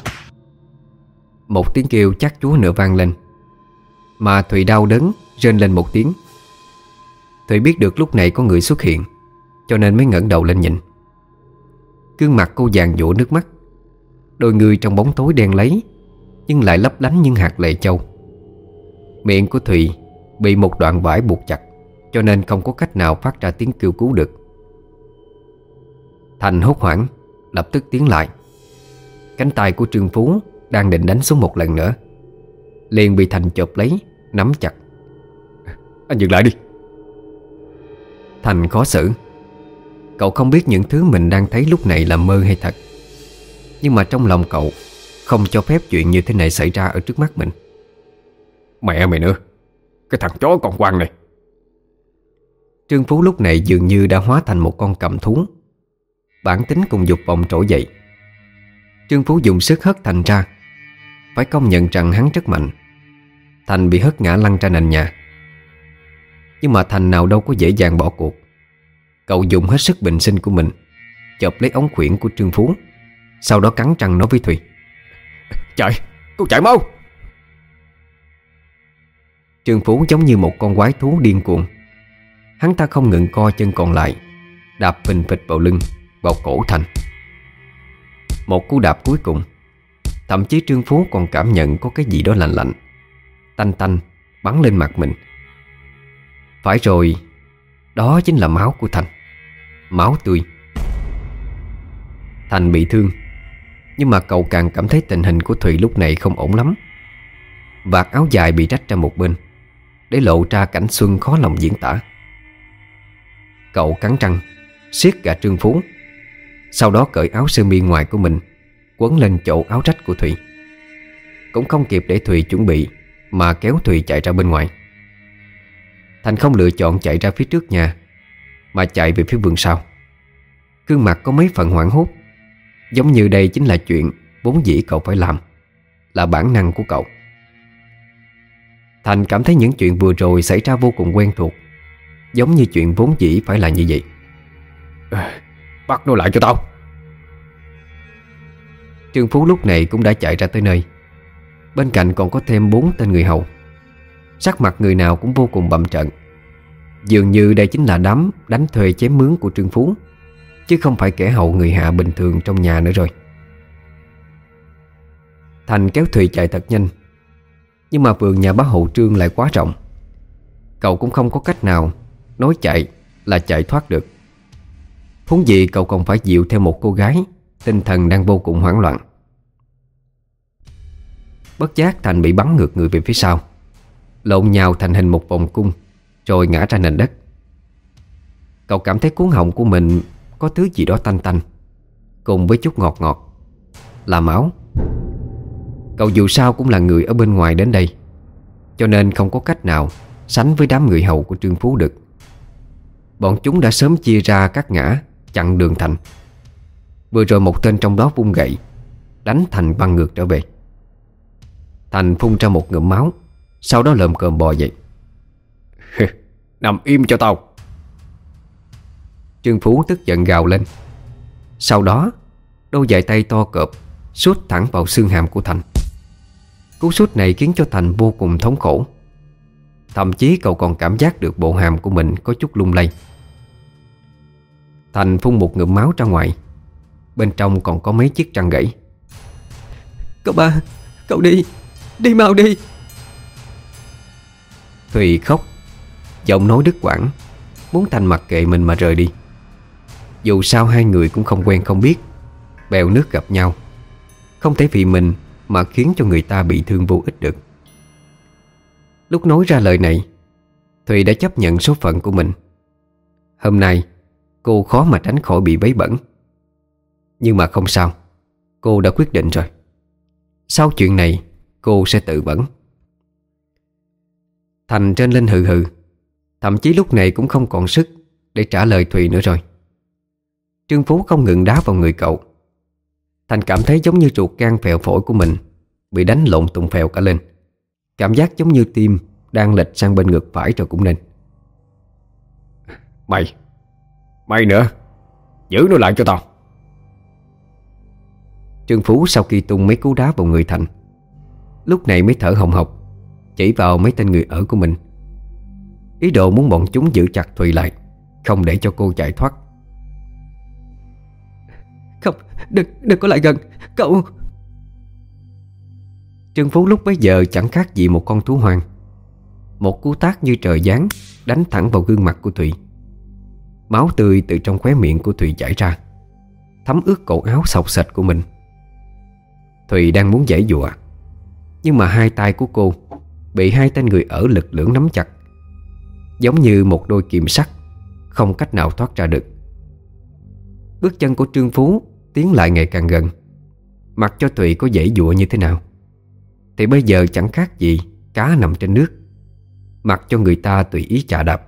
Speaker 1: Một tiếng kêu chát chúa nữa vang lên, mà Thùy đau đớn rên lên một tiếng. Thùy biết được lúc này có người xuất hiện, cho nên mới ngẩng đầu lên nhìn. Gương mặt cô vàng dụa nước mắt, đôi người trong bóng tối đen láy nhưng lại lấp lánh những hạt lệ châu. Miệng của Thùy bị một đoạn vải buộc chặt, cho nên không có cách nào phát ra tiếng kêu cứu được. Thành hốt hoảng lập tức tiến lại. Cánh tay của Trương Phú đang định đánh xuống một lần nữa, liền bị Thành chộp lấy, nắm chặt.
Speaker 2: Anh dừng lại đi.
Speaker 1: Thành khó xử. Cậu không biết những thứ mình đang thấy lúc này là mơ hay thật, nhưng mà trong lòng cậu không cho phép chuyện như thế này xảy ra ở trước mắt mình.
Speaker 2: Mẹ mày nữa, cái thằng chó con quan này.
Speaker 1: Trương Phú lúc này dường như đã hóa thành một con cầm thú, bản tính cùng dục vọng trỗi dậy. Trương Phú dùng sức hất Thành ra. Phải công nhận rằng hắn rất mạnh. Thành bị hất ngã lăn ra nền nhà. Nhưng mà Thành nào đâu có dễ dàng bỏ cuộc. Cậu dùng hết sức bình sinh của mình chộp lấy ống khuyển của Trương Phú, sau đó cắn răng nói với Thùy:
Speaker 2: Chạy, cô chạy mau.
Speaker 1: Trương Phú giống như một con quái thú điên cuồng. Hắn ta không ngừng co chân còn lại, đạp phình phịch vào lưng, vào cổ Thành. Một cú đạp cuối cùng, thậm chí Trương Phú còn cảm nhận có cái gì đó lạnh lạnh, tanh tanh bắn lên mặt mình. Phải rồi, đó chính là máu của Thành. Máu tươi. Thành bị thương, nhưng mà cậu càng cảm thấy tình hình của Thùy lúc này không ổn lắm. Vạt áo dài bị rách ra một bên, để lộ ra cảnh xuân khó lòng diễn tả. Cậu cắn răng siết gà Trương Phú, sau đó cởi áo sơ mi ngoài của mình quấn lên chỗ áo rách của Thùy. Cũng không kịp để Thùy chuẩn bị mà kéo Thùy chạy ra bên ngoài. Thành không lựa chọn chạy ra phía trước nhà, mà chạy về phía vườn sau. Gương mặt có mấy phần hoảng hốt, giống như đây chính là chuyện vốn dĩ cậu phải làm, là bản năng của cậu. Thành cảm thấy những chuyện vừa rồi xảy ra vô cùng quen thuộc, giống như chuyện vốn dĩ phải là như vậy.
Speaker 2: À, bắt nó lại cho tao.
Speaker 1: Trương Phú lúc này cũng đã chạy ra tới nơi. Bên cạnh còn có thêm bốn tên người hầu. Sắc mặt người nào cũng vô cùng bầm trợn. Dường như đây chính là đám đánh thuê chém mướn của Trương Phú, chứ không phải kẻ hầu người hạ bình thường trong nhà nữa rồi. Thành kéo Thùy chạy thật nhanh, nhưng mà vườn nhà bá hộ Trương lại quá rộng. Cậu cũng không có cách nào nói chạy là chạy thoát được. Huống gì cậu còn phải dịu theo một cô gái tinh thần đang vô cùng hoảng loạn. Bất giác Thành bị bắn ngược người về phía sau, lộn nhào thành hình một vòng cung, rồi ngã ra nền đất. Cậu cảm thấy cuống họng của mình có thứ gì đó tanh tanh, cùng với chút ngọt ngọt, là máu. Cậu dù sao cũng là người ở bên ngoài đến đây, cho nên không có cách nào sánh với đám người hầu của Trương Phú được. Bọn chúng đã sớm chia ra các ngã chặn đường Thành. Vừa rồi một tên trong đó vung gậy đánh Thành văng ngược trở về. Thành phun ra một ngụm máu, sau đó lồm cồm bò dậy.
Speaker 2: Nằm im cho tao.
Speaker 1: Trương Phú tức giận gào lên. Sau đó đôi giày tay to cộp sút thẳng vào xương hàm của Thành. Cú sút này khiến cho Thành vô cùng thống khổ. Thậm chí cậu còn cảm giác được bộ hàm của mình có chút lung lay. Thành phun một ngụm máu ra ngoài, bên trong còn có mấy chiếc răng gãy. Cậu ba, cậu đi, đi mau đi. Thùy khóc, giọng nói đứt quãng, muốn Thành mặc kệ mình mà rời đi. Dù sao hai người cũng không quen không biết, bèo nước gặp nhau, không thể vì mình mà khiến cho người ta bị thương vô ích được. Lúc nói ra lời này, Thùy đã chấp nhận số phận của mình. Hôm nay cô khó mà tránh khỏi bị vấy bẩn. Nhưng mà không sao, cô đã quyết định rồi. Sau chuyện này cô sẽ tự bẩn. Thành trên lên hừ hừ, thậm chí lúc này cũng không còn sức để trả lời Thùy nữa rồi. Trương Phú không ngừng đá vào người cậu. Thành cảm thấy giống như ruột gan phèo phổi của mình bị đánh lộn tùng phèo cả lên. Cảm giác giống như tim đang lệch sang bên ngực phải rồi cũng nên.
Speaker 2: Mày Mày nữa, giữ nó lại cho tao.
Speaker 1: Trương Phú sau khi tung mấy cú đá vào người Thành, lúc này mới thở hồng hộc, chỉ vào mấy tên người ở của mình, ý đồ muốn bọn chúng giữ chặt Thùy lại, không để cho cô chạy thoát. Không, đừng, đừng có lại gần, cậu. Trương Phú lúc bấy giờ chẳng khác gì một con thú hoang. Một cú tát như trời giáng đánh thẳng vào gương mặt của Thùy. Máu tươi từ trong khóe miệng của Thùy chảy ra, thấm ướt cổ áo xộc xệch của mình. Thùy đang muốn giãy giụa, nhưng mà hai tay của cô bị hai tên người ở lực lưỡng nắm chặt, giống như một đôi kìm sắt, không cách nào thoát ra được. Bước chân của Trương Phú tiến lại ngày càng gần. Mặc cho Thùy có giãy giụa như thế nào thì bây giờ chẳng khác gì cá nằm trên nước, mặc cho người ta tùy ý chà đạp.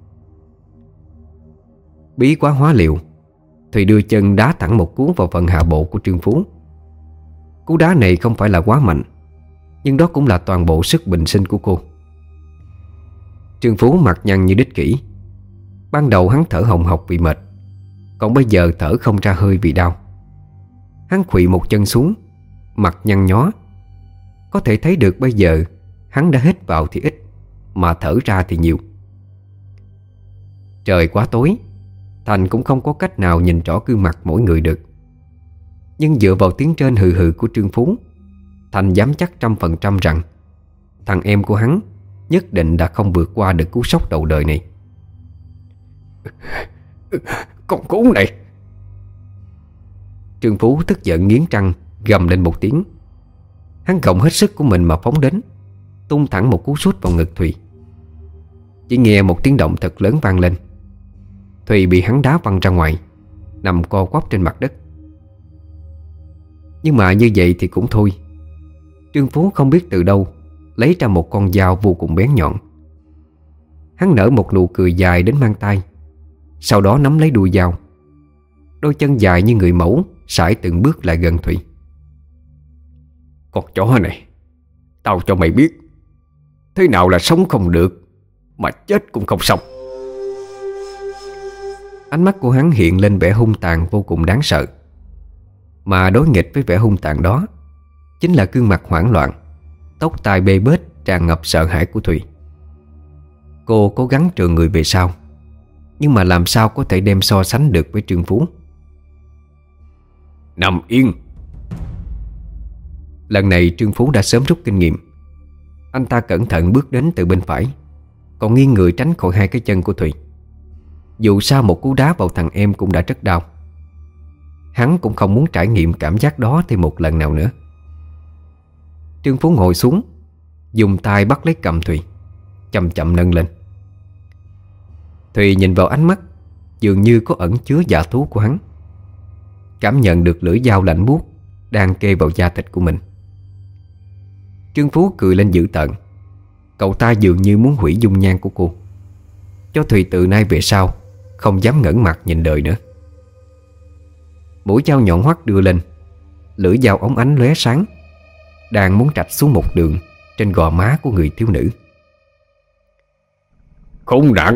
Speaker 1: Bí quá hóa liệu, Thùy đưa chân đá thẳng một cú vào phần hạ bộ của Trương Phú. Cú đá này không phải là quá mạnh, nhưng đó cũng là toàn bộ sức bình sinh của cô. Trương Phú mặt nhăn như đích kỷ. Ban đầu hắn thở hồng hộc vì mệt, còn bây giờ thở không ra hơi vì đau. Hắn khuỵu một chân xuống, mặt nhăn nhó. Có thể thấy được bây giờ hắn đã hít vào thì ít, mà thở ra thì nhiều. Trời quá tối, Thành cũng không có cách nào nhìn rõ gương mặt mỗi người được. Nhưng dựa vào tiếng trên hừ hừ của Trương Phú, Thành dám chắc trăm phần trăm rằng thằng em của hắn nhất định đã không vượt qua được cú sốc đầu đời này.
Speaker 2: Con cú này!
Speaker 1: Trương Phú tức giận nghiến răng gầm lên một tiếng. Hắn gồng hết sức của mình mà phóng đến, tung thẳng một cú sút vào ngực Thùy. Chỉ nghe một tiếng động thật lớn vang lên. Thùy bị hắn đá văng ra ngoài, nằm co quắp trên mặt đất. Nhưng mà như vậy thì cũng thôi. Trương Phú không biết từ đâu lấy ra một con dao vô cùng bén nhọn. Hắn nở một nụ cười dài đến mang tai, sau đó nắm lấy đuôi dao. Đôi chân dài như người mẫu sải từng bước lại gần Thùy.
Speaker 2: Con chó này, tao cho mày biết, Thế nào là sống không được mà chết cũng không xong.
Speaker 1: Ánh mắt của hắn hiện lên vẻ hung tàn vô cùng đáng sợ. Mà đối nghịch với vẻ hung tàn đó chính là gương mặt hoảng loạn, tóc tai bê bết tràn ngập sợ hãi của Thùy. Cô cố gắng trườn người về sau, nhưng mà làm sao có thể đem so sánh được với Trương Phú.
Speaker 2: Nằm yên.
Speaker 1: Lần này Trương Phú đã sớm rút kinh nghiệm. Anh ta cẩn thận bước đến từ bên phải, còn nghiêng người tránh khỏi hai cái chân của Thùy. Dù sao một cú đá vào thằng em cũng đã rất đau. Hắn cũng không muốn trải nghiệm cảm giác đó thêm một lần nào nữa. Trương Phú ngồi xuống, dùng tay bắt lấy cầm Thùy, chậm chậm nâng lên. Thùy nhìn vào ánh mắt dường như có ẩn chứa dạ thú của hắn, cảm nhận được lưỡi dao lạnh buốt đang kê vào da thịt của mình. Trương Phú cười lên dữ tợn. Cậu ta dường như muốn hủy dung nhan của cô, cho Thùy từ nay về sau không dám ngẩng mặt nhìn đời nữa. Mũi dao nhọn hoắt đưa lên, lưỡi dao óng ánh lóe sáng, đang muốn rạch xuống một đường trên gò má của người thiếu nữ.
Speaker 2: Khốn nạn!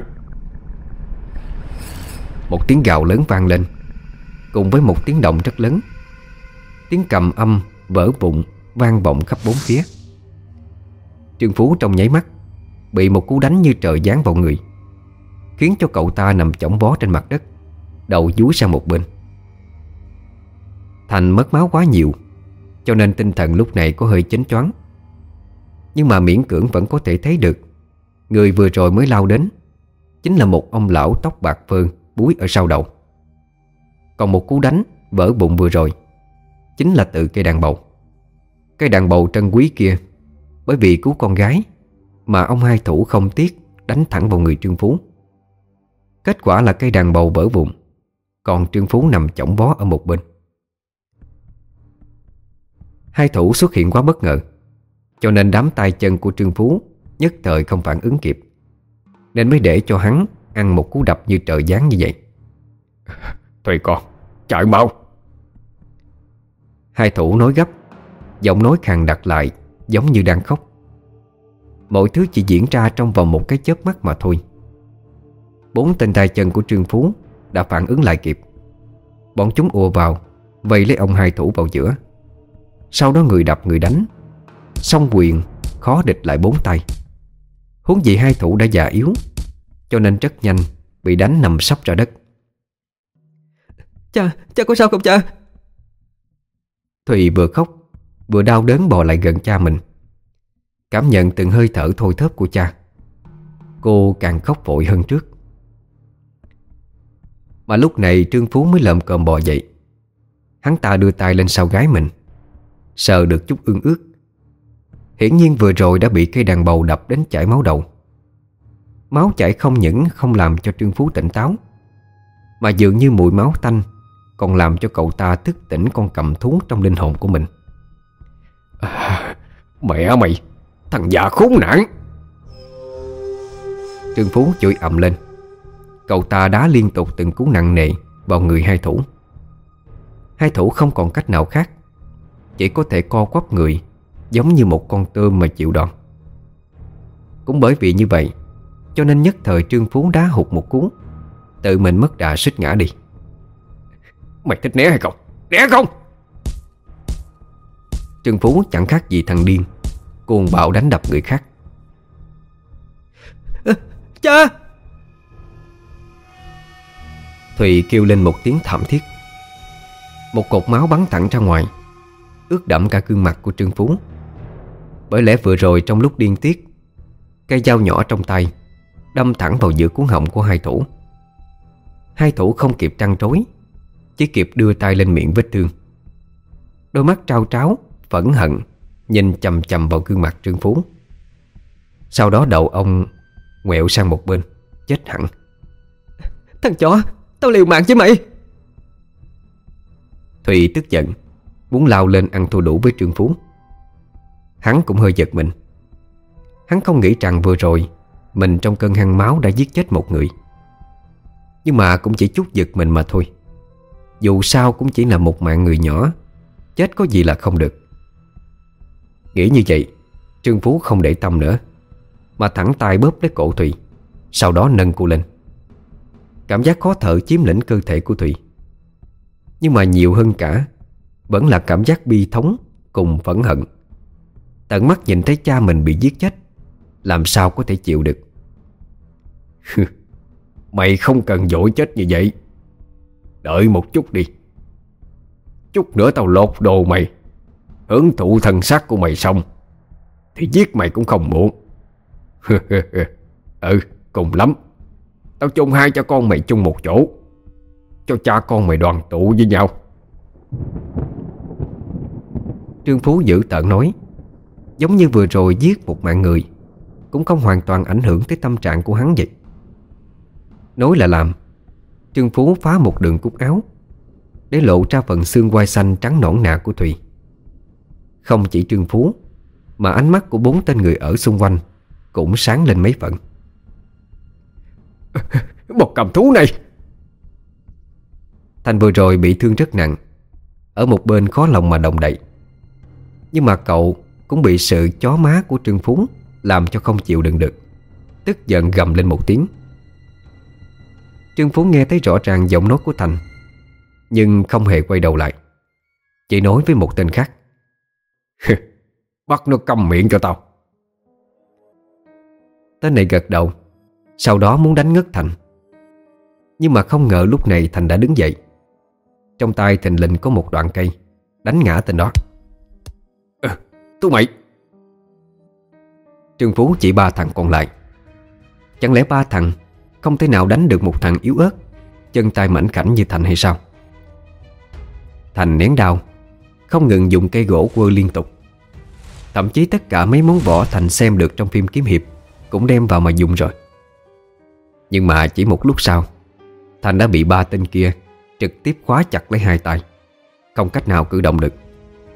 Speaker 1: Một tiếng gào lớn vang lên, cùng với một tiếng động rất lớn. Tiếng cầm âm vỡ vụn vang vọng khắp bốn phía. Trương Phú trong nháy mắt bị một cú đánh như trời giáng vào người, khiến cho cậu ta nằm chỏng vó trên mặt đất, đầu dúi sang một bên. Thành mất máu quá nhiều, cho nên tinh thần lúc này có hơi chếnh choáng. Nhưng mà miễn cưỡng vẫn có thể thấy được người vừa rồi mới lao đến chính là một ông lão tóc bạc phơ búi ở sau đầu. Còn một cú đánh vỡ bụng vừa rồi chính là từ cây đàn bầu. Cây đàn bầu trân quý kia, bởi vì cứu con gái mà ông hai thủ không tiếc đánh thẳng vào người Trương Phú. Kết quả là cây đàn bầu vỡ vụn, còn Trương Phú nằm chỏng vó ở một bên. Hai thủ xuất hiện quá bất ngờ, cho nên đám tay chân của Trương Phú nhất thời không phản ứng kịp, nên mới để cho hắn ăn một cú đập như trời giáng như vậy.
Speaker 2: Thùy con, chạy mau!
Speaker 1: Hai thủ nói gấp, giọng nói khàn đặc lại, giống như đang khóc. Mọi thứ chỉ diễn ra trong vòng một cái chớp mắt mà thôi. Bốn tên tay chân của Trương Phú đã phản ứng lại kịp. Bọn chúng ùa vào, vây lấy ông hai thủ vào giữa. Sau đó người đập người đánh, song quyền khó địch lại bốn tay. Huống gì hai thủ đã già yếu, cho nên rất nhanh bị đánh nằm sấp ra đất. Cha, cha có sao không cha? Thùy vừa khóc vừa đau đớn bò lại gần cha mình, cảm nhận từng hơi thở thôi thóp của cha. Cô càng khóc vội hơn trước. Mà lúc này Trương Phú mới lợm cồm bò dậy. Hắn ta đưa tay lên sau gái mình, sờ được chút ương ướt. Hiển nhiên vừa rồi đã bị cây đàn bầu đập đến chảy máu đầu. Máu chảy không những không làm cho Trương Phú tỉnh táo, mà dường như mùi máu tanh còn làm cho cậu ta thức tỉnh con cầm thú trong linh hồn của mình.
Speaker 2: À, mẹ mày, thằng già khốn nạn!
Speaker 1: Trương Phú chửi ầm lên. Cậu ta đá liên tục từng cú nặng nề vào người hai thủ. Hai thủ không còn cách nào khác, chỉ có thể co quắp người giống như một con tôm mà chịu đòn. Cũng bởi vì như vậy, cho nên nhất thời Trương Phú đá hụt một cú, tự mình mất đà suýt ngã đi.
Speaker 2: Mày thích né hay không? Né không?
Speaker 1: Trương Phú chẳng khác gì thằng điên, cuồng bạo đánh đập người khác. À, cha! Thùy kêu lên một tiếng thảm thiết. Một cột máu bắn thẳng ra ngoài, ướt đẫm cả gương mặt của Trương Phú. Bởi lẽ vừa rồi trong lúc điên tiết, cây dao nhỏ trong tay đâm thẳng vào giữa cuống họng của hai thủ. Hai thủ không kịp trăn trối, chỉ kịp đưa tay lên miệng vết thương. Đôi mắt trao tráo phẫn hận nhìn chằm chằm vào gương mặt Trương Phú. Sau đó đầu ông ngoẹo sang một bên, chết hẳn. Thằng chó, tao liều mạng với mày! Thùy tức giận, muốn lao lên ăn thua đủ với Trương Phú. Hắn cũng hơi giật mình. Hắn không nghĩ rằng vừa rồi mình trong cơn hăng máu đã giết chết một người. Nhưng mà cũng chỉ chút giật mình mà thôi. Dù sao cũng chỉ là một mạng người nhỏ, chết có gì là không được. Nghĩ như vậy, Trương Phú không để tâm nữa, mà thẳng tay bóp lấy cổ Thùy, sau đó nâng cô lên. Cảm giác khó thở chiếm lĩnh cơ thể của Thùy. Nhưng mà nhiều hơn cả vẫn là cảm giác bi thống cùng phẫn hận. Tận mắt nhìn thấy cha mình bị giết chết, làm sao có thể chịu được.
Speaker 2: Mày không cần vội chết như vậy. Đợi một chút đi. Chút nữa tao lột đồ mày, hưởng thụ thân xác của mày xong thì giết mày cũng không muộn. Ừ, cùng lắm tao chôn hai cha con mày chung một chỗ, cho cha con mày đoàn tụ với nhau.
Speaker 1: Trương Phú dữ tợn nói, giống như vừa rồi giết một mạng người cũng không hoàn toàn ảnh hưởng tới tâm trạng của hắn vậy. Nói là làm, Trương Phú phá một đường cúc áo để lộ ra phần xương quai xanh trắng nõn nà của Thùy. Không chỉ Trương Phú, mà ánh mắt của bốn tên người ở xung quanh cũng sáng lên mấy phần.
Speaker 2: Một cầm thú này!
Speaker 1: Thành vừa rồi bị thương rất nặng, ở một bên khó lòng mà động đậy. Nhưng mà cậu cũng bị sự chó má của Trương Phú làm cho không chịu đựng được, tức giận gầm lên một tiếng. Trương Phú nghe thấy rõ ràng giọng nói của Thành, nhưng không hề quay đầu lại, chỉ nói với một tên khác:
Speaker 2: Bắt nó câm miệng cho tao.
Speaker 1: Tên này gật đầu, sau đó muốn đánh ngất Thành. Nhưng mà không ngờ lúc này Thành đã đứng dậy. Trong tay thình lình có một đoạn cây, đánh ngã tên đó.
Speaker 2: à, Tụi mày!
Speaker 1: Trương Phú chỉ ba thằng còn lại. Chẳng lẽ ba thằng không thể nào đánh được một thằng yếu ớt, chân tay mảnh khảnh như Thành hay sao? Thành nén đau, không ngừng dùng cây gỗ quơ liên tục. Thậm chí tất cả mấy món võ Thành xem được trong phim kiếm hiệp cũng đem vào mà dùng rồi. Nhưng mà chỉ một lúc sau, Thành đã bị ba tên kia trực tiếp khóa chặt lấy hai tay, không cách nào cử động được.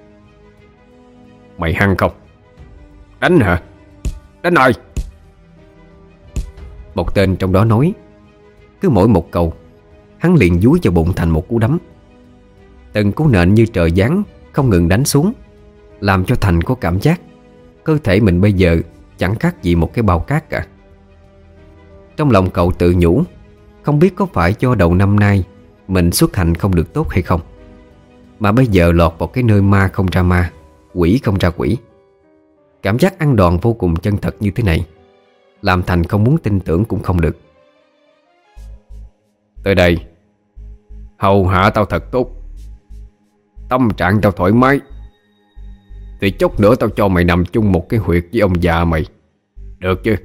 Speaker 2: Mày hăng không? Đánh hả? Đánh ai?
Speaker 1: Một tên trong đó nói. Cứ mỗi một câu, hắn liền dúi cho bụng Thành một cú đấm. Từng cú nện như trời giáng không ngừng đánh xuống, làm cho Thành có cảm giác cơ thể mình bây giờ chẳng khác gì một cái bao cát cả. Trong lòng cậu tự nhủ, không biết có phải do đầu năm nay mình xuất hành không được tốt hay không, mà bây giờ lọt vào cái nơi ma không ra ma, quỷ không ra quỷ. Cảm giác ăn đòn vô cùng chân thật như thế này làm Thành không muốn tin tưởng cũng không được.
Speaker 2: Tới đây, hầu hạ tao thật tốt, tâm trạng tao thoải mái, thì chốc nữa tao cho mày nằm chung một cái huyệt với ông già mày, được chứ?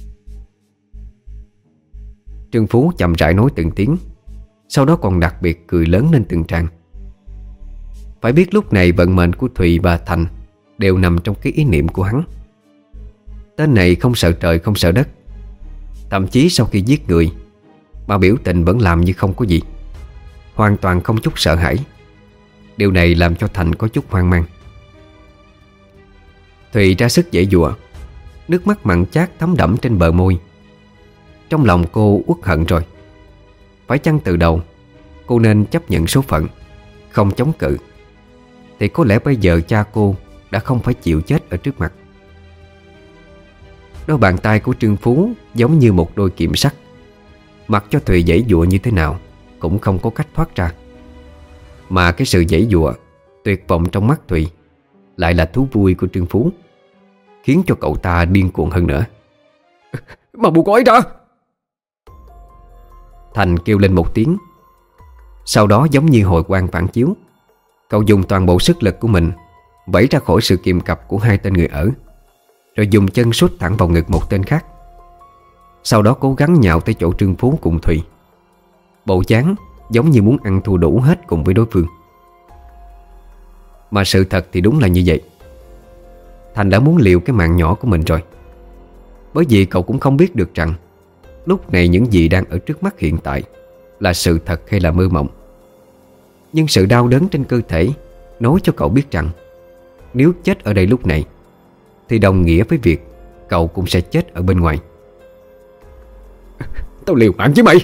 Speaker 1: Trương Phú chậm rãi nói từng tiếng, sau đó còn đặc biệt cười lớn lên từng tràng. Phải biết lúc này vận mệnh của Thùy và Thành đều nằm trong cái ý niệm của hắn. Tên này không sợ trời không sợ đất, thậm chí sau khi giết người mà biểu tình vẫn làm như không có gì, hoàn toàn không chút sợ hãi. Điều này làm cho Thành có chút hoang mang. Thùy ra sức giãy giụa, nước mắt mặn chát thấm đẫm trên bờ môi. Trong lòng cô uất hận rồi. Phải chăng từ đầu cô nên chấp nhận số phận, không chống cự, thì có lẽ bây giờ cha cô đã không phải chịu chết ở trước mặt. Đôi bàn tay của Trương Phú giống như một đôi kiềm sắt, mặc cho Thùy giãy giụa như thế nào cũng không có cách thoát ra. Mà cái sự giãy giụa tuyệt vọng trong mắt Thùy lại là thú vui của Trương Phú, khiến cho cậu ta điên cuồng hơn nữa.
Speaker 2: Mà buộc gói ra!
Speaker 1: Thành kêu lên một tiếng. Sau đó giống như hồi quang phản chiếu, cậu dùng toàn bộ sức lực của mình vẫy ra khỏi sự kiềm cặp của hai tên người ở, rồi dùng chân sút thẳng vào ngực một tên khác. Sau đó cố gắng nhào tới chỗ Trương Phú cùng Thùy, bộ dáng giống như muốn ăn thua đủ hết cùng với đối phương. Mà sự thật thì đúng là như vậy. Thành đã muốn liều cái mạng nhỏ của mình rồi, bởi vì cậu cũng không biết được rằng lúc này những gì đang ở trước mắt hiện tại là sự thật hay là mơ mộng. Nhưng sự đau đớn trên cơ thể nói cho cậu biết rằng nếu chết ở đây lúc này thì đồng nghĩa với việc cậu cũng sẽ chết ở bên ngoài.
Speaker 2: Tao liều mạng với mày!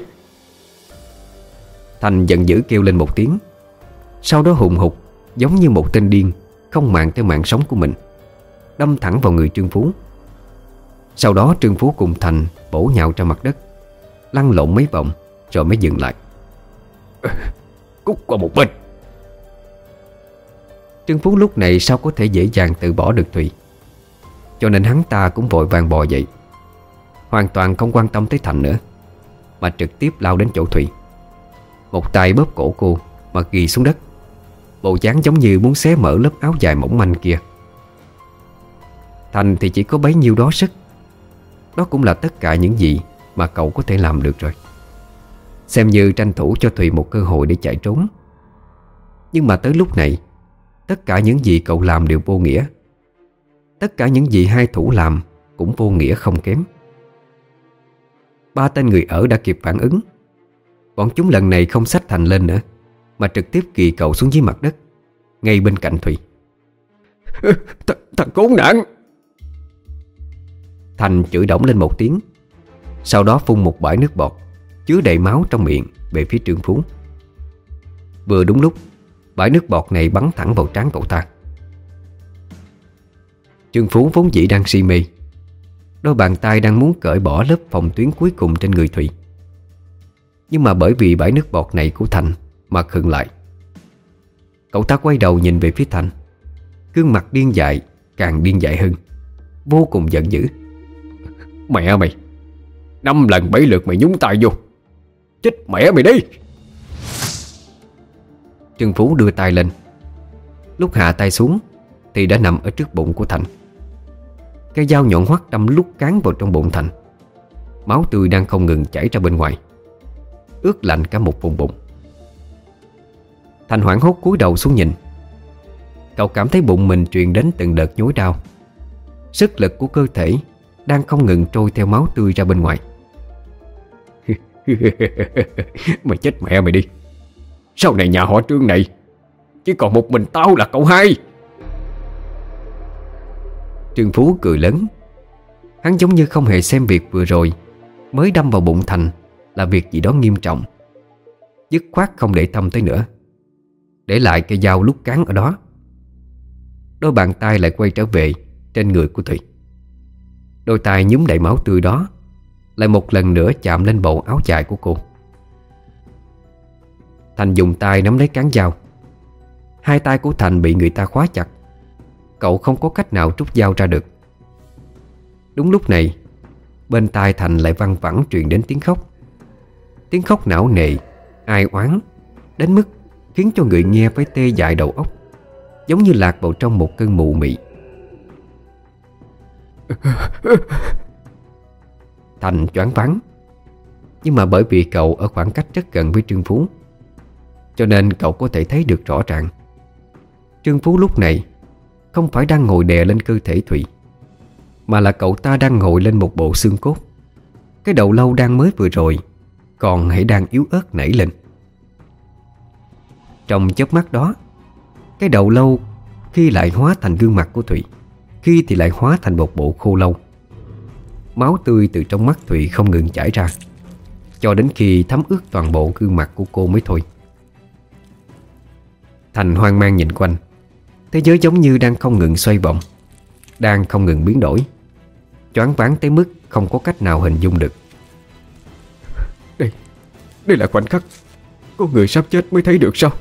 Speaker 1: Thành giận dữ kêu lên một tiếng, sau đó hùng hục giống như một tên điên, không màng tới mạng sống của mình, đâm thẳng vào người Trương Phú. Sau đó Trương Phú cùng Thành bổ nhào ra mặt đất, lăn lộn mấy vòng rồi mới dừng lại.
Speaker 2: Cút qua một bên.
Speaker 1: Trương Phú lúc này sao có thể dễ dàng từ bỏ được Thùy, cho nên hắn ta cũng vội vàng bò dậy, hoàn toàn không quan tâm tới Thành nữa, mà trực tiếp lao đến chỗ Thùy. Một tay bóp cổ cô mà ghi xuống đất, bộ dáng giống như muốn xé mở lớp áo dài mỏng manh kia. Thành thì chỉ có bấy nhiêu đó sức. Đó cũng là tất cả những gì mà cậu có thể làm được rồi, xem như tranh thủ cho Thùy một cơ hội để chạy trốn. Nhưng mà tới lúc này, tất cả những gì cậu làm đều vô nghĩa. Tất cả những gì hai thủ làm cũng vô nghĩa không kém. Ba tên người ở đã kịp phản ứng. Bọn chúng lần này không xách Thành lên nữa, mà trực tiếp kì cậu xuống dưới mặt đất, ngay bên cạnh Thùy.
Speaker 2: Th Thằng khốn nạn!
Speaker 1: Thành chửi đổng lên một tiếng, sau đó phun một bãi nước bọt chứa đầy máu trong miệng về phía Trương Phú. Vừa đúng lúc, bãi nước bọt này bắn thẳng vào trán cậu ta. Trương Phú vốn dĩ đang si mê, đôi bàn tay đang muốn cởi bỏ lớp phòng tuyến cuối cùng trên người Thùy. Nhưng mà bởi vì bãi nước bọt này của Thành mà khựng lại. Cậu ta quay đầu nhìn về phía Thành, gương mặt điên dại càng điên dại hơn, vô cùng giận dữ.
Speaker 2: Mẹ mày, năm lần bảy lượt mày nhúng tay vô, chết mẹ mày đi!
Speaker 1: Trương Phú đưa tay lên. Lúc hạ tay xuống thì đã nằm ở trước bụng của Thành. Cái dao nhọn hoắt đâm lúc cán vào trong bụng Thành. Máu tươi đang không ngừng chảy ra bên ngoài, ướt lạnh cả một vùng bụng. Thành hoảng hốt cúi đầu xuống nhìn. Cậu cảm thấy bụng mình truyền đến từng đợt nhói đau. Sức lực của cơ thể đang không ngừng trôi theo máu tươi ra bên ngoài.
Speaker 2: Mày chết mẹ mày đi! Sau này nhà họ Trương này chỉ còn một mình tao là cậu hai.
Speaker 1: Trương Phú cười lớn. Hắn giống như không hề xem việc vừa rồi mới đâm vào bụng Thành là việc gì đó nghiêm trọng, dứt khoát không để tâm tới nữa, để lại cây dao lúc cán ở đó. Đôi bàn tay lại quay trở về trên người của Thùy. Đôi tay nhúm đầy máu tươi đó lại một lần nữa chạm lên bộ áo dài của cô. Thành dùng tay nắm lấy cán dao. Hai tay của Thành bị người ta khóa chặt. Cậu không có cách nào rút dao ra được. Đúng lúc này, bên tai Thành lại văng vẳng truyền đến tiếng khóc. Tiếng khóc não nề, ai oán, đến mức khiến cho người nghe phải tê dại đầu óc, giống như lạc vào trong một cơn mụ mị. Thành choáng váng. Nhưng mà bởi vì cậu ở khoảng cách rất gần với Trương Phú, cho nên cậu có thể thấy được rõ ràng Trương Phú lúc này không phải đang ngồi đè lên cơ thể Thùy, mà là cậu ta đang ngồi lên một bộ xương cốt. Cái đầu lâu đang mới vừa rồi còn hãy đang yếu ớt nảy lên. Trong chớp mắt đó, cái đầu lâu khi lại hóa thành gương mặt của Thùy, khi thì lại hóa thành một bộ khô lâu. Máu tươi từ trong mắt Thùy không ngừng chảy ra, cho đến khi thấm ướt toàn bộ gương mặt của cô mới thôi. Thành hoang mang nhìn quanh. Thế giới giống như đang không ngừng xoay vòng, đang không ngừng biến đổi, choáng váng tới mức không có cách nào hình dung được.
Speaker 2: Đây, đây là khoảnh khắc con người sắp chết mới thấy được sao?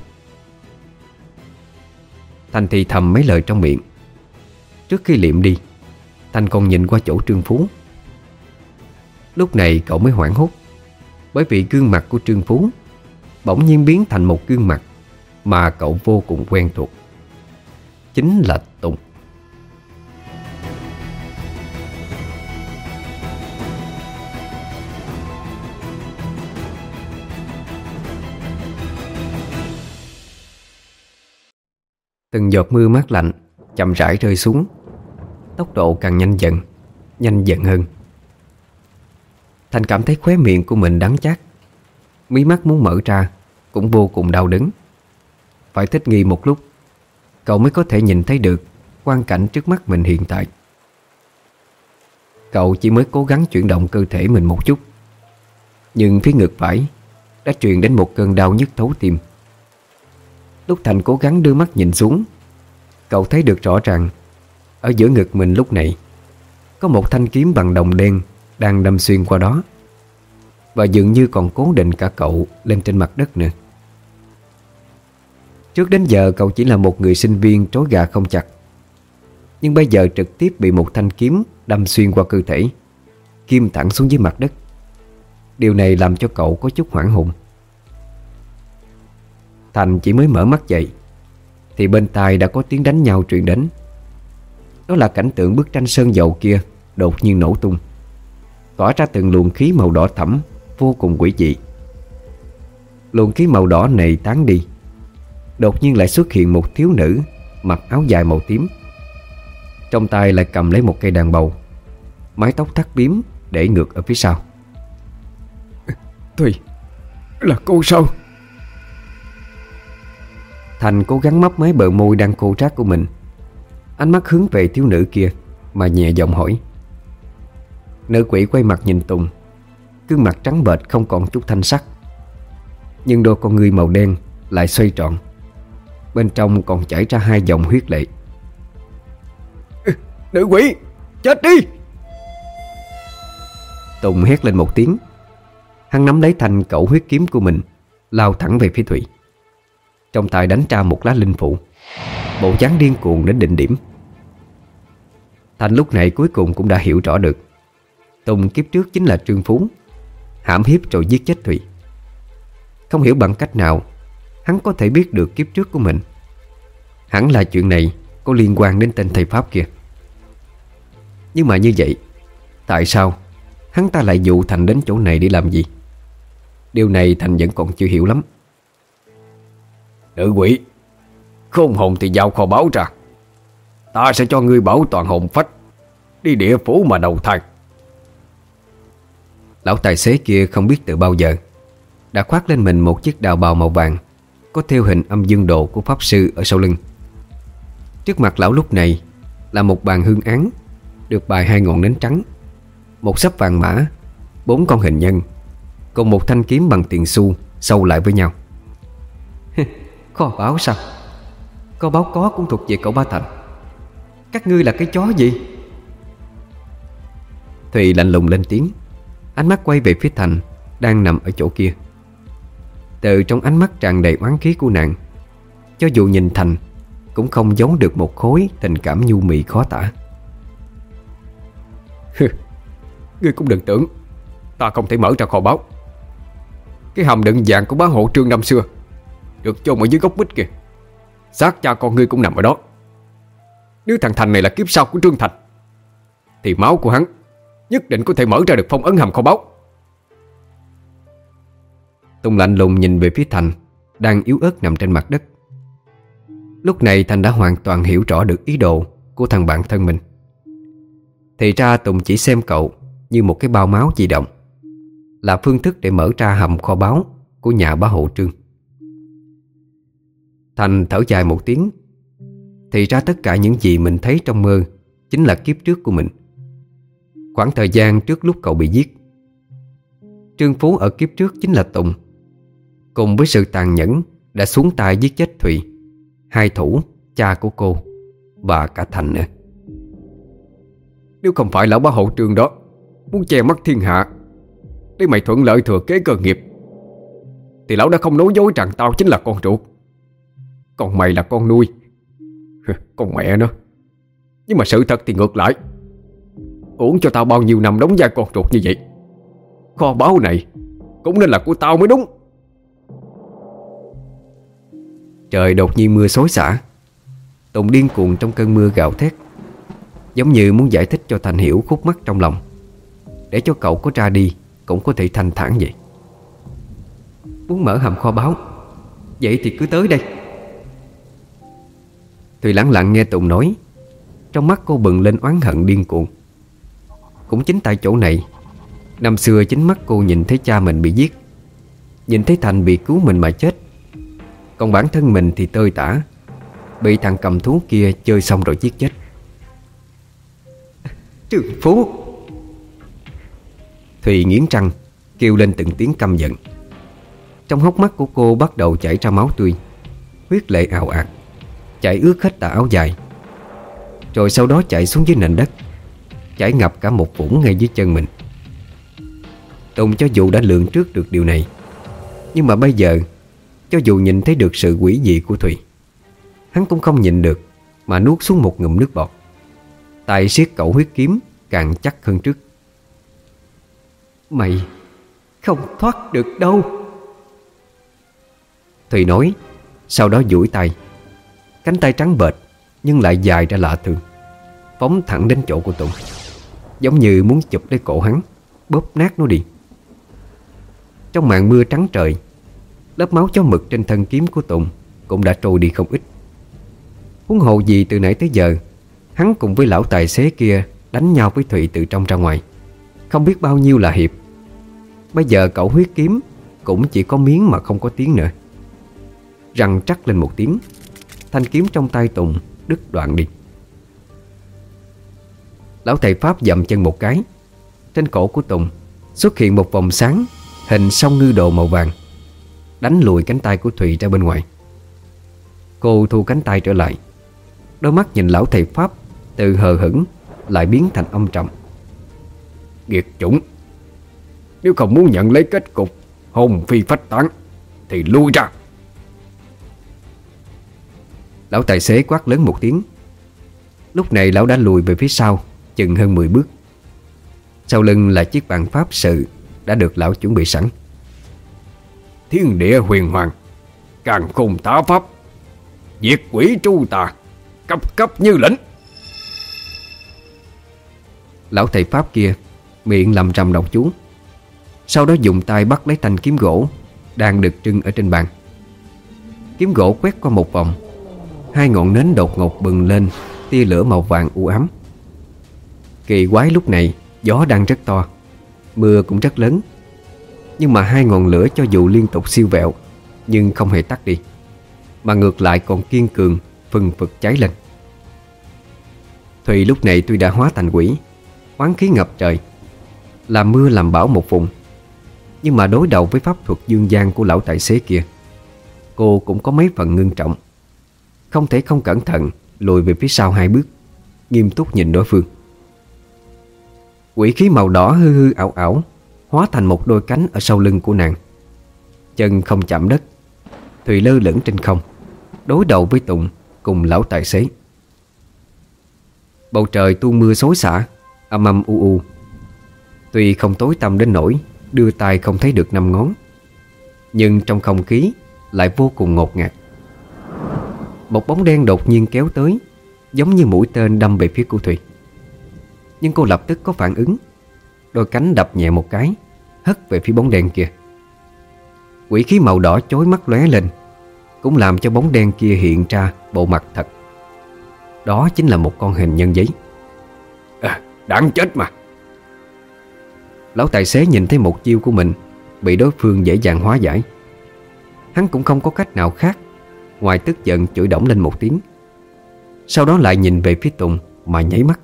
Speaker 1: Thành thì thầm mấy lời trong miệng. Trước khi liệm đi, Thành còn nhìn qua chỗ Trương Phú. Lúc này cậu mới hoảng hốt, bởi vì gương mặt của Trương Phú bỗng nhiên biến thành một gương mặt mà cậu vô cùng quen thuộc. Chính là Tùng. Từng giọt mưa mát lạnh chậm rãi rơi xuống, tốc độ càng nhanh dần, nhanh dần hơn. Thành cảm thấy khóe miệng của mình đắng chát, mí mắt muốn mở ra cũng vô cùng đau đớn. Phải thích nghi một lúc, cậu mới có thể nhìn thấy được quang cảnh trước mắt mình hiện tại. Cậu chỉ mới cố gắng chuyển động cơ thể mình một chút, nhưng phía ngực phải đã truyền đến một cơn đau nhức thấu tim. Lúc Thành cố gắng đưa mắt nhìn xuống, cậu thấy được rõ ràng ở giữa ngực mình lúc này có một thanh kiếm bằng đồng đen đang đâm xuyên qua đó, và dường như còn cố định cả cậu lên trên mặt đất nữa. Trước đến giờ cậu chỉ là một người sinh viên trói gà không chặt, nhưng bây giờ trực tiếp bị một thanh kiếm đâm xuyên qua cơ thể, kim thẳng xuống dưới mặt đất. Điều này làm cho cậu có chút hoảng hồn. Thành chỉ mới mở mắt dậy thì bên tai đã có tiếng đánh nhau truyền đến. Đó là cảnh tượng bức tranh sơn dầu kia đột nhiên nổ tung, tỏa ra từng luồng khí màu đỏ thẫm vô cùng quỷ dị. Luồng khí màu đỏ này tán đi, đột nhiên lại xuất hiện một thiếu nữ mặc áo dài màu tím, trong tay lại cầm lấy một cây đàn bầu, mái tóc thắt bím để ngược ở phía sau.
Speaker 2: Thùy, là cô sao?
Speaker 1: Thành cố gắng mấp máy bờ môi đang khô rát của mình, ánh mắt hướng về thiếu nữ kia mà nhẹ giọng hỏi. Nữ quỷ quay mặt nhìn Tùng, gương mặt trắng bệch không còn chút thanh sắc, nhưng đôi con ngươi màu đen lại xoay tròn, bên trong còn chảy ra hai dòng huyết lệ.
Speaker 2: Nữ quỷ, chết đi!
Speaker 1: Tùng hét lên một tiếng. Hắn nắm lấy thanh cẩu huyết kiếm của mình, lao thẳng về phía Thủy, trong tay đánh ra một lá linh phụ, bộ dáng điên cuồng đến đỉnh điểm. Thành lúc này cuối cùng cũng đã hiểu rõ được Tùng kiếp trước chính là Trương Phú, hãm hiếp rồi giết chết Thủy. Không hiểu bằng cách nào hắn có thể biết được kiếp trước của mình. Hẳn là chuyện này có liên quan đến tên thầy Pháp kia. Nhưng mà như vậy, tại sao hắn ta lại dụ Thành đến chỗ này để làm gì? Điều này Thành vẫn còn chưa hiểu lắm.
Speaker 2: Nữ quỷ, khôn hồn thì giao kho báu ra. Ta sẽ cho ngươi bảo toàn hồn phách, đi địa phủ mà đầu thai.
Speaker 1: Lão tài xế kia không biết từ bao giờ đã khoác lên mình một chiếc đạo bào màu vàng, có thêu hình âm dương đồ của pháp sư ở sau lưng. Trước mặt lão lúc này là một bàn hương án, được bày hai ngọn nến trắng, một sấp vàng mã, bốn con hình nhân, cùng một thanh kiếm bằng tiền xu xâu lại với nhau. Kho báu sao? Kho báu có cũng thuộc về cậu Ba Thành. Các ngươi là cái chó gì? Thùy lạnh lùng lên tiếng, ánh mắt quay về phía Thành đang nằm ở chỗ kia. Từ trong ánh mắt tràn đầy oán khí của nàng, cho dù nhìn Thành cũng không giấu được một khối tình cảm nhu mì khó tả.
Speaker 2: Ngươi cũng đừng tưởng ta không thể mở ra kho báu. Cái hầm đựng vàng của bá hộ Trương năm xưa được chôn ở dưới gốc bích kìa, xác cha con ngươi cũng nằm ở đó. Nếu thằng Thành này là kiếp sau của Trương Thành, thì máu của hắn nhất định có thể mở ra được phong ấn hầm kho báu.
Speaker 1: Tùng lạnh lùng nhìn về phía Thành đang yếu ớt nằm trên mặt đất. Lúc này Thành đã hoàn toàn hiểu rõ được ý đồ của thằng bạn thân mình. Thì ra Tùng chỉ xem cậu như một cái bao máu di động, là phương thức để mở ra hầm kho báu của nhà bá hộ Trương. Thành thở dài một tiếng. Thì ra tất cả những gì mình thấy trong mơ chính là kiếp trước của mình, khoảng thời gian trước lúc cậu bị giết. Trương Phú ở kiếp trước chính là Tùng, cùng với sự tàn nhẫn đã xuống tay giết chết Thùy, hai thủ, cha của cô và cả Thành nữa.
Speaker 2: Nếu không phải lão bá hộ Trương đó muốn che mắt thiên hạ để mày thuận lợi thừa kế cơ nghiệp, thì lão đã không nói dối rằng tao chính là con ruột, còn mày là con nuôi. Con mẹ nó. Nhưng mà sự thật thì ngược lại. Uổng cho tao bao nhiêu năm đóng vai con ruột như vậy. Kho báu này cũng nên là của tao mới đúng.
Speaker 1: Trời đột nhiên mưa xối xả. Tùng điên cuồng trong cơn mưa gào thét, giống như muốn giải thích cho Thành hiểu khúc mắc trong lòng, để cho cậu có ra đi cũng có thể thanh thản vậy. Muốn mở hầm kho báu, vậy thì cứ tới đây. Thùy lặng lặng nghe Tùng nói, trong mắt cô bừng lên oán hận điên cuồng. Cũng chính tại chỗ này, năm xưa chính mắt cô nhìn thấy cha mình bị giết, nhìn thấy Thành bị cứu mình mà chết, còn bản thân mình thì tơi tả, bị thằng cầm thú kia chơi xong rồi giết chết. Trương Phú! Thùy nghiến răng kêu lên từng tiếng căm giận. Trong hốc mắt của cô bắt đầu chảy ra máu tươi, huyết lệ ào ạt chảy ướt hết tà áo dài, rồi sau đó chảy xuống dưới nền đất, chảy ngập cả một vũng ngay dưới chân mình. Tùng cho dù đã lường trước được điều này, nhưng mà bây giờ, cho dù nhìn thấy được sự quỷ dị của Thùy, hắn cũng không nhịn được mà nuốt xuống một ngụm nước bọt. Tay siết cẩu huyết kiếm càng chắc hơn trước. Mày không thoát được đâu, Thùy nói, sau đó duỗi tay. Cánh tay trắng bệch nhưng lại dài ra lạ thường, phóng thẳng đến chỗ của Tùng, giống như muốn chụp lấy cổ hắn, bóp nát nó đi. Trong màn mưa trắng trời, lớp máu chó mực trên thân kiếm của Tùng cũng đã trôi đi không ít. Huống hồ gì từ nãy tới giờ hắn cùng với lão tài xế kia đánh nhau với Thùy từ trong ra ngoài, không biết bao nhiêu là hiệp. Bây giờ cậu huyết kiếm cũng chỉ có miếng mà không có tiếng nữa. Răng trắc lên một tiếng, thanh kiếm trong tay Tùng đứt đoạn đi. Lão thầy Pháp dậm chân một cái. Trên cổ của Tùng xuất hiện một vòng sáng hình song ngư đồ màu vàng, đánh lùi cánh tay của Thùy ra bên ngoài. Cô thu cánh tay trở lại, đôi mắt nhìn lão thầy Pháp từ hờ hững lại biến thành âm trầm. Nghiệt chủng, nếu không muốn nhận lấy kết cục hồn phi phách tán thì lui ra. Lão tài xế quát lớn một tiếng. Lúc này lão đã lùi về phía sau chừng hơn mười bước. Sau lưng là chiếc bàn pháp sự đã được lão chuẩn bị sẵn. Thiên địa huyền hoàng, càn khôn tá pháp, diệt quỷ tru tà, cấp cấp như lĩnh. Lão thầy Pháp kia miệng lầm rầm đọc chú, sau đó dùng tay bắt lấy thanh kiếm gỗ đang được trưng ở trên bàn. Kiếm gỗ quét qua một vòng, hai ngọn nến đột ngột bừng lên tia lửa màu vàng u ám. Kỳ quái lúc này gió đang rất to, mưa cũng rất lớn, nhưng mà hai ngọn lửa cho dù liên tục siêu vẹo nhưng không hề tắt đi, mà ngược lại còn kiên cường phừng phực cháy lên. Thùy lúc này tuy đã hóa thành quỷ, oán khí ngập trời, làm mưa làm bão một vùng, nhưng mà đối đầu với pháp thuật dương gian của lão tài xế kia, cô cũng có mấy phần ngưng trọng. Không thể không cẩn thận lùi về phía sau hai bước, nghiêm túc nhìn đối phương. Quỷ khí màu đỏ hư hư ảo ảo hóa thành một đôi cánh ở sau lưng của nàng. Chân không chạm đất, Thùy lơ lửng trên không, đối đầu với Tùng cùng lão tài xế. Bầu trời tuôn mưa xối xả, âm âm u u. Tuy không tối tăm đến nỗi đưa tay không thấy được năm ngón, nhưng trong không khí lại vô cùng ngột ngạt. Một bóng đen đột nhiên kéo tới, giống như mũi tên đâm về phía của Thùy. Nhưng cô lập tức có phản ứng, đôi cánh đập nhẹ một cái, hất về phía bóng đen kia. Quỷ khí màu đỏ chói mắt lóe lên, cũng làm cho bóng đen kia hiện ra bộ mặt thật. Đó chính là một con hình nhân giấy. À, đáng chết mà. Lão tài xế nhìn thấy một chiêu của mình bị đối phương dễ dàng hóa giải. Hắn cũng không có cách nào khác ngoài tức giận chửi đổng lên một tiếng, sau đó lại nhìn về phía Tùng mà nháy mắt.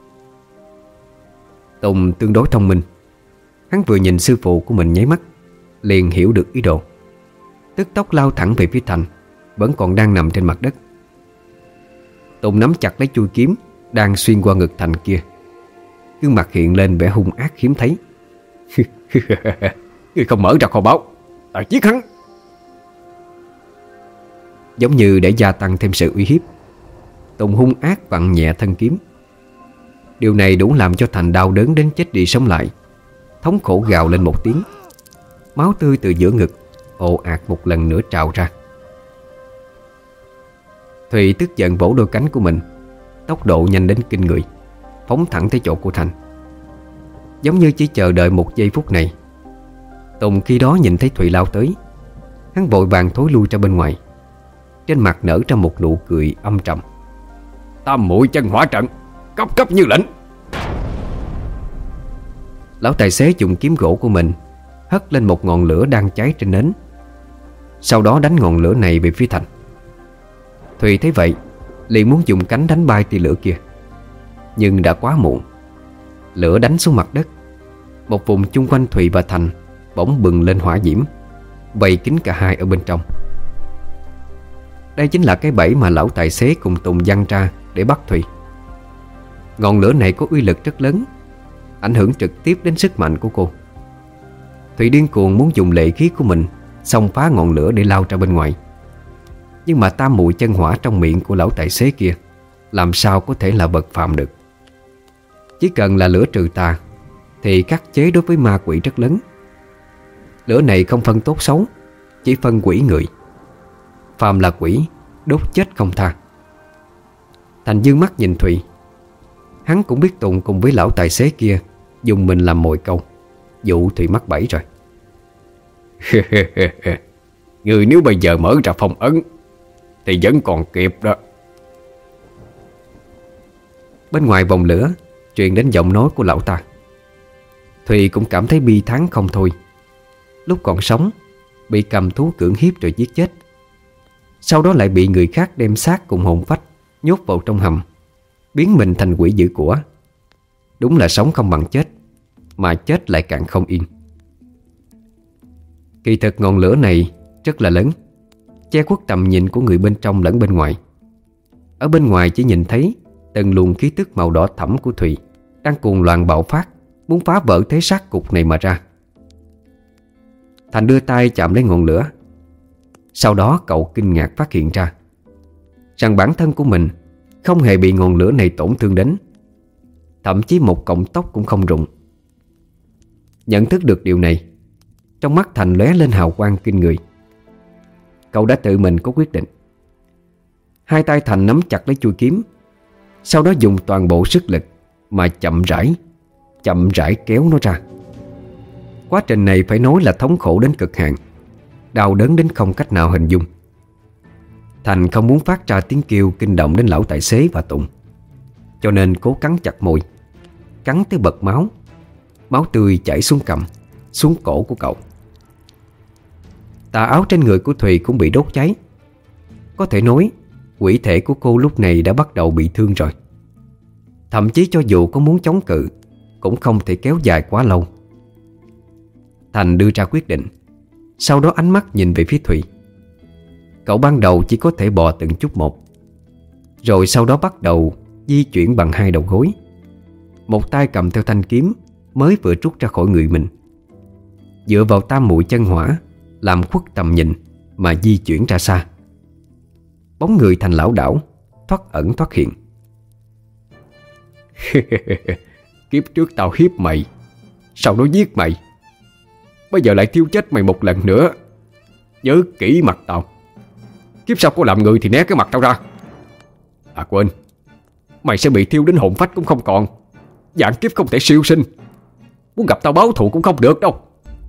Speaker 1: Tùng tương đối thông minh, hắn vừa nhìn sư phụ của mình nháy mắt liền hiểu được ý đồ, tức tốc lao thẳng về phía Thành vẫn còn đang nằm trên mặt đất. Tùng nắm chặt lấy chuôi kiếm đang xuyên qua ngực Thành kia, gương mặt hiện lên vẻ hung ác hiếm thấy. Ngươi không mở ra kho báu, ta giết hắn. Giống như để gia tăng thêm sự uy hiếp, Tùng hung ác vặn nhẹ thân kiếm. Điều này đủ làm cho Thành đau đớn đến chết đi sống lại, thống khổ gào lên một tiếng. Máu tươi từ giữa ngực ồ ạt một lần nữa trào ra. Thùy tức giận vỗ đôi cánh của mình, tốc độ nhanh đến kinh người, phóng thẳng tới chỗ của Thành. Giống như chỉ chờ đợi một giây phút này. Tùng khi đó nhìn thấy Thùy lao tới, hắn vội vàng thối lui ra bên ngoài, trên mặt nở ra một nụ cười âm trầm. Tam muội chân hỏa trận, cấp cấp như lệnh. Lão tài xế dùng kiếm gỗ của mình hất lên một ngọn lửa đang cháy trên nến, sau đó đánh ngọn lửa này về phía Thành. Thùy thấy vậy liền muốn dùng cánh đánh bay tia lửa kia, nhưng đã quá muộn. Lửa đánh xuống mặt đất, một vùng chung quanh Thùy và Thành bỗng bừng lên hỏa diễm, vây kín cả hai ở bên trong. Đây chính là cái bẫy mà lão tài xế cùng Tùng giăng ra để bắt Thùy. Ngọn lửa này có uy lực rất lớn, ảnh hưởng trực tiếp đến sức mạnh của cô. Thủy điên cuồng muốn dùng lệ khí của mình xông phá ngọn lửa để lao ra bên ngoài. Nhưng mà tam muội chân hỏa trong miệng của lão tài xế kia làm sao có thể là vật phàm được. Chỉ cần là lửa trừ tà thì khắc chế đối với ma quỷ rất lớn. Lửa này không phân tốt xấu, chỉ phân quỷ người. Phàm là quỷ, đốt chết không tha. Thành dương mắt nhìn Thùy. Hắn cũng biết Tùng cùng với lão tài xế kia dùng mình làm mồi câu, dụ Thùy mắc bẫy rồi.
Speaker 2: Người nếu bây giờ mở ra phong ấn thì vẫn còn kịp đó.
Speaker 1: Bên ngoài vòng lửa truyền đến giọng nói của lão ta. Thùy cũng cảm thấy bi thán không thôi. Lúc còn sống bị cầm thú cưỡng hiếp rồi giết chết, sau đó lại bị người khác đem xác cùng hồn phách nhốt vào trong hầm, biến mình thành quỷ dữ của. Đúng là sống không bằng chết, mà chết lại càng không yên. Kỳ thực ngọn lửa này rất là lớn, che khuất tầm nhìn của người bên trong lẫn bên ngoài. Ở bên ngoài chỉ nhìn thấy từng luồng khí tức màu đỏ thẫm của Thùy đang cuồng loạn bạo phát, muốn phá vỡ thế sát cục này mà ra. Thành đưa tay chạm lấy ngọn lửa. Sau đó cậu kinh ngạc phát hiện ra rằng bản thân của mình không hề bị ngọn lửa này tổn thương đến, thậm chí một cọng tóc cũng không rụng. Nhận thức được điều này, trong mắt Thành lóe lên hào quang kinh người. Cậu đã tự mình có quyết định. Hai tay Thành nắm chặt lấy chuôi kiếm, sau đó dùng toàn bộ sức lực mà chậm rãi, chậm rãi kéo nó ra. Quá trình này phải nói là thống khổ đến cực hạn, đau đớn đến không cách nào hình dung. Thành không muốn phát ra tiếng kêu kinh động đến lão tài xế và Tùng, cho nên cố cắn chặt môi, cắn tới bật máu. Máu tươi chảy xuống cằm, xuống cổ của cậu. Tà áo trên người của Thùy cũng bị đốt cháy. Có thể nói quỷ thể của cô lúc này đã bắt đầu bị thương rồi. Thậm chí cho dù có muốn chống cự cũng không thể kéo dài quá lâu. Thành đưa ra quyết định, sau đó ánh mắt nhìn về phía Thùy. Cậu ban đầu chỉ có thể bò từng chút một, rồi sau đó bắt đầu di chuyển bằng hai đầu gối. Một tay cầm theo thanh kiếm mới vừa rút ra khỏi người mình, dựa vào tam muội chân hỏa làm khuất tầm nhìn mà di chuyển ra xa. Bóng người Thành lảo đảo, thoát ẩn thoát hiện.
Speaker 2: Kiếp trước tao hiếp mày, sau đó giết mày, bây giờ lại thiêu chết mày một lần nữa. Nhớ kỹ mặt tao. Kiếp sau có làm người thì né cái mặt tao ra. À quên, mày sẽ bị thiêu đến hồn phách cũng không còn, vạn kiếp không thể siêu sinh. Muốn gặp tao báo thù cũng không được đâu.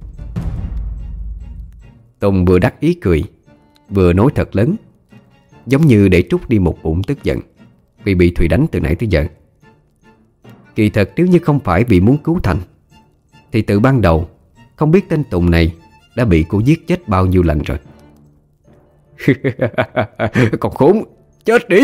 Speaker 1: Tùng vừa đắc ý cười, vừa nói thật lớn, giống như để trút đi một bụng tức giận vì bị Thùy đánh từ nãy tới giờ. Kỳ thật nếu như không phải vì muốn cứu Thành, thì từ ban đầu không biết tên Tùng này đã bị cô giết chết bao nhiêu lần rồi.
Speaker 2: Còn khốn, chết đi.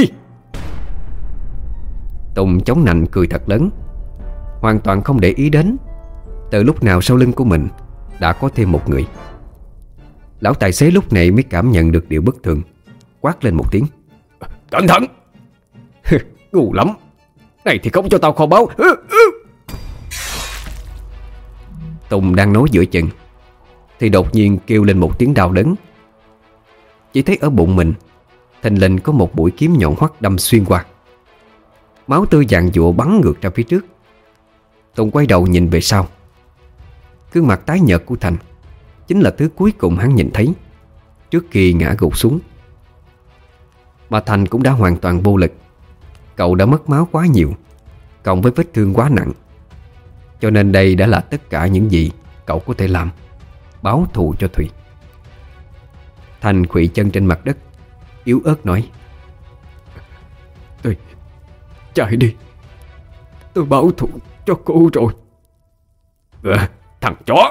Speaker 1: Tùng chống nạnh cười thật lớn, hoàn toàn không để ý đến từ lúc nào sau lưng của mình đã có thêm một người. Lão tài xế lúc này mới cảm nhận được điều bất thường, quát lên một tiếng:
Speaker 2: Cẩn thận. Ngu lắm, này thì không cho tao kho báu.
Speaker 1: Tùng đang nói giữa chừng thì đột nhiên kêu lên một tiếng đau đớn. Chỉ thấy ở bụng mình thình lình có một mũi kiếm nhọn hoắt đâm xuyên qua. Máu tươi vàng dụa bắn ngược ra phía trước. Tùng quay đầu nhìn về sau. Gương mặt tái nhợt của Thành chính là thứ cuối cùng hắn nhìn thấy trước khi ngã gục xuống. Mà Thành cũng đã hoàn toàn vô lực. Cậu đã mất máu quá nhiều, cộng với vết thương quá nặng, cho nên đây đã là tất cả những gì cậu có thể làm, báo thù cho Thùy. Thành khuỵu chân trên mặt đất, yếu ớt nói:
Speaker 2: Tôi chạy đi, tôi báo thù cho cô rồi. À, thằng chó.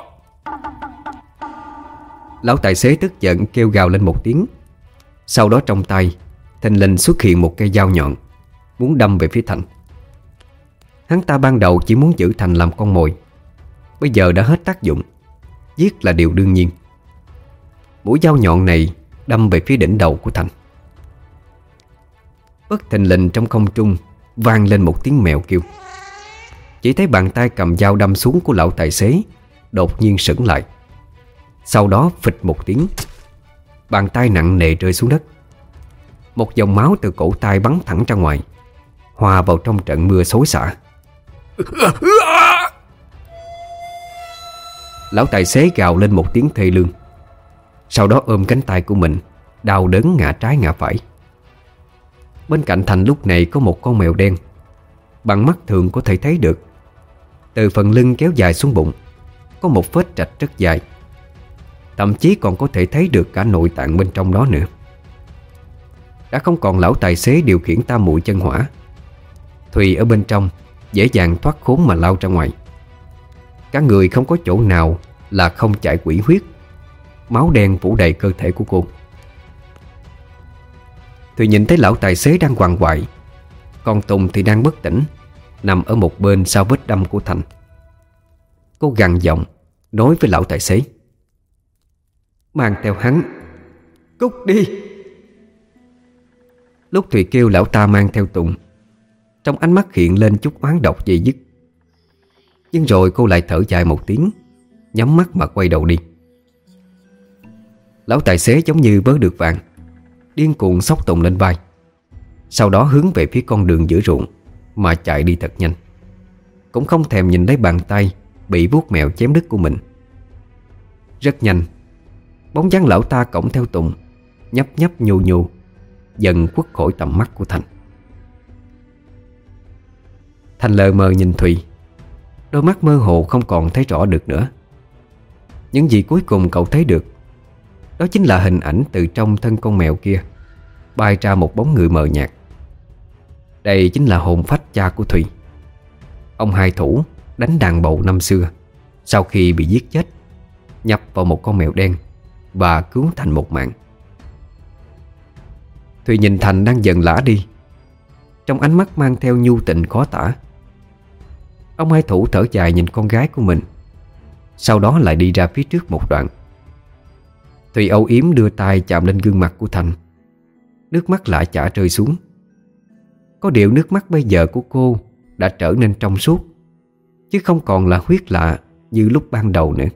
Speaker 1: Lão tài xế tức giận kêu gào lên một tiếng. Sau đó trong tay thình lình xuất hiện một cây dao nhọn, muốn đâm về phía Thành. Hắn ta ban đầu chỉ muốn giữ Thành làm con mồi, bây giờ đã hết tác dụng, giết là điều đương nhiên. Mũi dao nhọn này đâm về phía đỉnh đầu của Thành. Bất thình lình trong không trung vang lên một tiếng mèo kêu. Chỉ thấy bàn tay cầm dao đâm xuống của lão tài xế đột nhiên sững lại. Sau đó phịch một tiếng, bàn tay nặng nề rơi xuống đất. Một dòng máu từ cổ tay bắn thẳng ra ngoài, hòa vào trong trận mưa xối xả. Lão tài xế gào lên một tiếng thê lương, sau đó ôm cánh tay của mình, đau đớn ngã trái ngã phải. Bên cạnh Thành lúc này có một con mèo đen, bằng mắt thường có thể thấy được, từ phần lưng kéo dài xuống bụng có một vết rạch rất dài, thậm chí còn có thể thấy được cả nội tạng bên trong đó nữa. Đã không còn lão tài xế điều khiển tam muội chân hỏa, Thùy ở bên trong dễ dàng thoát khốn mà lao ra ngoài. Cả người không có chỗ nào là không chảy quỷ huyết, máu đen phủ đầy cơ thể của cô. Thùy nhìn thấy lão tài xế đang quằn quại, còn Tùng thì đang bất tỉnh, nằm ở một bên sau vết đâm của Thành. Cô gằn giọng nói với lão tài xế: "Mang theo hắn, cút đi." Lúc Thùy kêu lão ta mang theo Tùng, trong ánh mắt hiện lên chút oán độc dây dứt. Nhưng rồi cô lại thở dài một tiếng, nhắm mắt mà quay đầu đi. Lão tài xế giống như vớ được vàng, điên cuồng xốc Tùng lên vai, sau đó hướng về phía con đường giữa ruộng mà chạy đi thật nhanh, cũng không thèm nhìn lấy bàn tay bị vuốt mèo chém đứt của mình. Rất nhanh, bóng dáng lão ta cõng theo Tùng, nhấp nhấp nhô nhô, dần khuất khỏi tầm mắt của Thành. Thành lờ mờ nhìn Thùy, đôi mắt mơ hồ không còn thấy rõ được nữa. Những gì cuối cùng cậu thấy được, đó chính là hình ảnh từ trong thân con mèo kia bay ra một bóng người mờ nhạt. Đây chính là hồn phách cha của Thùy, ông hai thủ đánh đàn bầu năm xưa, sau khi bị giết chết, nhập vào một con mèo đen và cứu Thành một mạng. Thùy nhìn Thành đang dần lả đi, trong ánh mắt mang theo nhu tình khó tả. Ông hai thủ thở dài nhìn con gái của mình, sau đó lại đi ra phía trước một đoạn. Thùy âu yếm đưa tay chạm lên gương mặt của Thành, nước mắt lã chả rơi xuống. Có điều nước mắt bây giờ của cô đã trở nên trong suốt, chứ không còn là huyết lạ như lúc ban đầu nữa.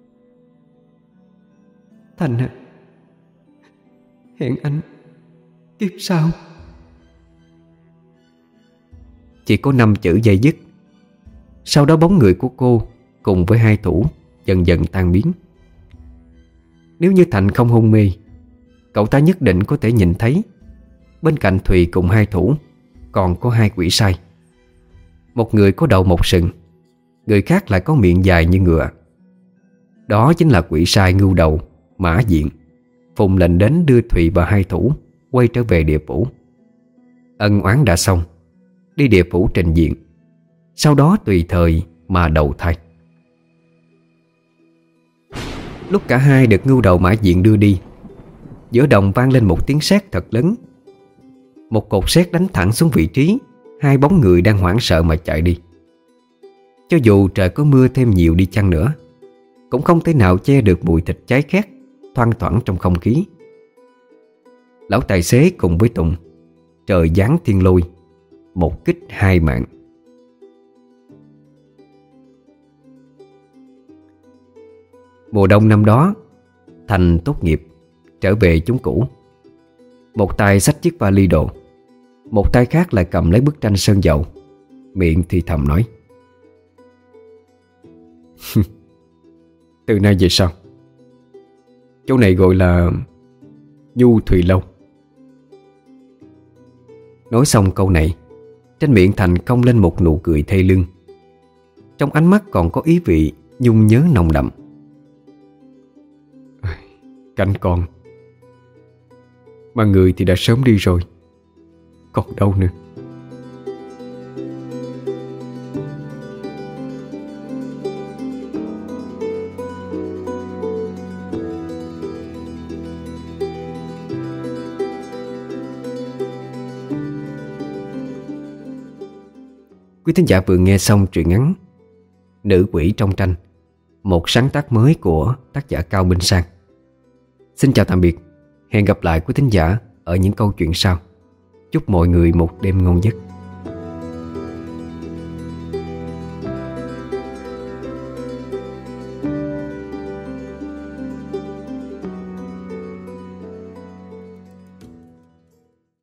Speaker 3: Thành à, hẹn anh kiếp sau.
Speaker 1: Chỉ có năm chữ dây dứt. Sau đó bóng người của cô cùng với hai thủ dần dần tan biến. Nếu như Thành không hôn mê, cậu ta nhất định có thể nhìn thấy bên cạnh Thùy cùng hai thủ còn có hai quỷ sai. Một người có đầu một sừng, người khác lại có miệng dài như ngựa. Đó chính là quỷ sai ngưu đầu Mã Diện, phụng lệnh đến đưa Thùy và hai thủ quay trở về địa phủ. Ân oán đã xong, đi địa phủ trình diện, sau đó tùy thời mà đầu thai. Lúc cả hai được ngưu đầu Mã Diện đưa đi, giữa đồng vang lên một tiếng sét thật lớn. Một cột sét đánh thẳng xuống vị trí hai bóng người đang hoảng sợ mà chạy đi. Cho dù trời có mưa thêm nhiều đi chăng nữa, cũng không thể nào che được mùi thịt cháy khét thoang thoảng trong không khí. Lão tài xế cùng với Tùng, trời giáng thiên lôi, một kích hai mạng. Mùa đông năm đó, Thành tốt nghiệp, trở về chốn cũ. Một tay xách chiếc vali đồ, một tay khác lại cầm lấy bức tranh sơn dầu, miệng thì thầm nói:
Speaker 2: "Từ nay về sau, chỗ này gọi là Nhu Thùy Lâu."
Speaker 1: Nói xong câu này, trên miệng Thành cong lên một nụ cười thê lương, trong ánh mắt còn có ý vị nhung nhớ nồng đậm.
Speaker 2: Cánh con, mà người thì đã sớm đi rồi, còn đâu nữa.
Speaker 1: Quý thính giả vừa nghe xong truyện ngắn Nữ Quỷ Trong Tranh, một sáng tác mới của tác giả Cao Minh Sang. Xin chào tạm biệt, hẹn gặp lại quý thính giả ở những câu chuyện sau. Chúc mọi người một đêm ngon giấc.